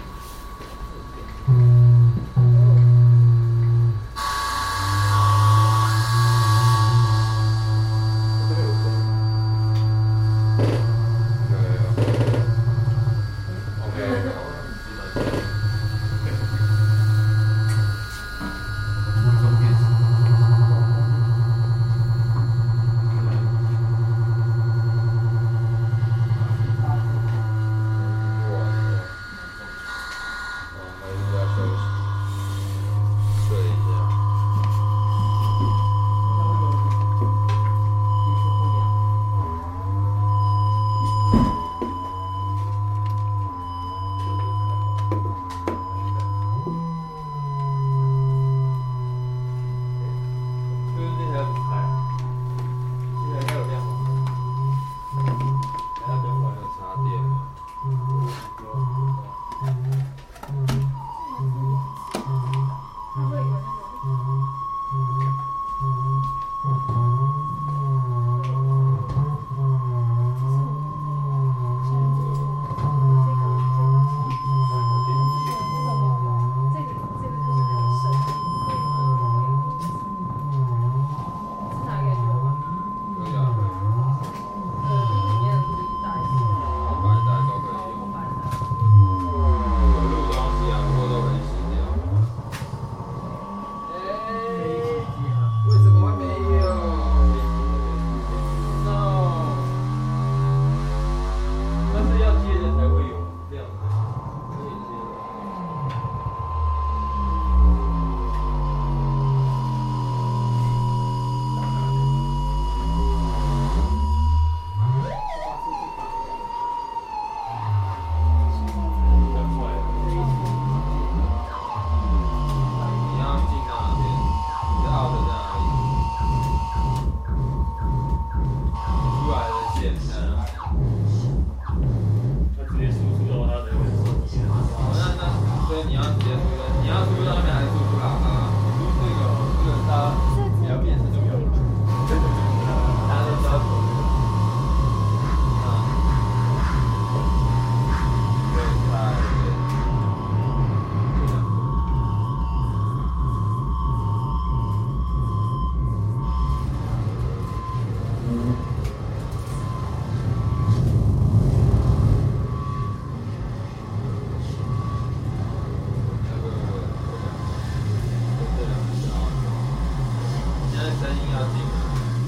声音要进来。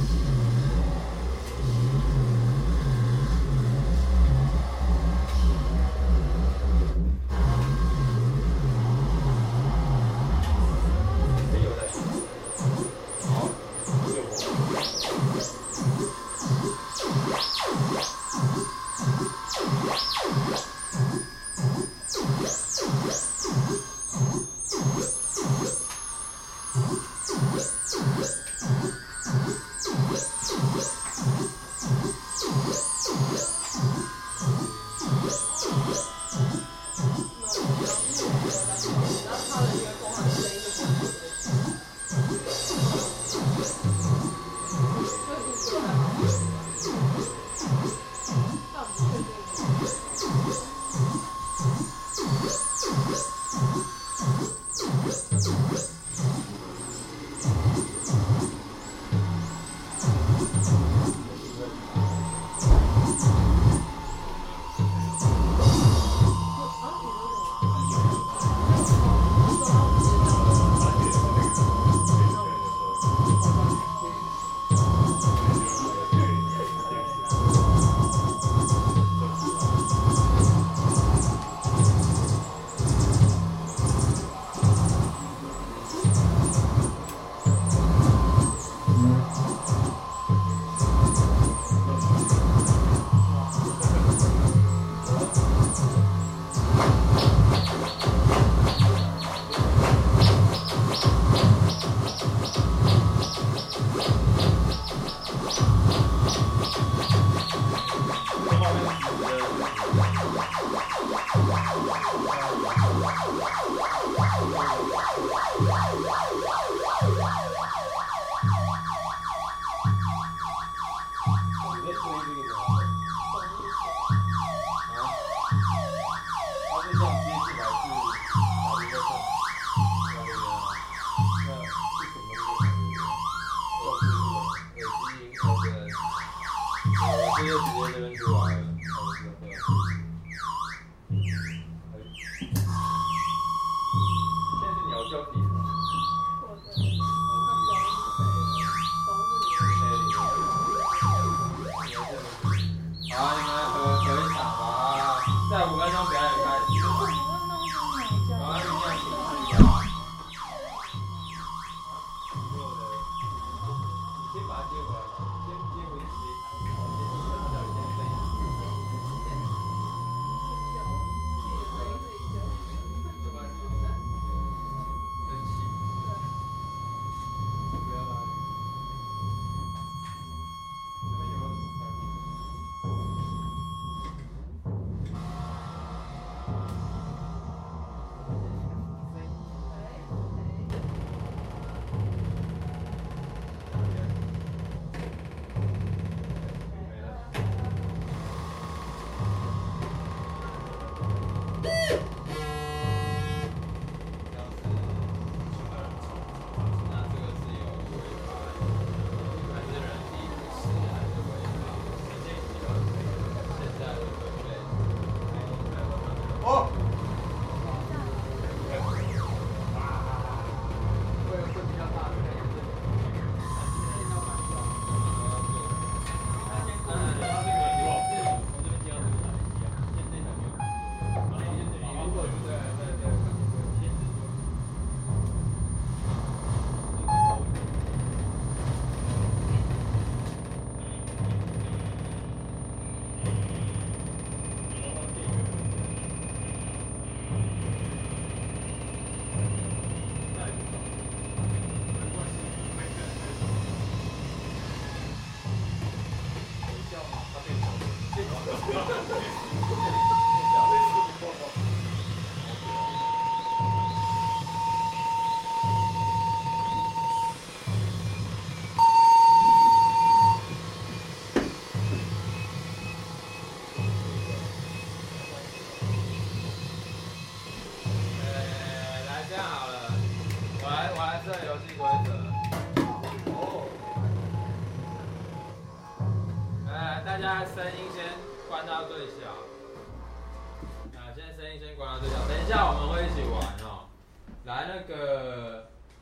大家声音先关到最小，啊，现在声音先关到最小，等一下我们会一起玩哦。来，那个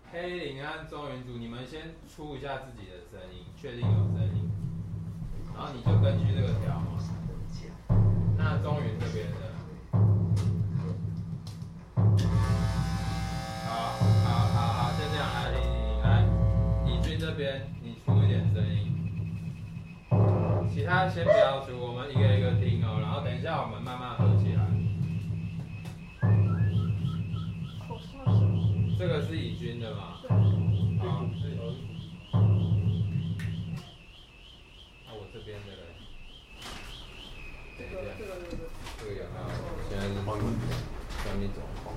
黑林和中云组，你们先出一下自己的声音，确定有声音，然后你就根据这个调嘛。那中云这边的，好，好，好，好，先这样来，林林来，李军这边你出一点声音，其他先不要出，我们一个一个听哦，然后等一下我们慢慢合起来。这个是乙军的嘛？好，那我这边的嘞？等一下，这个有没有？现在是下面怎么放？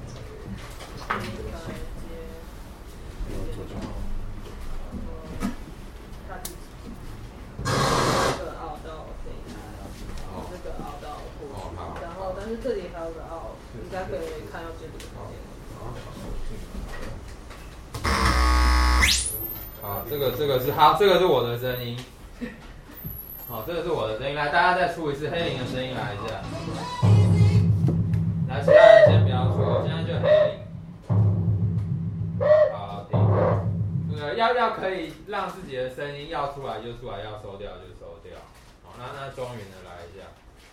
这个凹到这一台，这个凹到过去，然后但是这里还有个凹，应该可以看到这里的空间。 好，这个这个是好，这个是我的声音。好，这个是我的声音，来，大家再出一次黑林的声音来一下。来，其他人先不要出，现在就黑林。好，停。那个要要可以让自己的声音要出来就出来，要收掉就收掉。好，那那中云的来一下。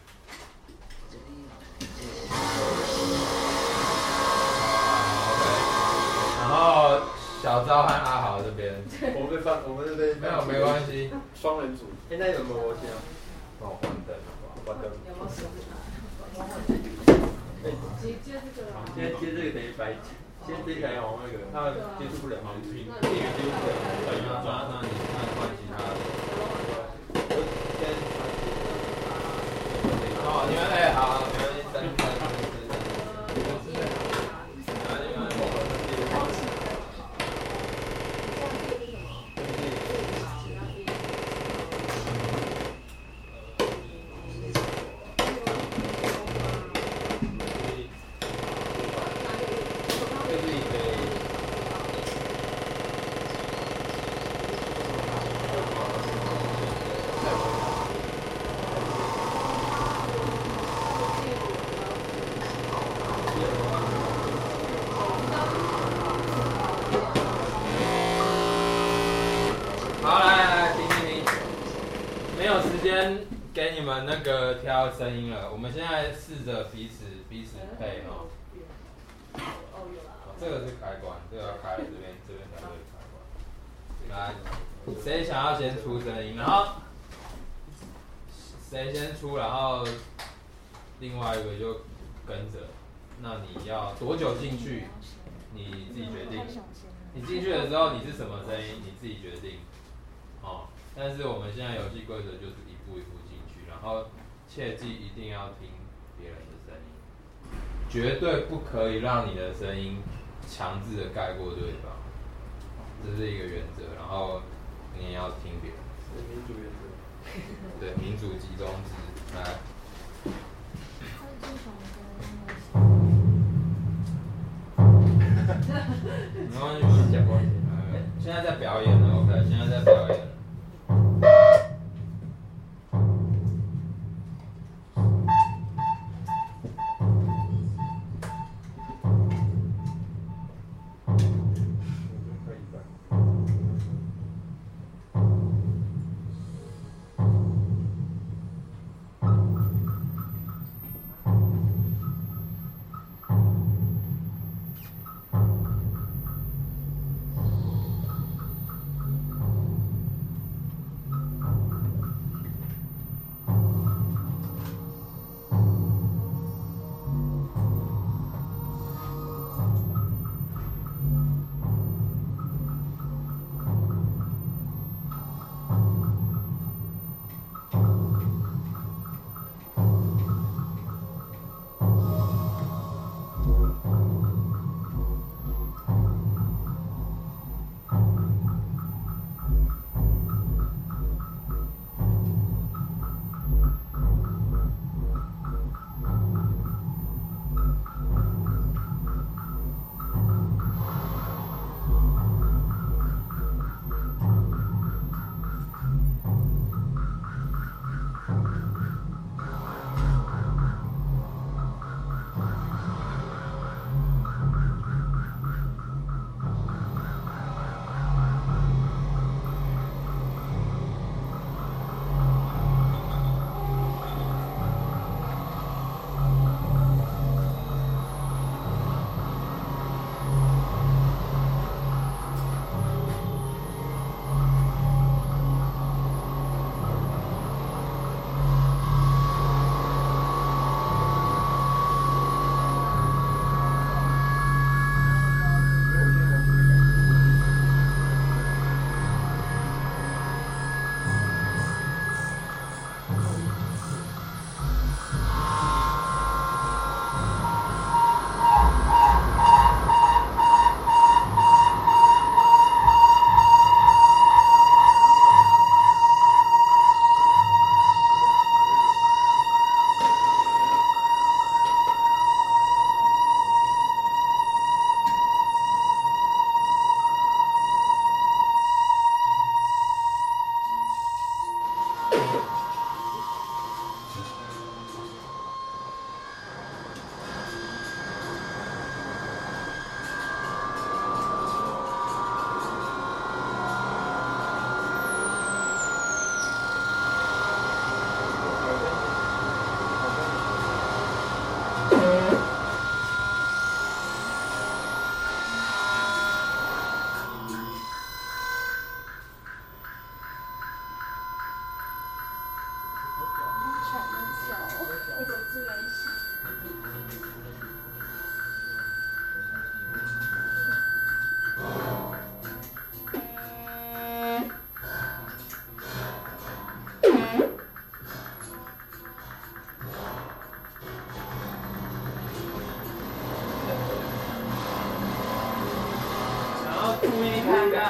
然后小昭和阿豪这边， 我们放我们这边没有没关系， 双人组。现在有没有我先？ 帮我关灯好不好？ 关灯。 有没有手指接接这个。 现在接这个等于白，先接起来往那个，他接触不了，电源接触不了， 那那那你看换其他的。哦，你们哎好，没关系，等等等等。给你们那个挑声音了，我们现在试着彼此彼此配哈。哦，这个是开关，这个要开了这边这边才会开关。来，谁想要先出声音，然后谁先出，然后另外一个就跟着。那你要多久进去，你自己决定。你进去的时候你是什么声音，你自己决定。哦，但是我们现在游戏规则就是一步一步进去，然后切记一定要听别人的声音，绝对不可以让你的声音强制的盖过对方，这是一个原则。然后你也要听别人。 民主原则。 对，民主集中制，来。没关系，我讲过。现在在表演了 ，OK， 现在在表演了。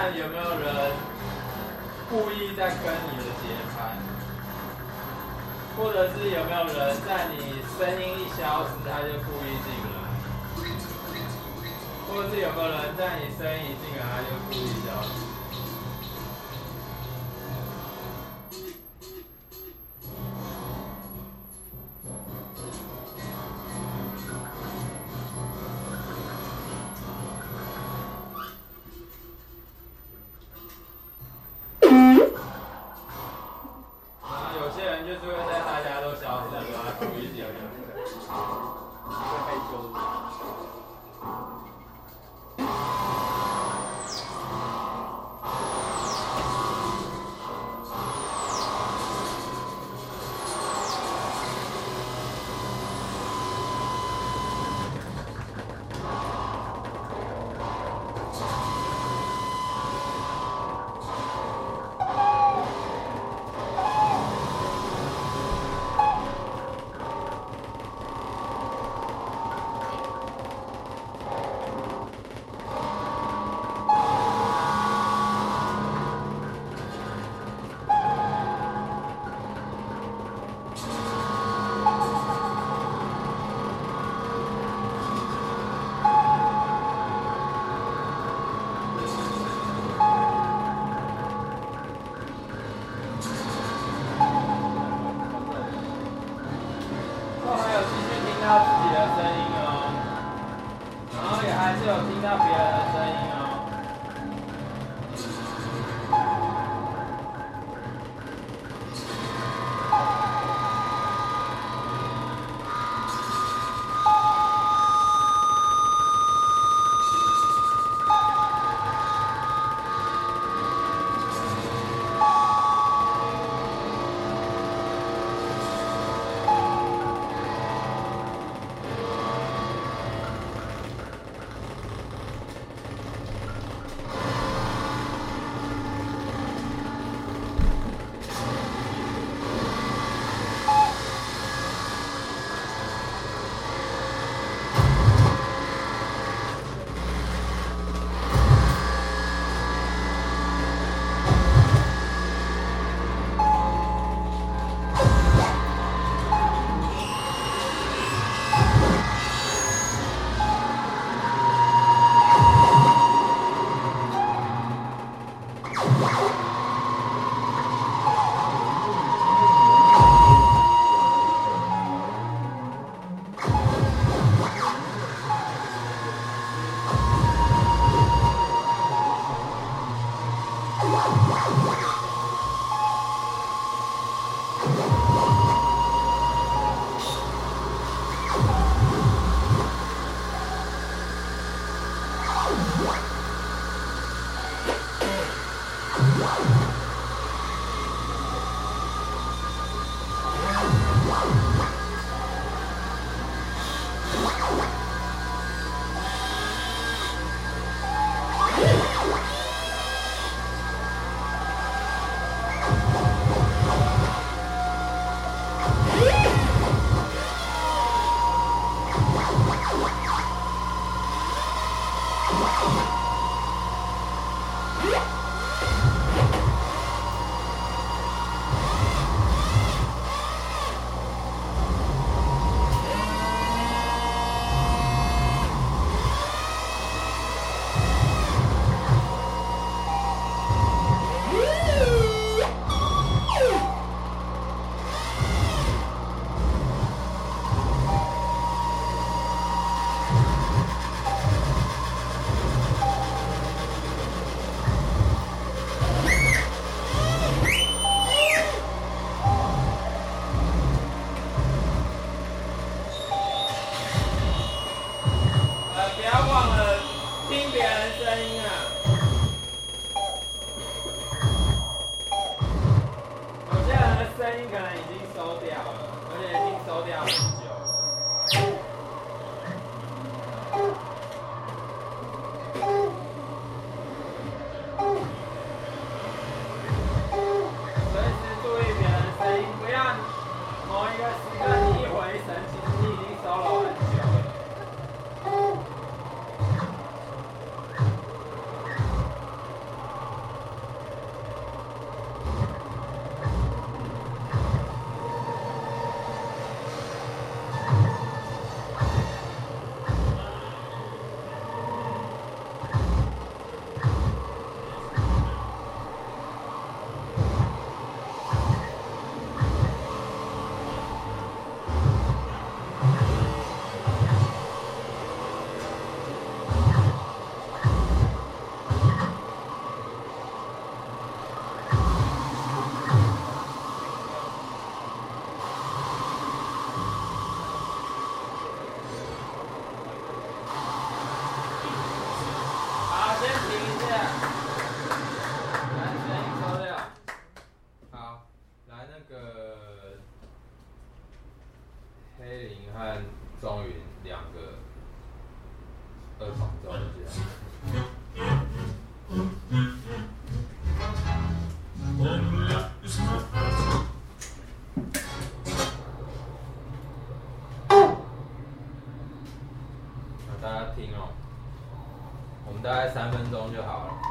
看有没有人故意在跟你的节拍，或者是有没有人在你声音一消失他就故意进来，或者是有没有人在你声音一进来他就故意消失。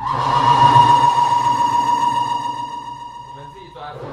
你们自己抓时间。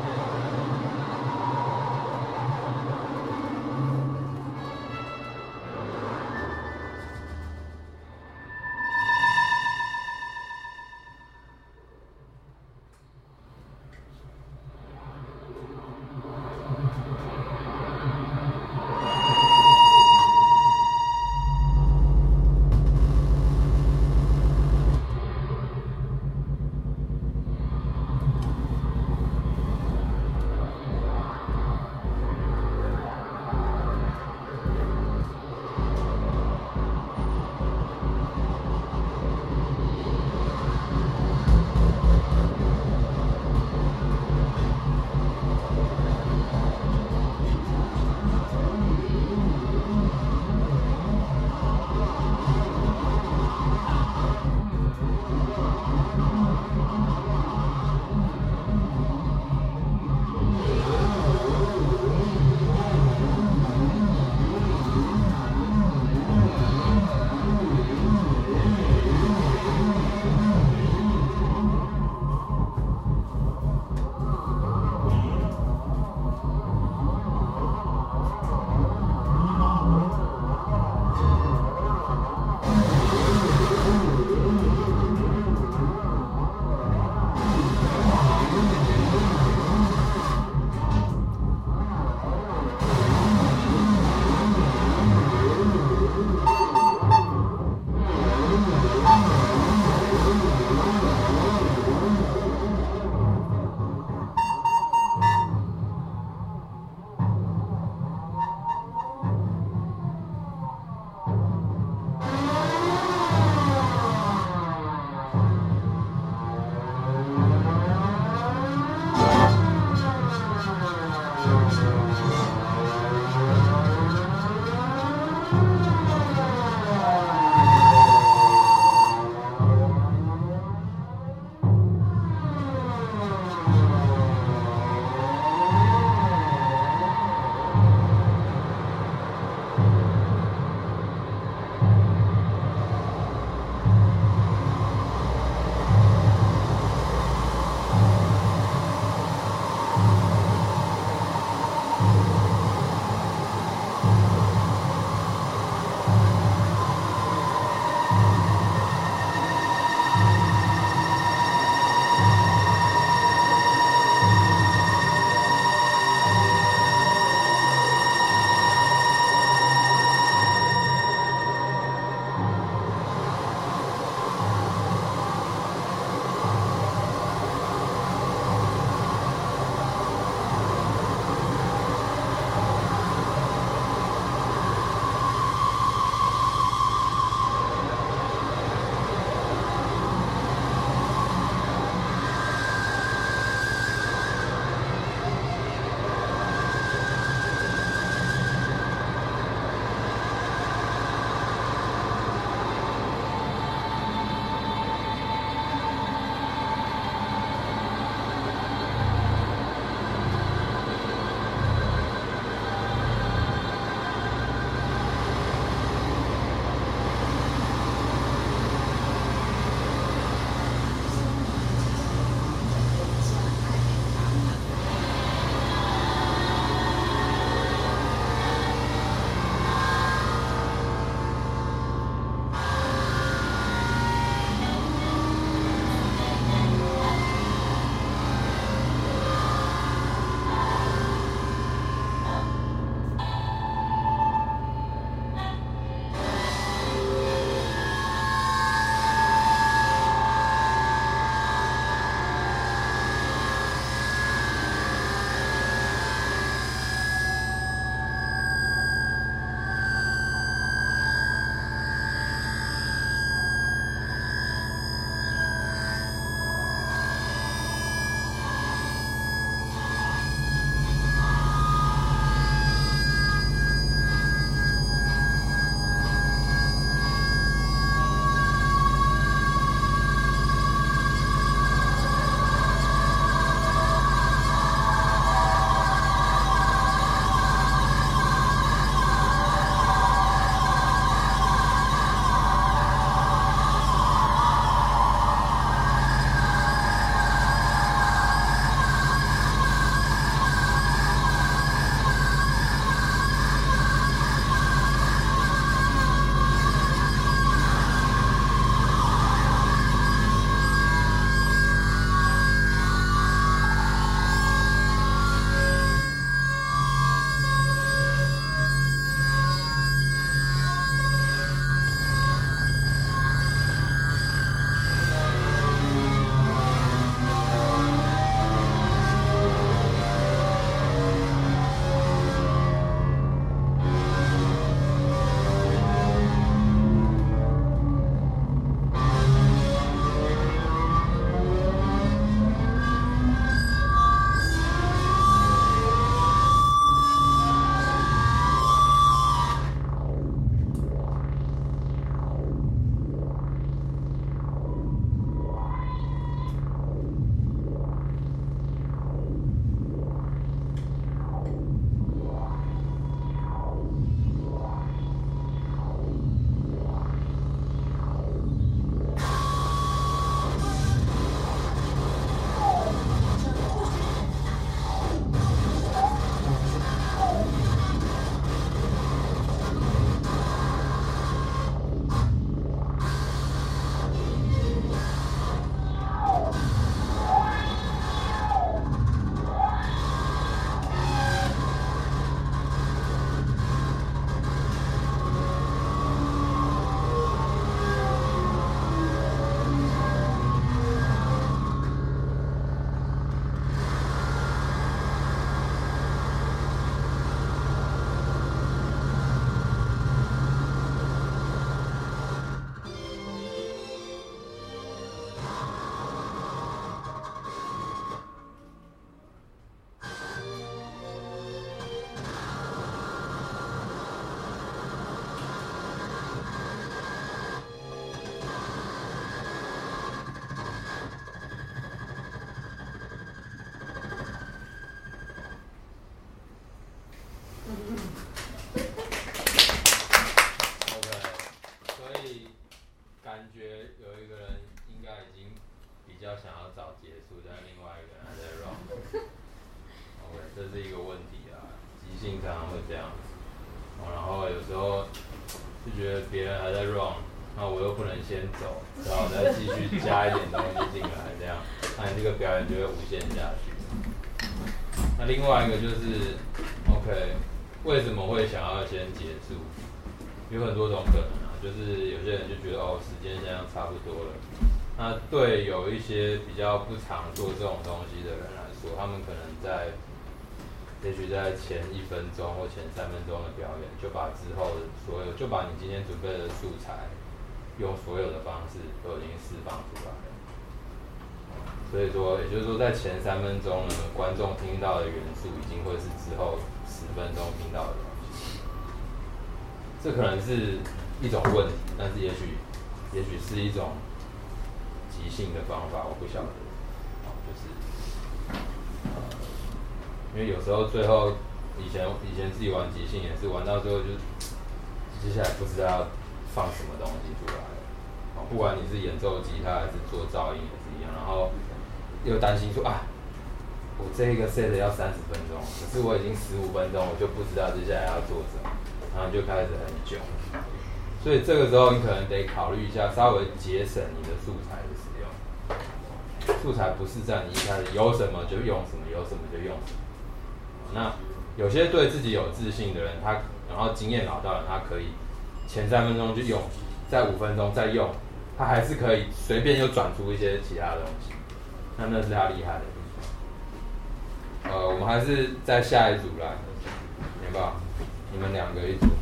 要早结束，但另外一个人还在 run。OK， 这是一个问题啊，即兴常常会这样子。哦、然后有时候就觉得别人还在 run， 那我又不能先走，然后再继续加一点东西进来，这样，那你这个表演就会无限下去。那另外一个就是 ，OK， 为什么会想要先结束？有很多种可能啊，就是有些人就觉得哦，时间现在差不多了。那对有一些比较不常做这种东西的人来说，他们可能在，也许在前一分钟或前三分钟的表演，就把之后的所有，就把你今天准备的素材，用所有的方式都已经释放出来了。所以说，也就是说，在前三分钟呢，观众听到的元素已经会是之后十分钟听到的东西。这可能是一种问题，但是也许，也许是一种即兴的方法，我不晓得。就是，呃，因为有时候最后，以前以前自己玩即兴也是玩到最后就，接下来不知道要放什么东西出来了。哦，不管你是演奏吉他还是做噪音也是一样，然后。又担心说啊，我这一个 set 要三十分钟，可是我已经十五分钟，我就不知道接下来要做什么，然后就开始很久。所以这个时候你可能得考虑一下，稍微节省你的素材的使用。素材不是在你一开始有什么就用什么，有什么就用什么。那有些对自己有自信的人，他然后经验老道的人，他可以前三分钟就用，再五分钟再用，他还是可以随便就转出一些其他的东西。那那是他厉害的地方。呃，我们还是在下一组来，有没有？你们两个一组。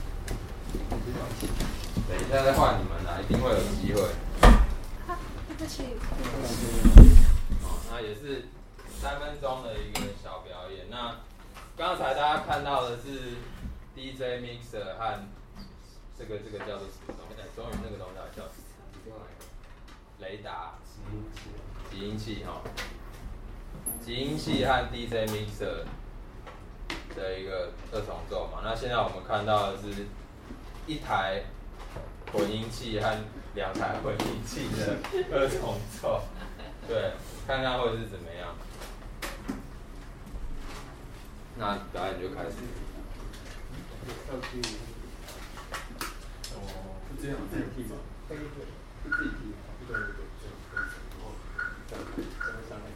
等一下再换你们啦，一定会有机会。 对不起。 哦，那也是三分钟的一个小表演。那刚才大家看到的是 D J mixer 和这个这个叫做什么东西？哎，终于那个东西叫雷达。集音器哈，集音器和 D J mixer 的一个二重奏嘛。那现在我们看到的是一台混音器和两台混音器的二重奏，对，看看会是怎么样。那表演就开始。 哦，是这样，自己踢吗？是自己踢吗？对对对。这样，这样上来。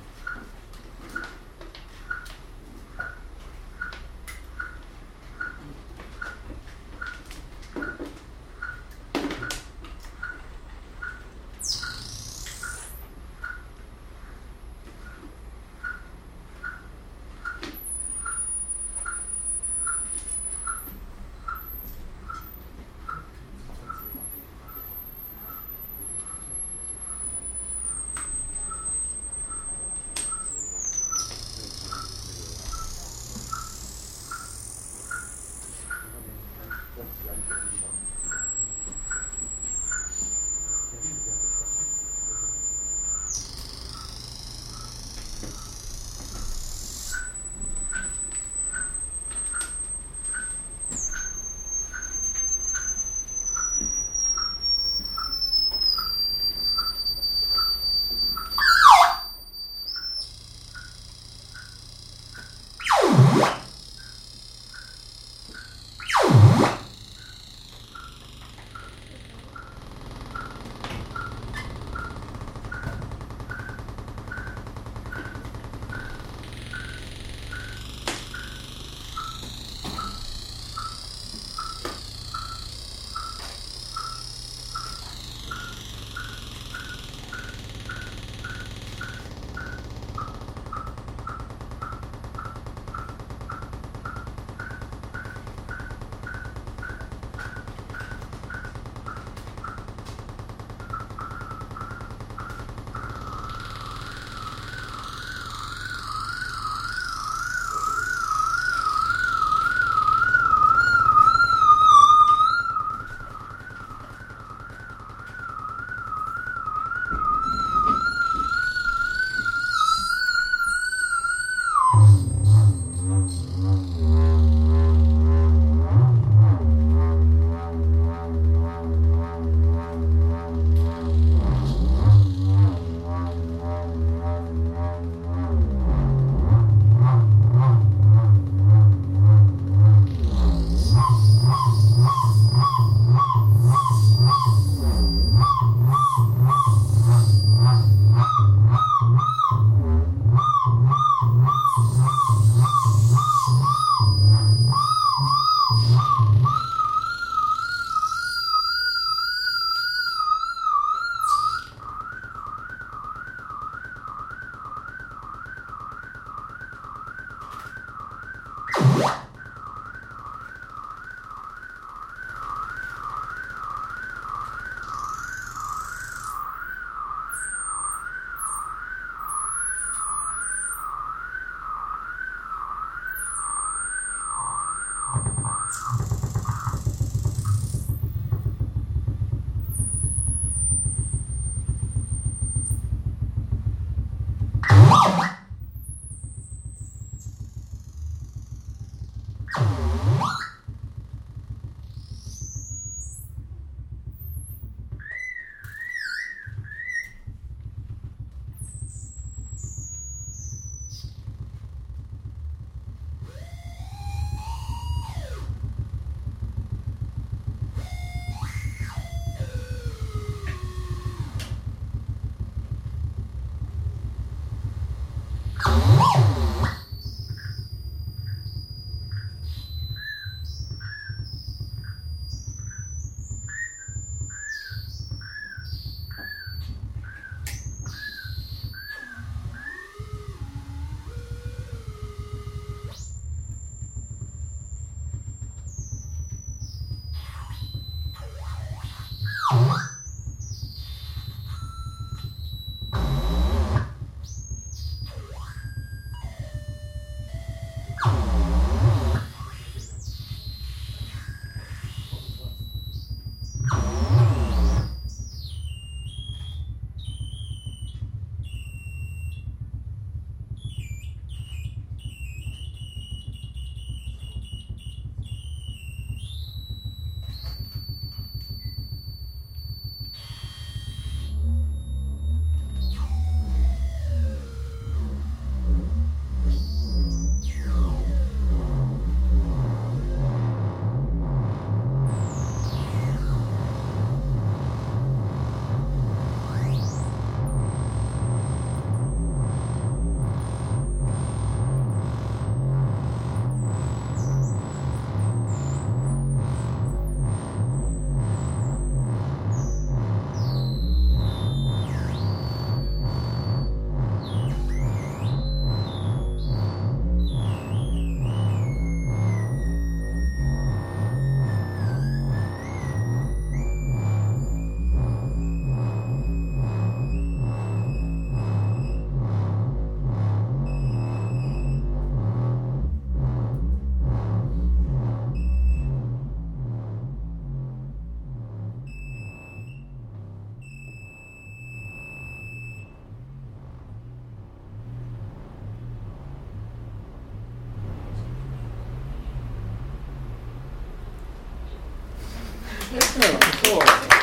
不错。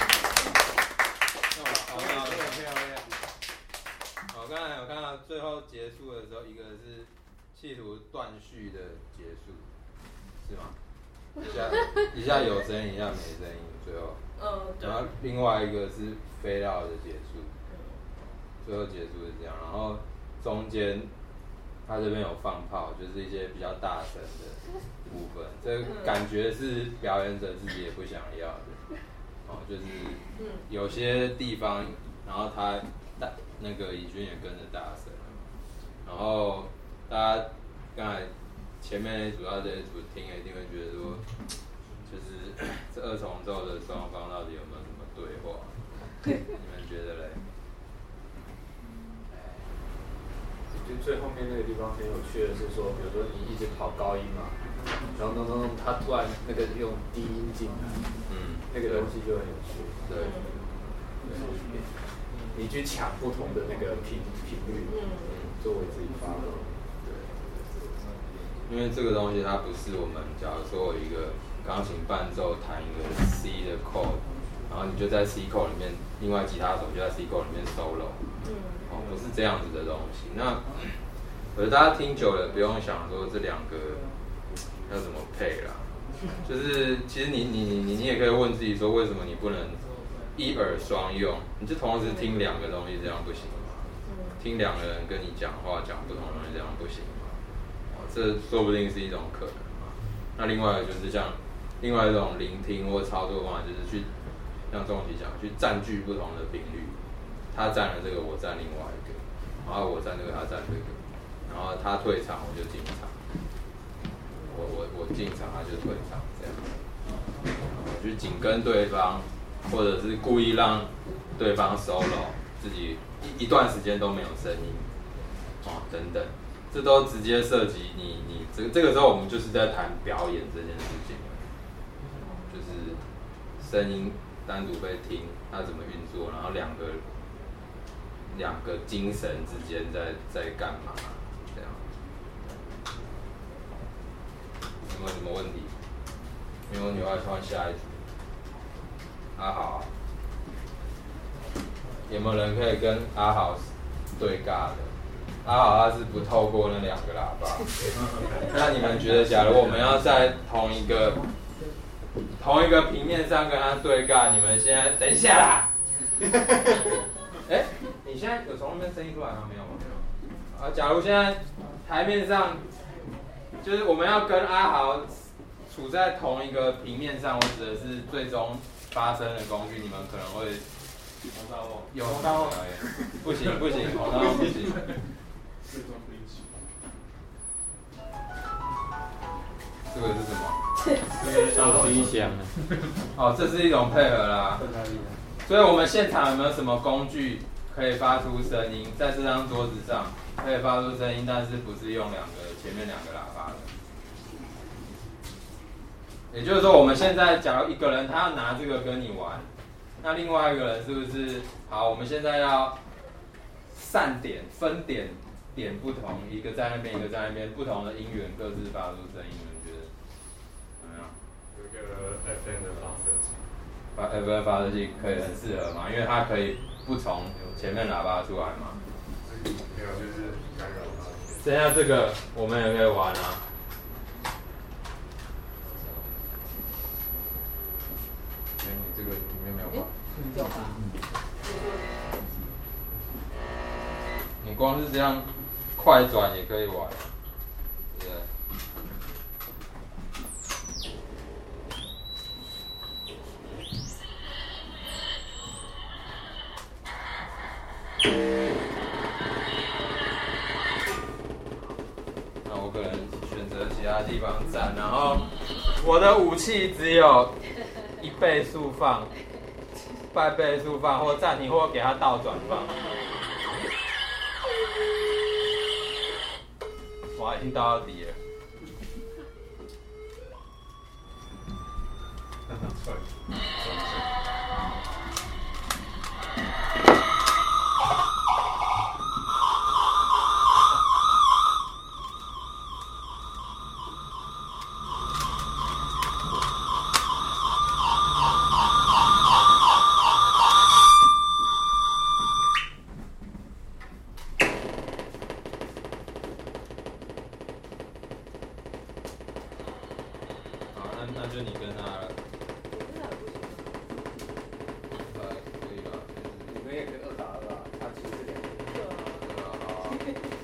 好，刚才有看到最后结束的时候，一个是企图断续的结束，是吗？一下一下有声音，一下没声音，最后。嗯。然后另外一个是飞到的结束，最后结束是这样，然后中间他这边有放炮，就是一些比较大声的部分，这感觉是表演者自己也不想要的，哦，就是有些地方，然后他大那个怡君也跟着大声，然后大家刚才前面那组到这一组听了一定会觉得说，就是这二重奏的双方到底有没有什么对话？你们觉得嘞？ 就最后面那个地方很有趣的是说，比如说你一直跑高音嘛，然后咚咚咚，他突然那个用低音进来，嗯，那个东西就很有趣。对，对，你去抢不同的那个频频率，嗯，作为自己发挥。 对，因为这个东西它不是我们，假如说我一个钢琴伴奏弹一个 C 的 chord， 然后你就在 C chord 里面，另外吉他手就在 C chord 里面 solo。哦，不是这样子的东西。那，可是大家听久了，不用想说这两个要怎么配啦。就是其实你你你你也可以问自己说，为什么你不能一耳双用？你就同时听两个东西，这样不行吗？听两个人跟你讲话讲不同的东西，这样不行吗？哦，这说不定是一种可能嘛。那另外就是像另外一种聆听或操作方法，就是去像钟琪讲，去占据不同的频率。他占了这个，我占另外一个，然后我占这个，他占这个，然后他退场，我就进场，我我我进场，他就退场，这样，我去紧跟对方，或者是故意让对方 solo， 自己一一段时间都没有声音，哦，等等，这都直接涉及你你这个这个时候我们就是在谈表演这件事情，就是声音单独被听，它怎么运作，然后两个。两个精神之间在在干嘛？这样有没有什么问题？没有，你要换下一组。阿豪，有没有人可以跟阿豪对尬的？阿豪他是不透过那两个喇叭。那你们觉得，假如我们要在同一个同一个平面上跟他对尬，你们现在等一下啦！哎、欸。 你现在有从那边声音出来吗？没有吗？啊，假如现在台面上就是我们要跟阿豪处在同一个平面上，我指的是最终发生的工具，你们可能会红大瓮， 有红大瓮，不行不行，红大瓮不行。这个是什么？ 手机响。 哦，这是一种配合啦。所以我们现场有没有什么工具可以发出声音？在这张桌子上可以发出声音，但是不是用两个前面两个喇叭的？也就是说，我们现在假如一个人他要拿这个跟你玩，那另外一个人是不是好？我们现在要散点、分点，点不同，一个在那边，一个在那边，不同的音源各自发出声音，你们觉得怎么样？ 有一个 F M 的发射器。 发 F M 发射器可以很适合嘛，因为它可以不从前面喇叭出来嘛。 没有，就是干扰它。 剩下这个我们也可以玩啊。哎，你这个里面没有放。 有吧？ 你光是这样快转也可以玩，对不对？那我可能选择其他地方站，然后我的武器只有一倍速放、半倍速放，或暂停，或给它倒转放。哇，已经倒到底了。那就你跟他了。呃，可以吧？ 你们也可以二打二啊，他其实是两个。 对啊，好啊。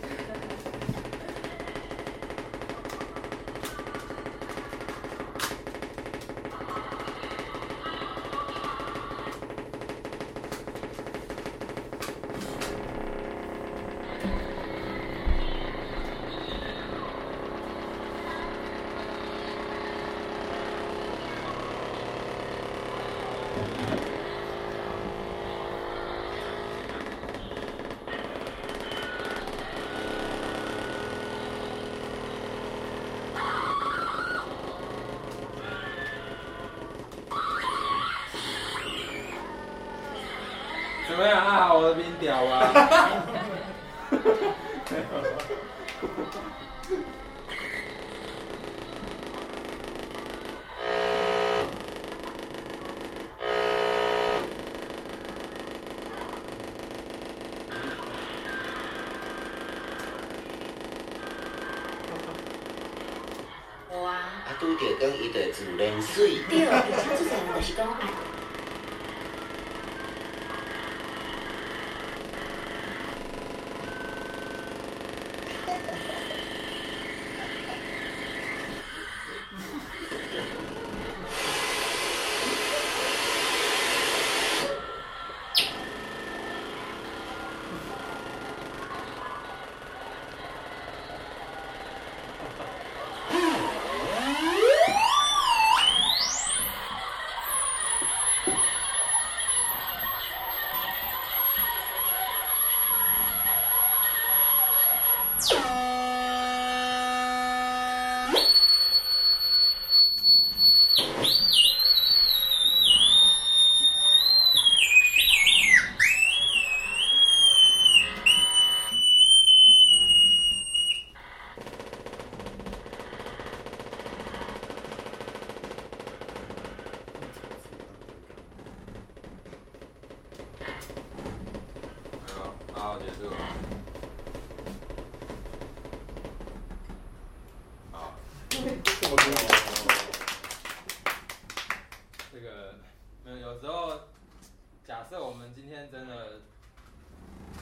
怎么样啊？我的冰屌啊！ 啊，拄着讲伊就自然水。 对，而且最重要就是讲爱。好，结束。好。这个，没有，有时候假设我们今天真的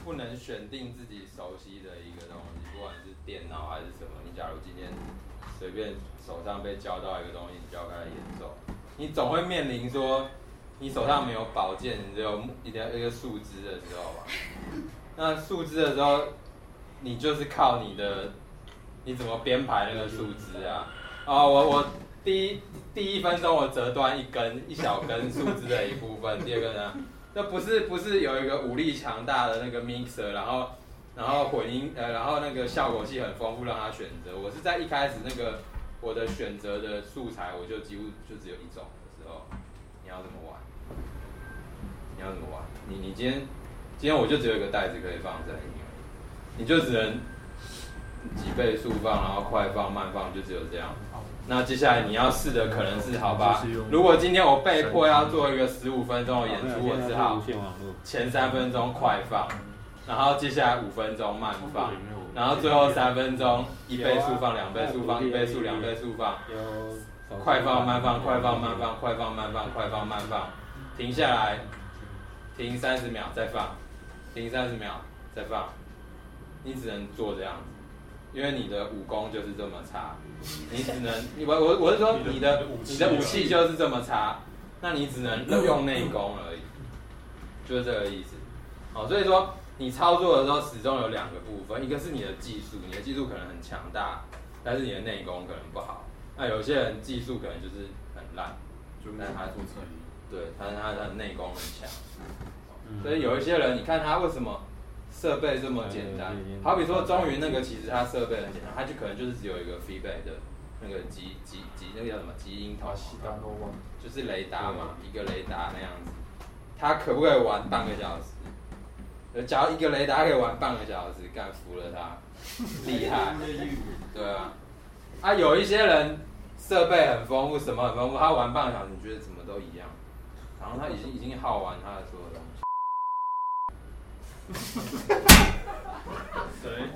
不能选定自己熟悉的一个东西，不管是电脑还是什么。你假如今天随便手上被交到一个东西，你就要开始演奏，你总会面临说，你手上没有宝剑，你只有一条一个树枝的时候吧。那树枝的时候，你就是靠你的，你怎么编排那个树枝啊？哦，我我第一第一分钟我折断一根一小根树枝的一部分，第二个呢？这不是不是有一个武力强大的那个 mixer， 然后然后混音呃，然后那个效果器很丰富让他选择。我是在一开始那个我的选择的素材，我就几乎就只有一种的时候，你要怎么玩？你要怎么玩？你你今天今天我就只有一个袋子可以放声音，你就只能几倍速放，然后快放慢放，就只有这样。那接下来你要试的可能是好吧？如果今天我被迫要做一个十五分钟的演出，我只好前三分钟快放，然后接下来五分钟慢放，然后最后三分钟一倍速放、两倍速放、一倍速、两倍速放，快放慢放、快放慢放、快放慢放、快放慢放，停下来，停三十秒再放，停三十秒再放，你只能做这样子。因为你的武功就是这么差，你只能，我我我是说你的你的武器就是这么差，那你只能用内功而已，就是这个意思。好，所以说你操作的时候始终有两个部分，一个是你的技术，你的技术可能很强大，但是你的内功可能不好。那有些人技术可能就是很烂，但他对，但是他的内功很强。所以有一些人，你看他为什么？设备这么简单，好比说中云那个，其实它设备很简单，它就可能就是只有一个 feedback 的那个基基基那个叫什么基因头，就是雷达嘛，一个雷达那样子。它可不可以玩半个小时？假如一个雷达可以玩半个小时，干服了他，厉害。对啊，啊有一些人设备很丰富，什么很丰富，他玩半个小时，你觉得怎么都一样，然后他已经已经耗完他的所有东西。 谁？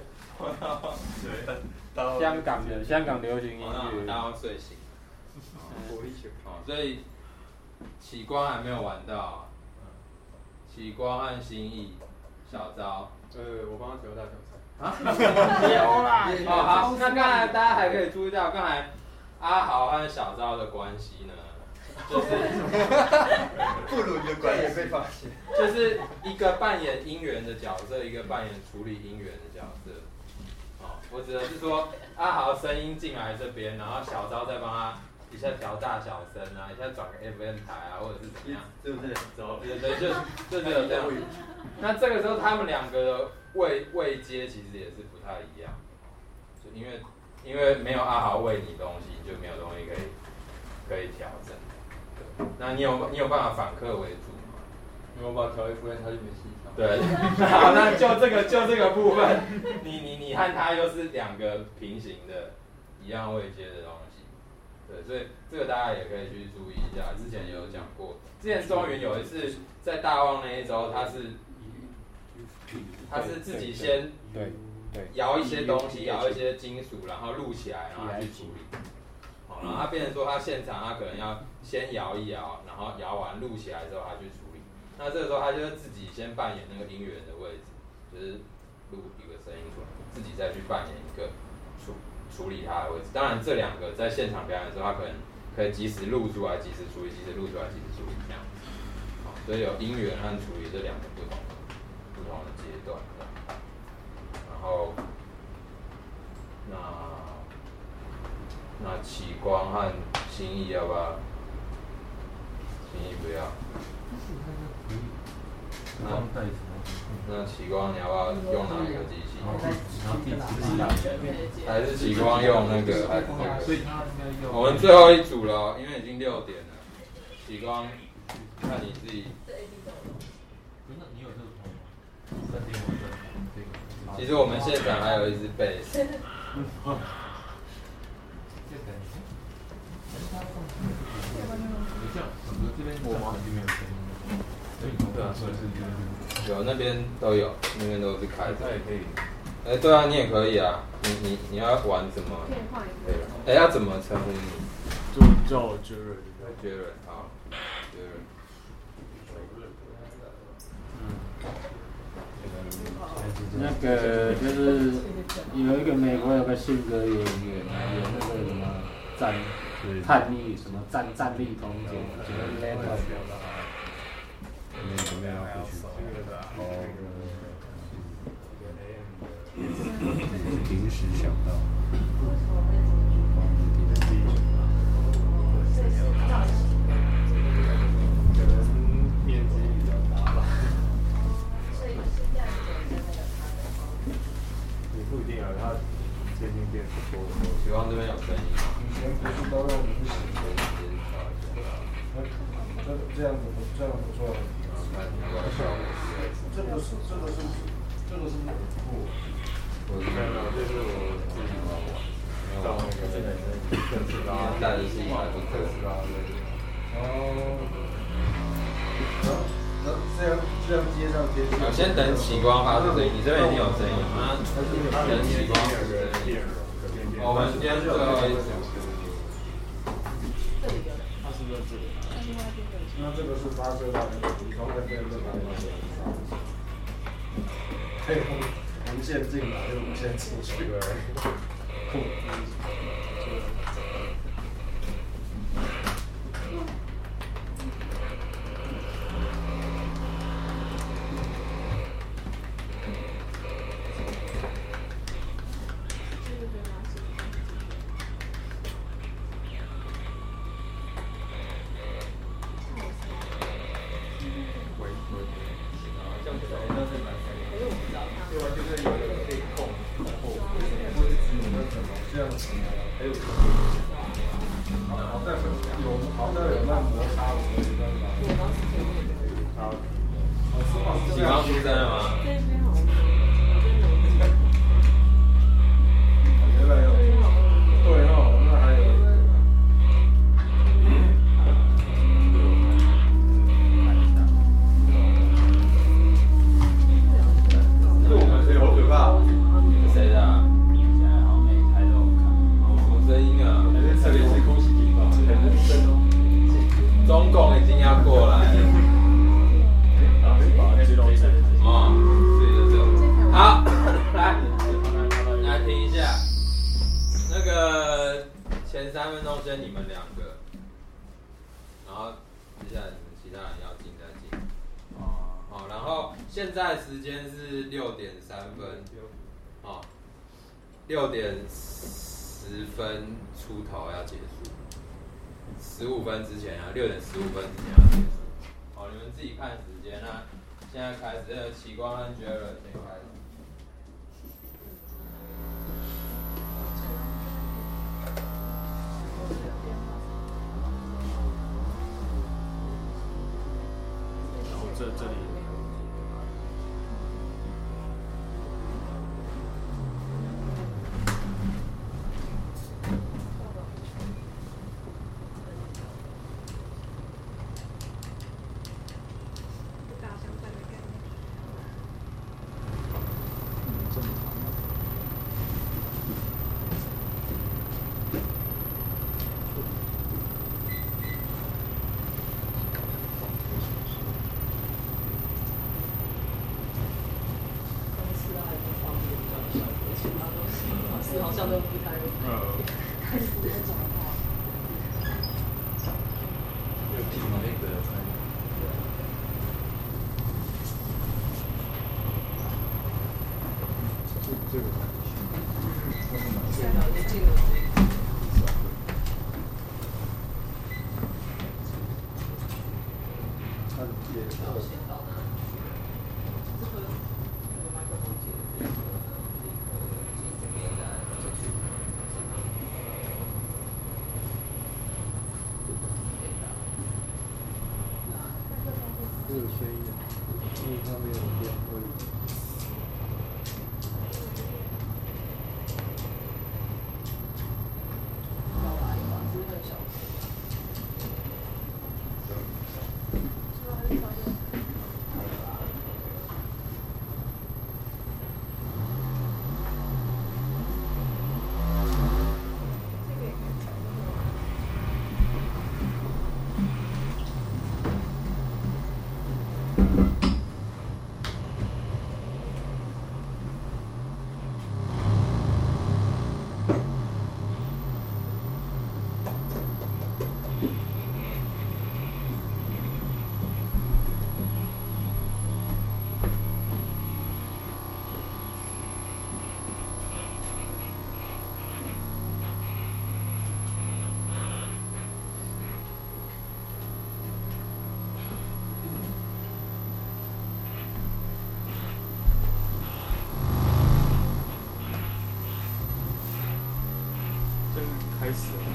谁？香港的香港流行音乐， 大家睡醒。哦，所以启光还没有玩到，启光和新意小招。 呃，我帮他调大小菜。 啊？有啦。哦好，那刚才大家还可以注意到，刚才阿豪和小招的关系呢？就是不伦的关系被发现， 就是一个扮演音源的角色，一个扮演处理音源的角色。哦，我指的是说阿豪声音进来这边，然后小招再帮他一下调大小声啊，一下转个 F M 台啊，或者是怎样， 是不是？ 对对，就就只有这样。那这个时候他们两个的位位阶其实也是不太一样，就因为因为没有阿豪喂你东西，就没有东西可以可以调整。那你有你有办法反客为主吗？ 因为我把调 F M 他就没戏唱。 对，好，那就这个就这个部分，你你你和他又是两个平行的，一样位阶的东西。对，所以这个大家也可以去注意一下。之前也有讲过，之前中云有一次在大旺那一周，他是他是自己先对对摇一些东西，摇一些金属，然后录起来，然后去处理。好，然后他变成说他现场他可能要先摇一摇，然后摇完录起来之后他去处理。那这个时候他就自己先扮演那个音源的位置，就是录一个声音出来，自己再去扮演一个处处理它的位置。当然这两个在现场表演的时候，他可能可以及时录出来，及时处理，及时录出来，及时处理这样子。好，所以有音源和处理这两个不同的不同的阶段。然后那那启光和新意要不要？新意不要。那那启光你要不要用哪一个机器？还是启光用那个还是那个？我们最后一组了，因为已经六点了。启光，看你自己。其实我们现场还有一支贝斯。有那边都有，那边都是开着。那也可以。哎、欸，对啊，你也可以啊。你你你要玩什么？可以换一个。哎、欸，要怎么称呼你？ 就叫我 Jerry。Jerry， 好 ，Jerry。嗯。 那个就是有一个美国有个性格演员啊，有那个什么战叛逆什么战战力通检，觉得 level 没有要回去。哦。临时想到。 可能面积比较大吧。也不一定啊，它接近变不多的时候。 希望这边有声音。 以前不是都用不行的，这这样子不这样不错。这个是这个是这个是不。 我看到这是我自己到那个特斯拉， 带的是一台特斯拉的。 哦。然后这样这样接上接上。 先等启光发出声音，你这边已经有声音了。等启光发出声音。我们今天最后一组。 它是不是这个？那这个是发射到那个从那边的发射。可以无线进来又无线出去。对。 启光出声了吗？ 原来有，对哦，那还有。 是我们谁好可怕？谁的？现在好像每台都有看。什么声音啊？特别是空袭警报，很声哦。中共已经要过来了。哦，对的对。好，来，来听一下。那个前三分钟先你们两个，然后接下来你们其他人要进再进。哦，好，然后现在时间是六点三分，哦，六点十分出头要结束，十五分之前啊，六点十五分之前要结束。好，你们自己看时间啊。现在开始，这个启光和 Jared 先开始。 然后这这里。 好像都不太太符合状况。 有听那个。这个。 现在已经进了。 它的接到先到哪里？这个那个麦克风接的。 这有声音，因为它没有电波。 开始了。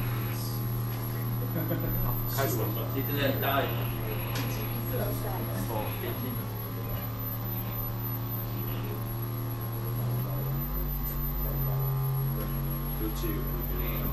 好，开始了。 其实呢，大概哦，变性了。就借由我觉得。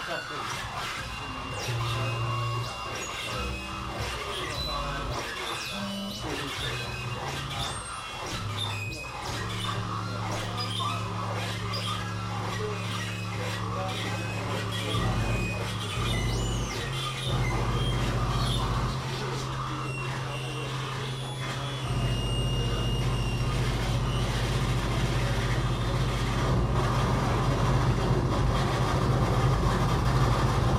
Thank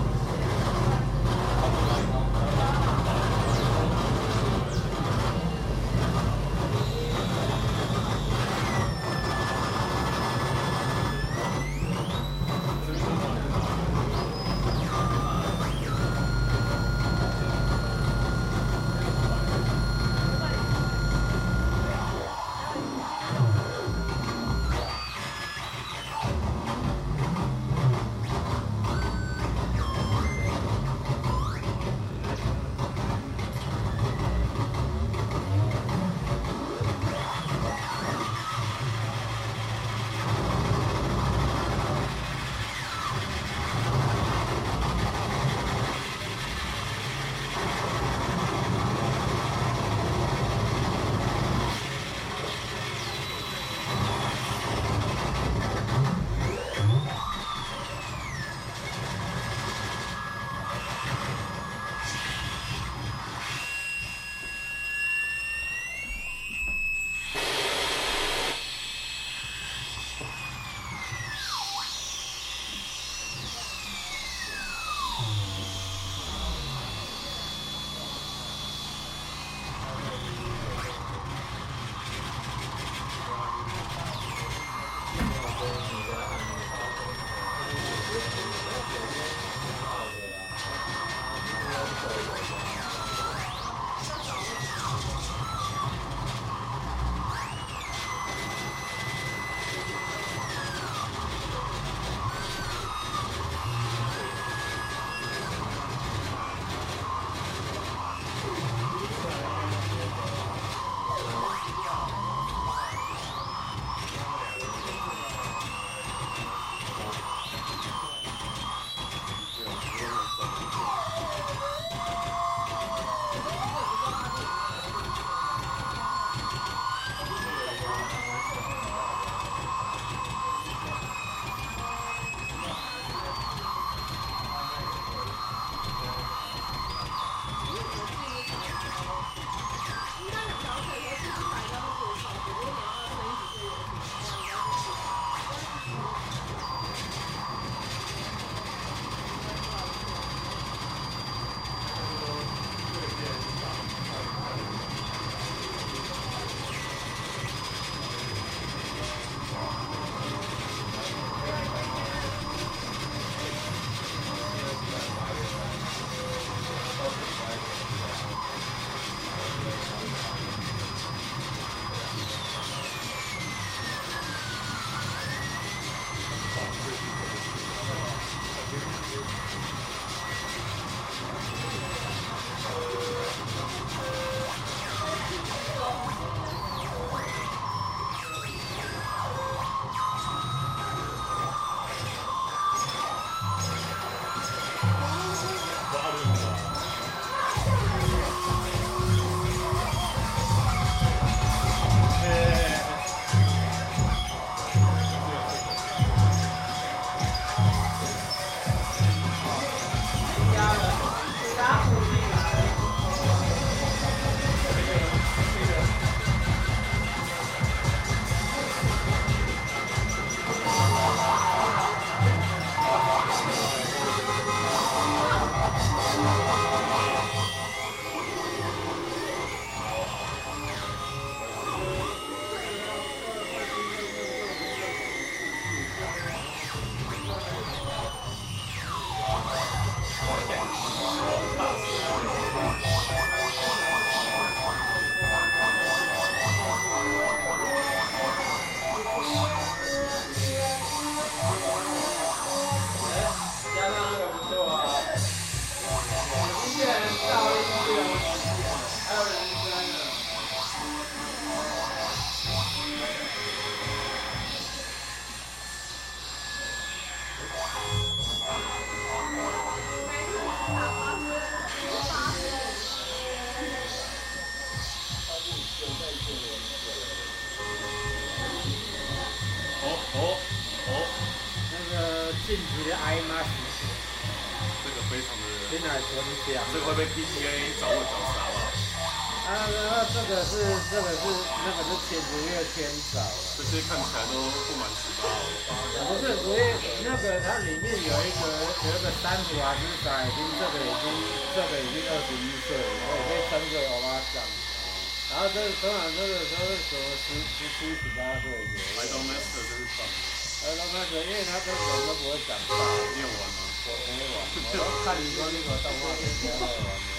非常的， 天来纯香， 这个会被 P T A 找我找茬吧？ 啊，那这个是这个是那个是天竹叶天草， 这些看起来都不满十八哦。 不是，所以那个它里面有一个有一个丹普阿斯仔，已经这个已经这个已经二十一岁了，所以被称为欧巴桑。然后这通常这个都是什么十十七十八岁左右。 白刀 master 这是棒。 白刀 master 因为他根本都不会长大。 你有玩吗？ 我没玩，我都看你说那个动画片才会玩的。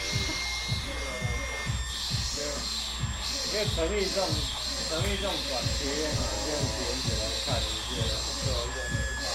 因为陈玉仲，陈玉仲转学院嘛，就连起来看一些，做一个。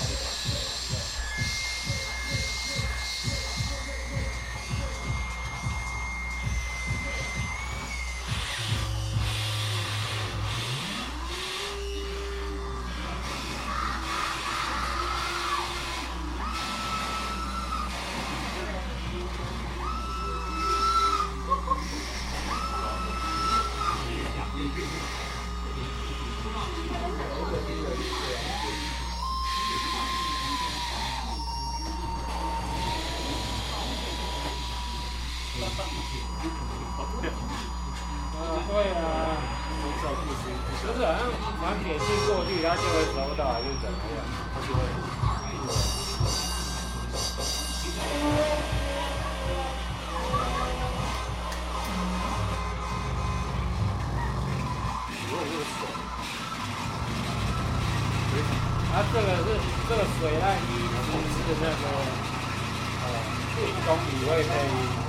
对啊，就是好像传简讯过去，他就会收到，还是怎么样？他就会。啊，这个是这个水岸一是那个呃一公里会配音。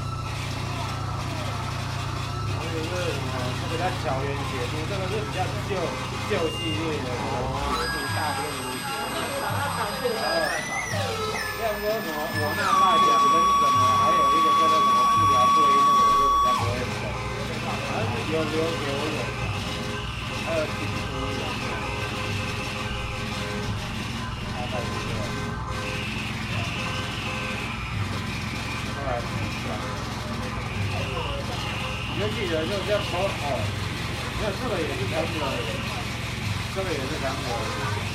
这个是呃，这个叫巧缘写书，这个是比较旧旧系列的写书，大篇幅写书。像说什么我那大奖跟什么，还有一个叫做什么治疗对应，那个我就比较不会懂。好像是有留留人，还有听书人，大概是这样。后来你就记得就叫头哦，那这个也是他们的，这个也是他们的。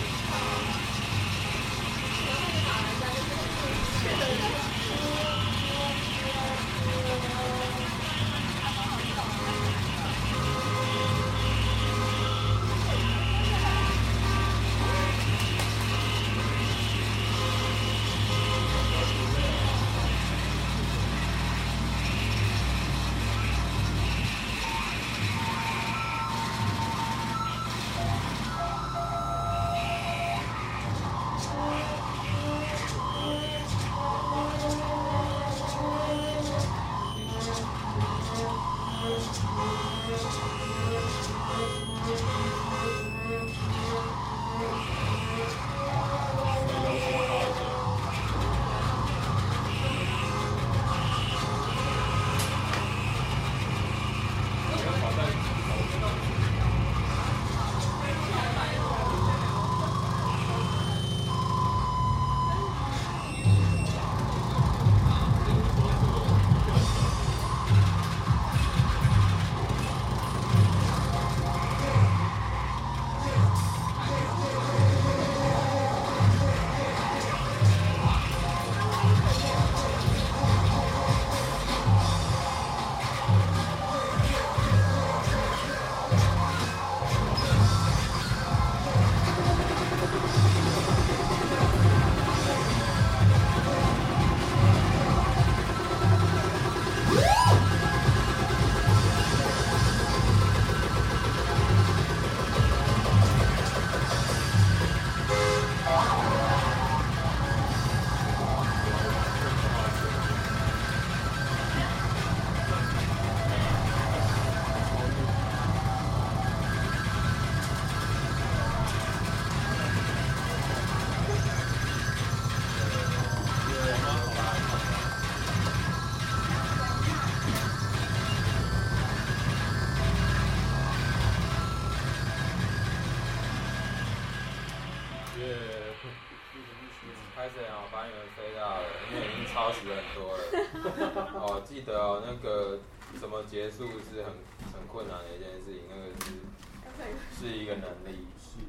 拍谁啊？把你们飞到了，因为已经超时很多了。哦，记得哦，那个怎么结束是很很困难的一件事情，那个是是一个能力。是。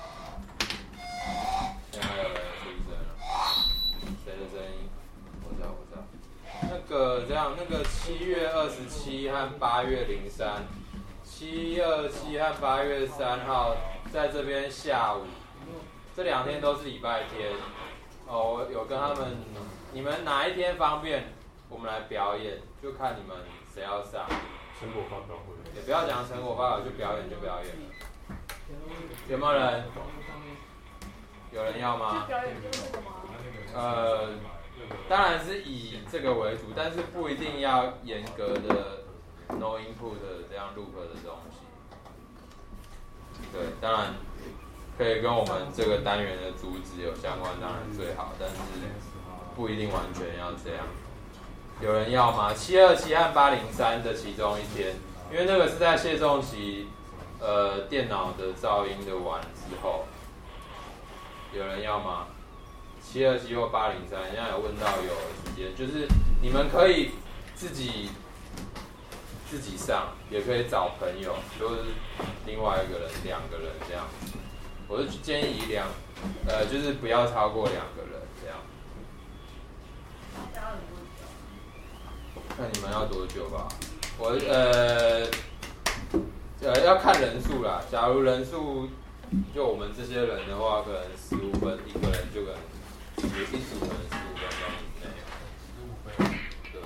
现在还有人出声了，谁的声音？我在个这样，那个七月二十七和八月零三，七二七和八月三号在这边下午，这两天都是礼拜天。哦，我有跟他们，你们哪一天方便，我们来表演，就看你们谁要上。 成果发表会。 也不要讲成果发表，就表演就表演了。有没有人？有人要吗？ 表演就是这个吗？ 呃，当然是以这个为主，但是不一定要严格的 no input 这样 loop 的东西。对，当然可以跟我们这个单元的主旨有相关，当然最好，但是不一定完全要这样。有人要吗？七二七和八零三的其中一天，因为那个是在谢仲琪呃电脑的噪音的完之后，有人要吗？七二七或八零三，人家有问到有时间，就是你们可以自己自己上，也可以找朋友，就是另外一个人、两个人这样。我是建议以两，呃，就是不要超过两个人这样。看你们要多久吧。我呃呃要看人数啦。假如人数就我们这些人的话，可能十五分，一个人就可能一一组可能十五分钟以内。十五分。对。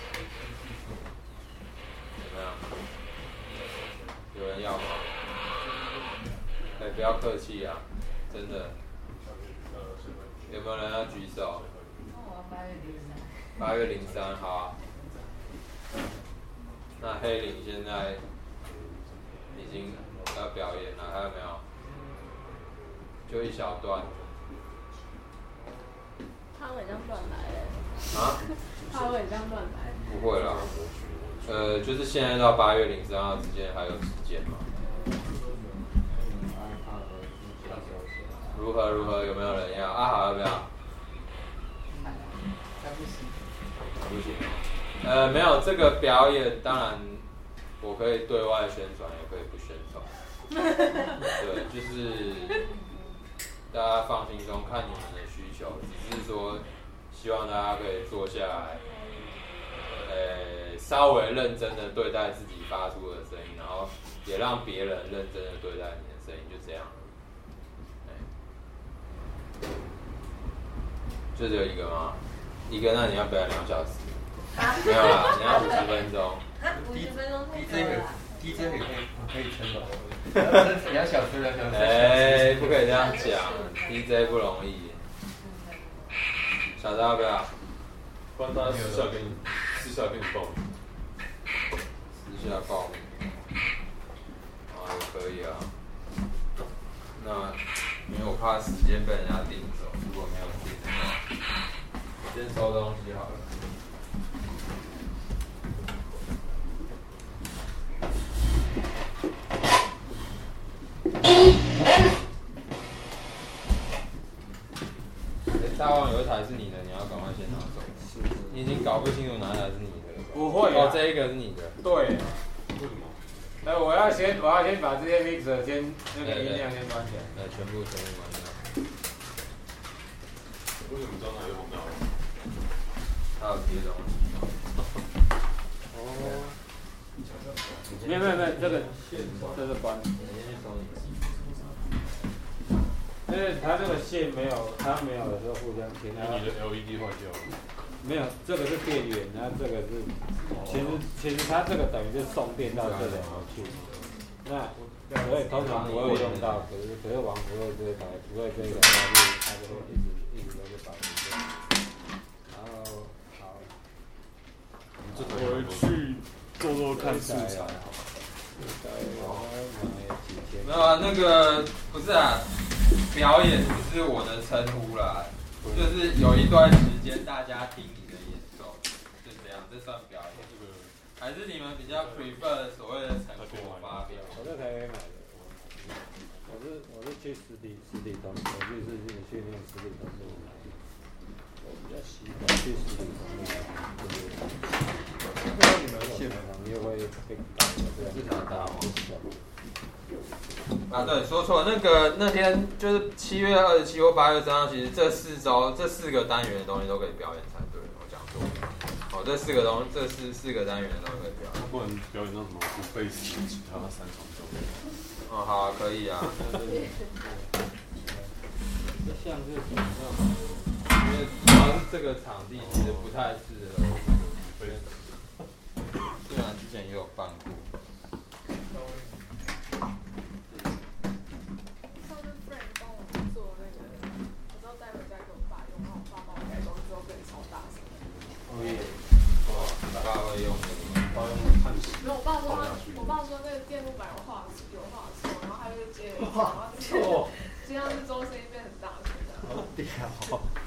怎么样？有人要吗？哎、欸，不要客气啊，真的。有没有人要举手？八月零三，好啊。那黑领现在已经要表演了，还有没有？就一小段。 他会这样乱来嘞。 啊？ 他会这样乱来。 不会啦，呃，就是现在到八月零三号之间还有时间嘛。如何如何？有没有人要？啊好，要不要？不行。不行。呃，没有这个表演，当然我可以对外宣传，也可以不宣传。对，就是大家放心中看你们的需求，只是说希望大家可以坐下来，呃，稍微认真的对待自己发出的声音，然后也让别人认真的对待你的声音，就这样。就只有一个吗？一个，那你要表演两小时？没有啦，你要五十分钟。 五十分钟太 D 多 J 了。 D J 可以可以撑吧？两小时，两小时。 哎、欸，不可以这样讲 ，D J 不容易。小张要不要？ 不然大家私下给你，私下给你报名。 私下报名。啊，也可以啊。那因为我怕时间被人家订走，如果没有订的话，先收东西好了。欸、大旺有一台是你的，你要赶快先拿走。你已经搞不清楚哪一台是你的了。 不会哦，这一个是你的。 对。 为什么？ 那我要先，我要先把这些 mixer 先那个音量先关起来。 呃，全部全部关掉。 为什么张台有红道？ 还有别的东西。 哦。没有没有没有，这个这个关。因为它这个线没有，它没有的时候互相牵。 你的 L E D 坏掉了。 没有，这个是电源，然后这个是，其实其实它这个等于是送电到这两个去。那所以通常不会用到，可是可是王不会这台，不会这个，它就它就会一直一直都是保持这样。然后好， 回去做做看素材。 没有啊，那个不是啊，表演只是我的称呼啦，就是有一段时间大家听你的演奏，就这样，这算表演。还是你们比较 prefer 所谓的成果发表？ 我在台北买的，我是我是去实体实体通，我去是去训练实体通路买的，我比较习惯去实体通路买，就是那你们现场又会被搞的这样， 市场大吗？啊，对，说错，那个那天就是七月二十七或八月三号，其实这四周这四个单元的东西都可以表演才对，我讲错。 哦，这四个东，这四四个单元都可以表演。 不能表演那什么不费时其他三重奏。 哦，好、啊，可以啊。 像这种， 因为主要是这个场地其实不太适合。虽然之前也有办过。 上次 Frank 帮我们做那个，我知道待会再给我爸用，然后我爸帮我改装之后变超大声。 哦耶！哇，你爸会用那个吗？ 他用焊锡。 没有，我爸说他，我爸说那个电路板有画有画错，然后他就接了一下，然后接接上去之后声音变很大声的。 好屌！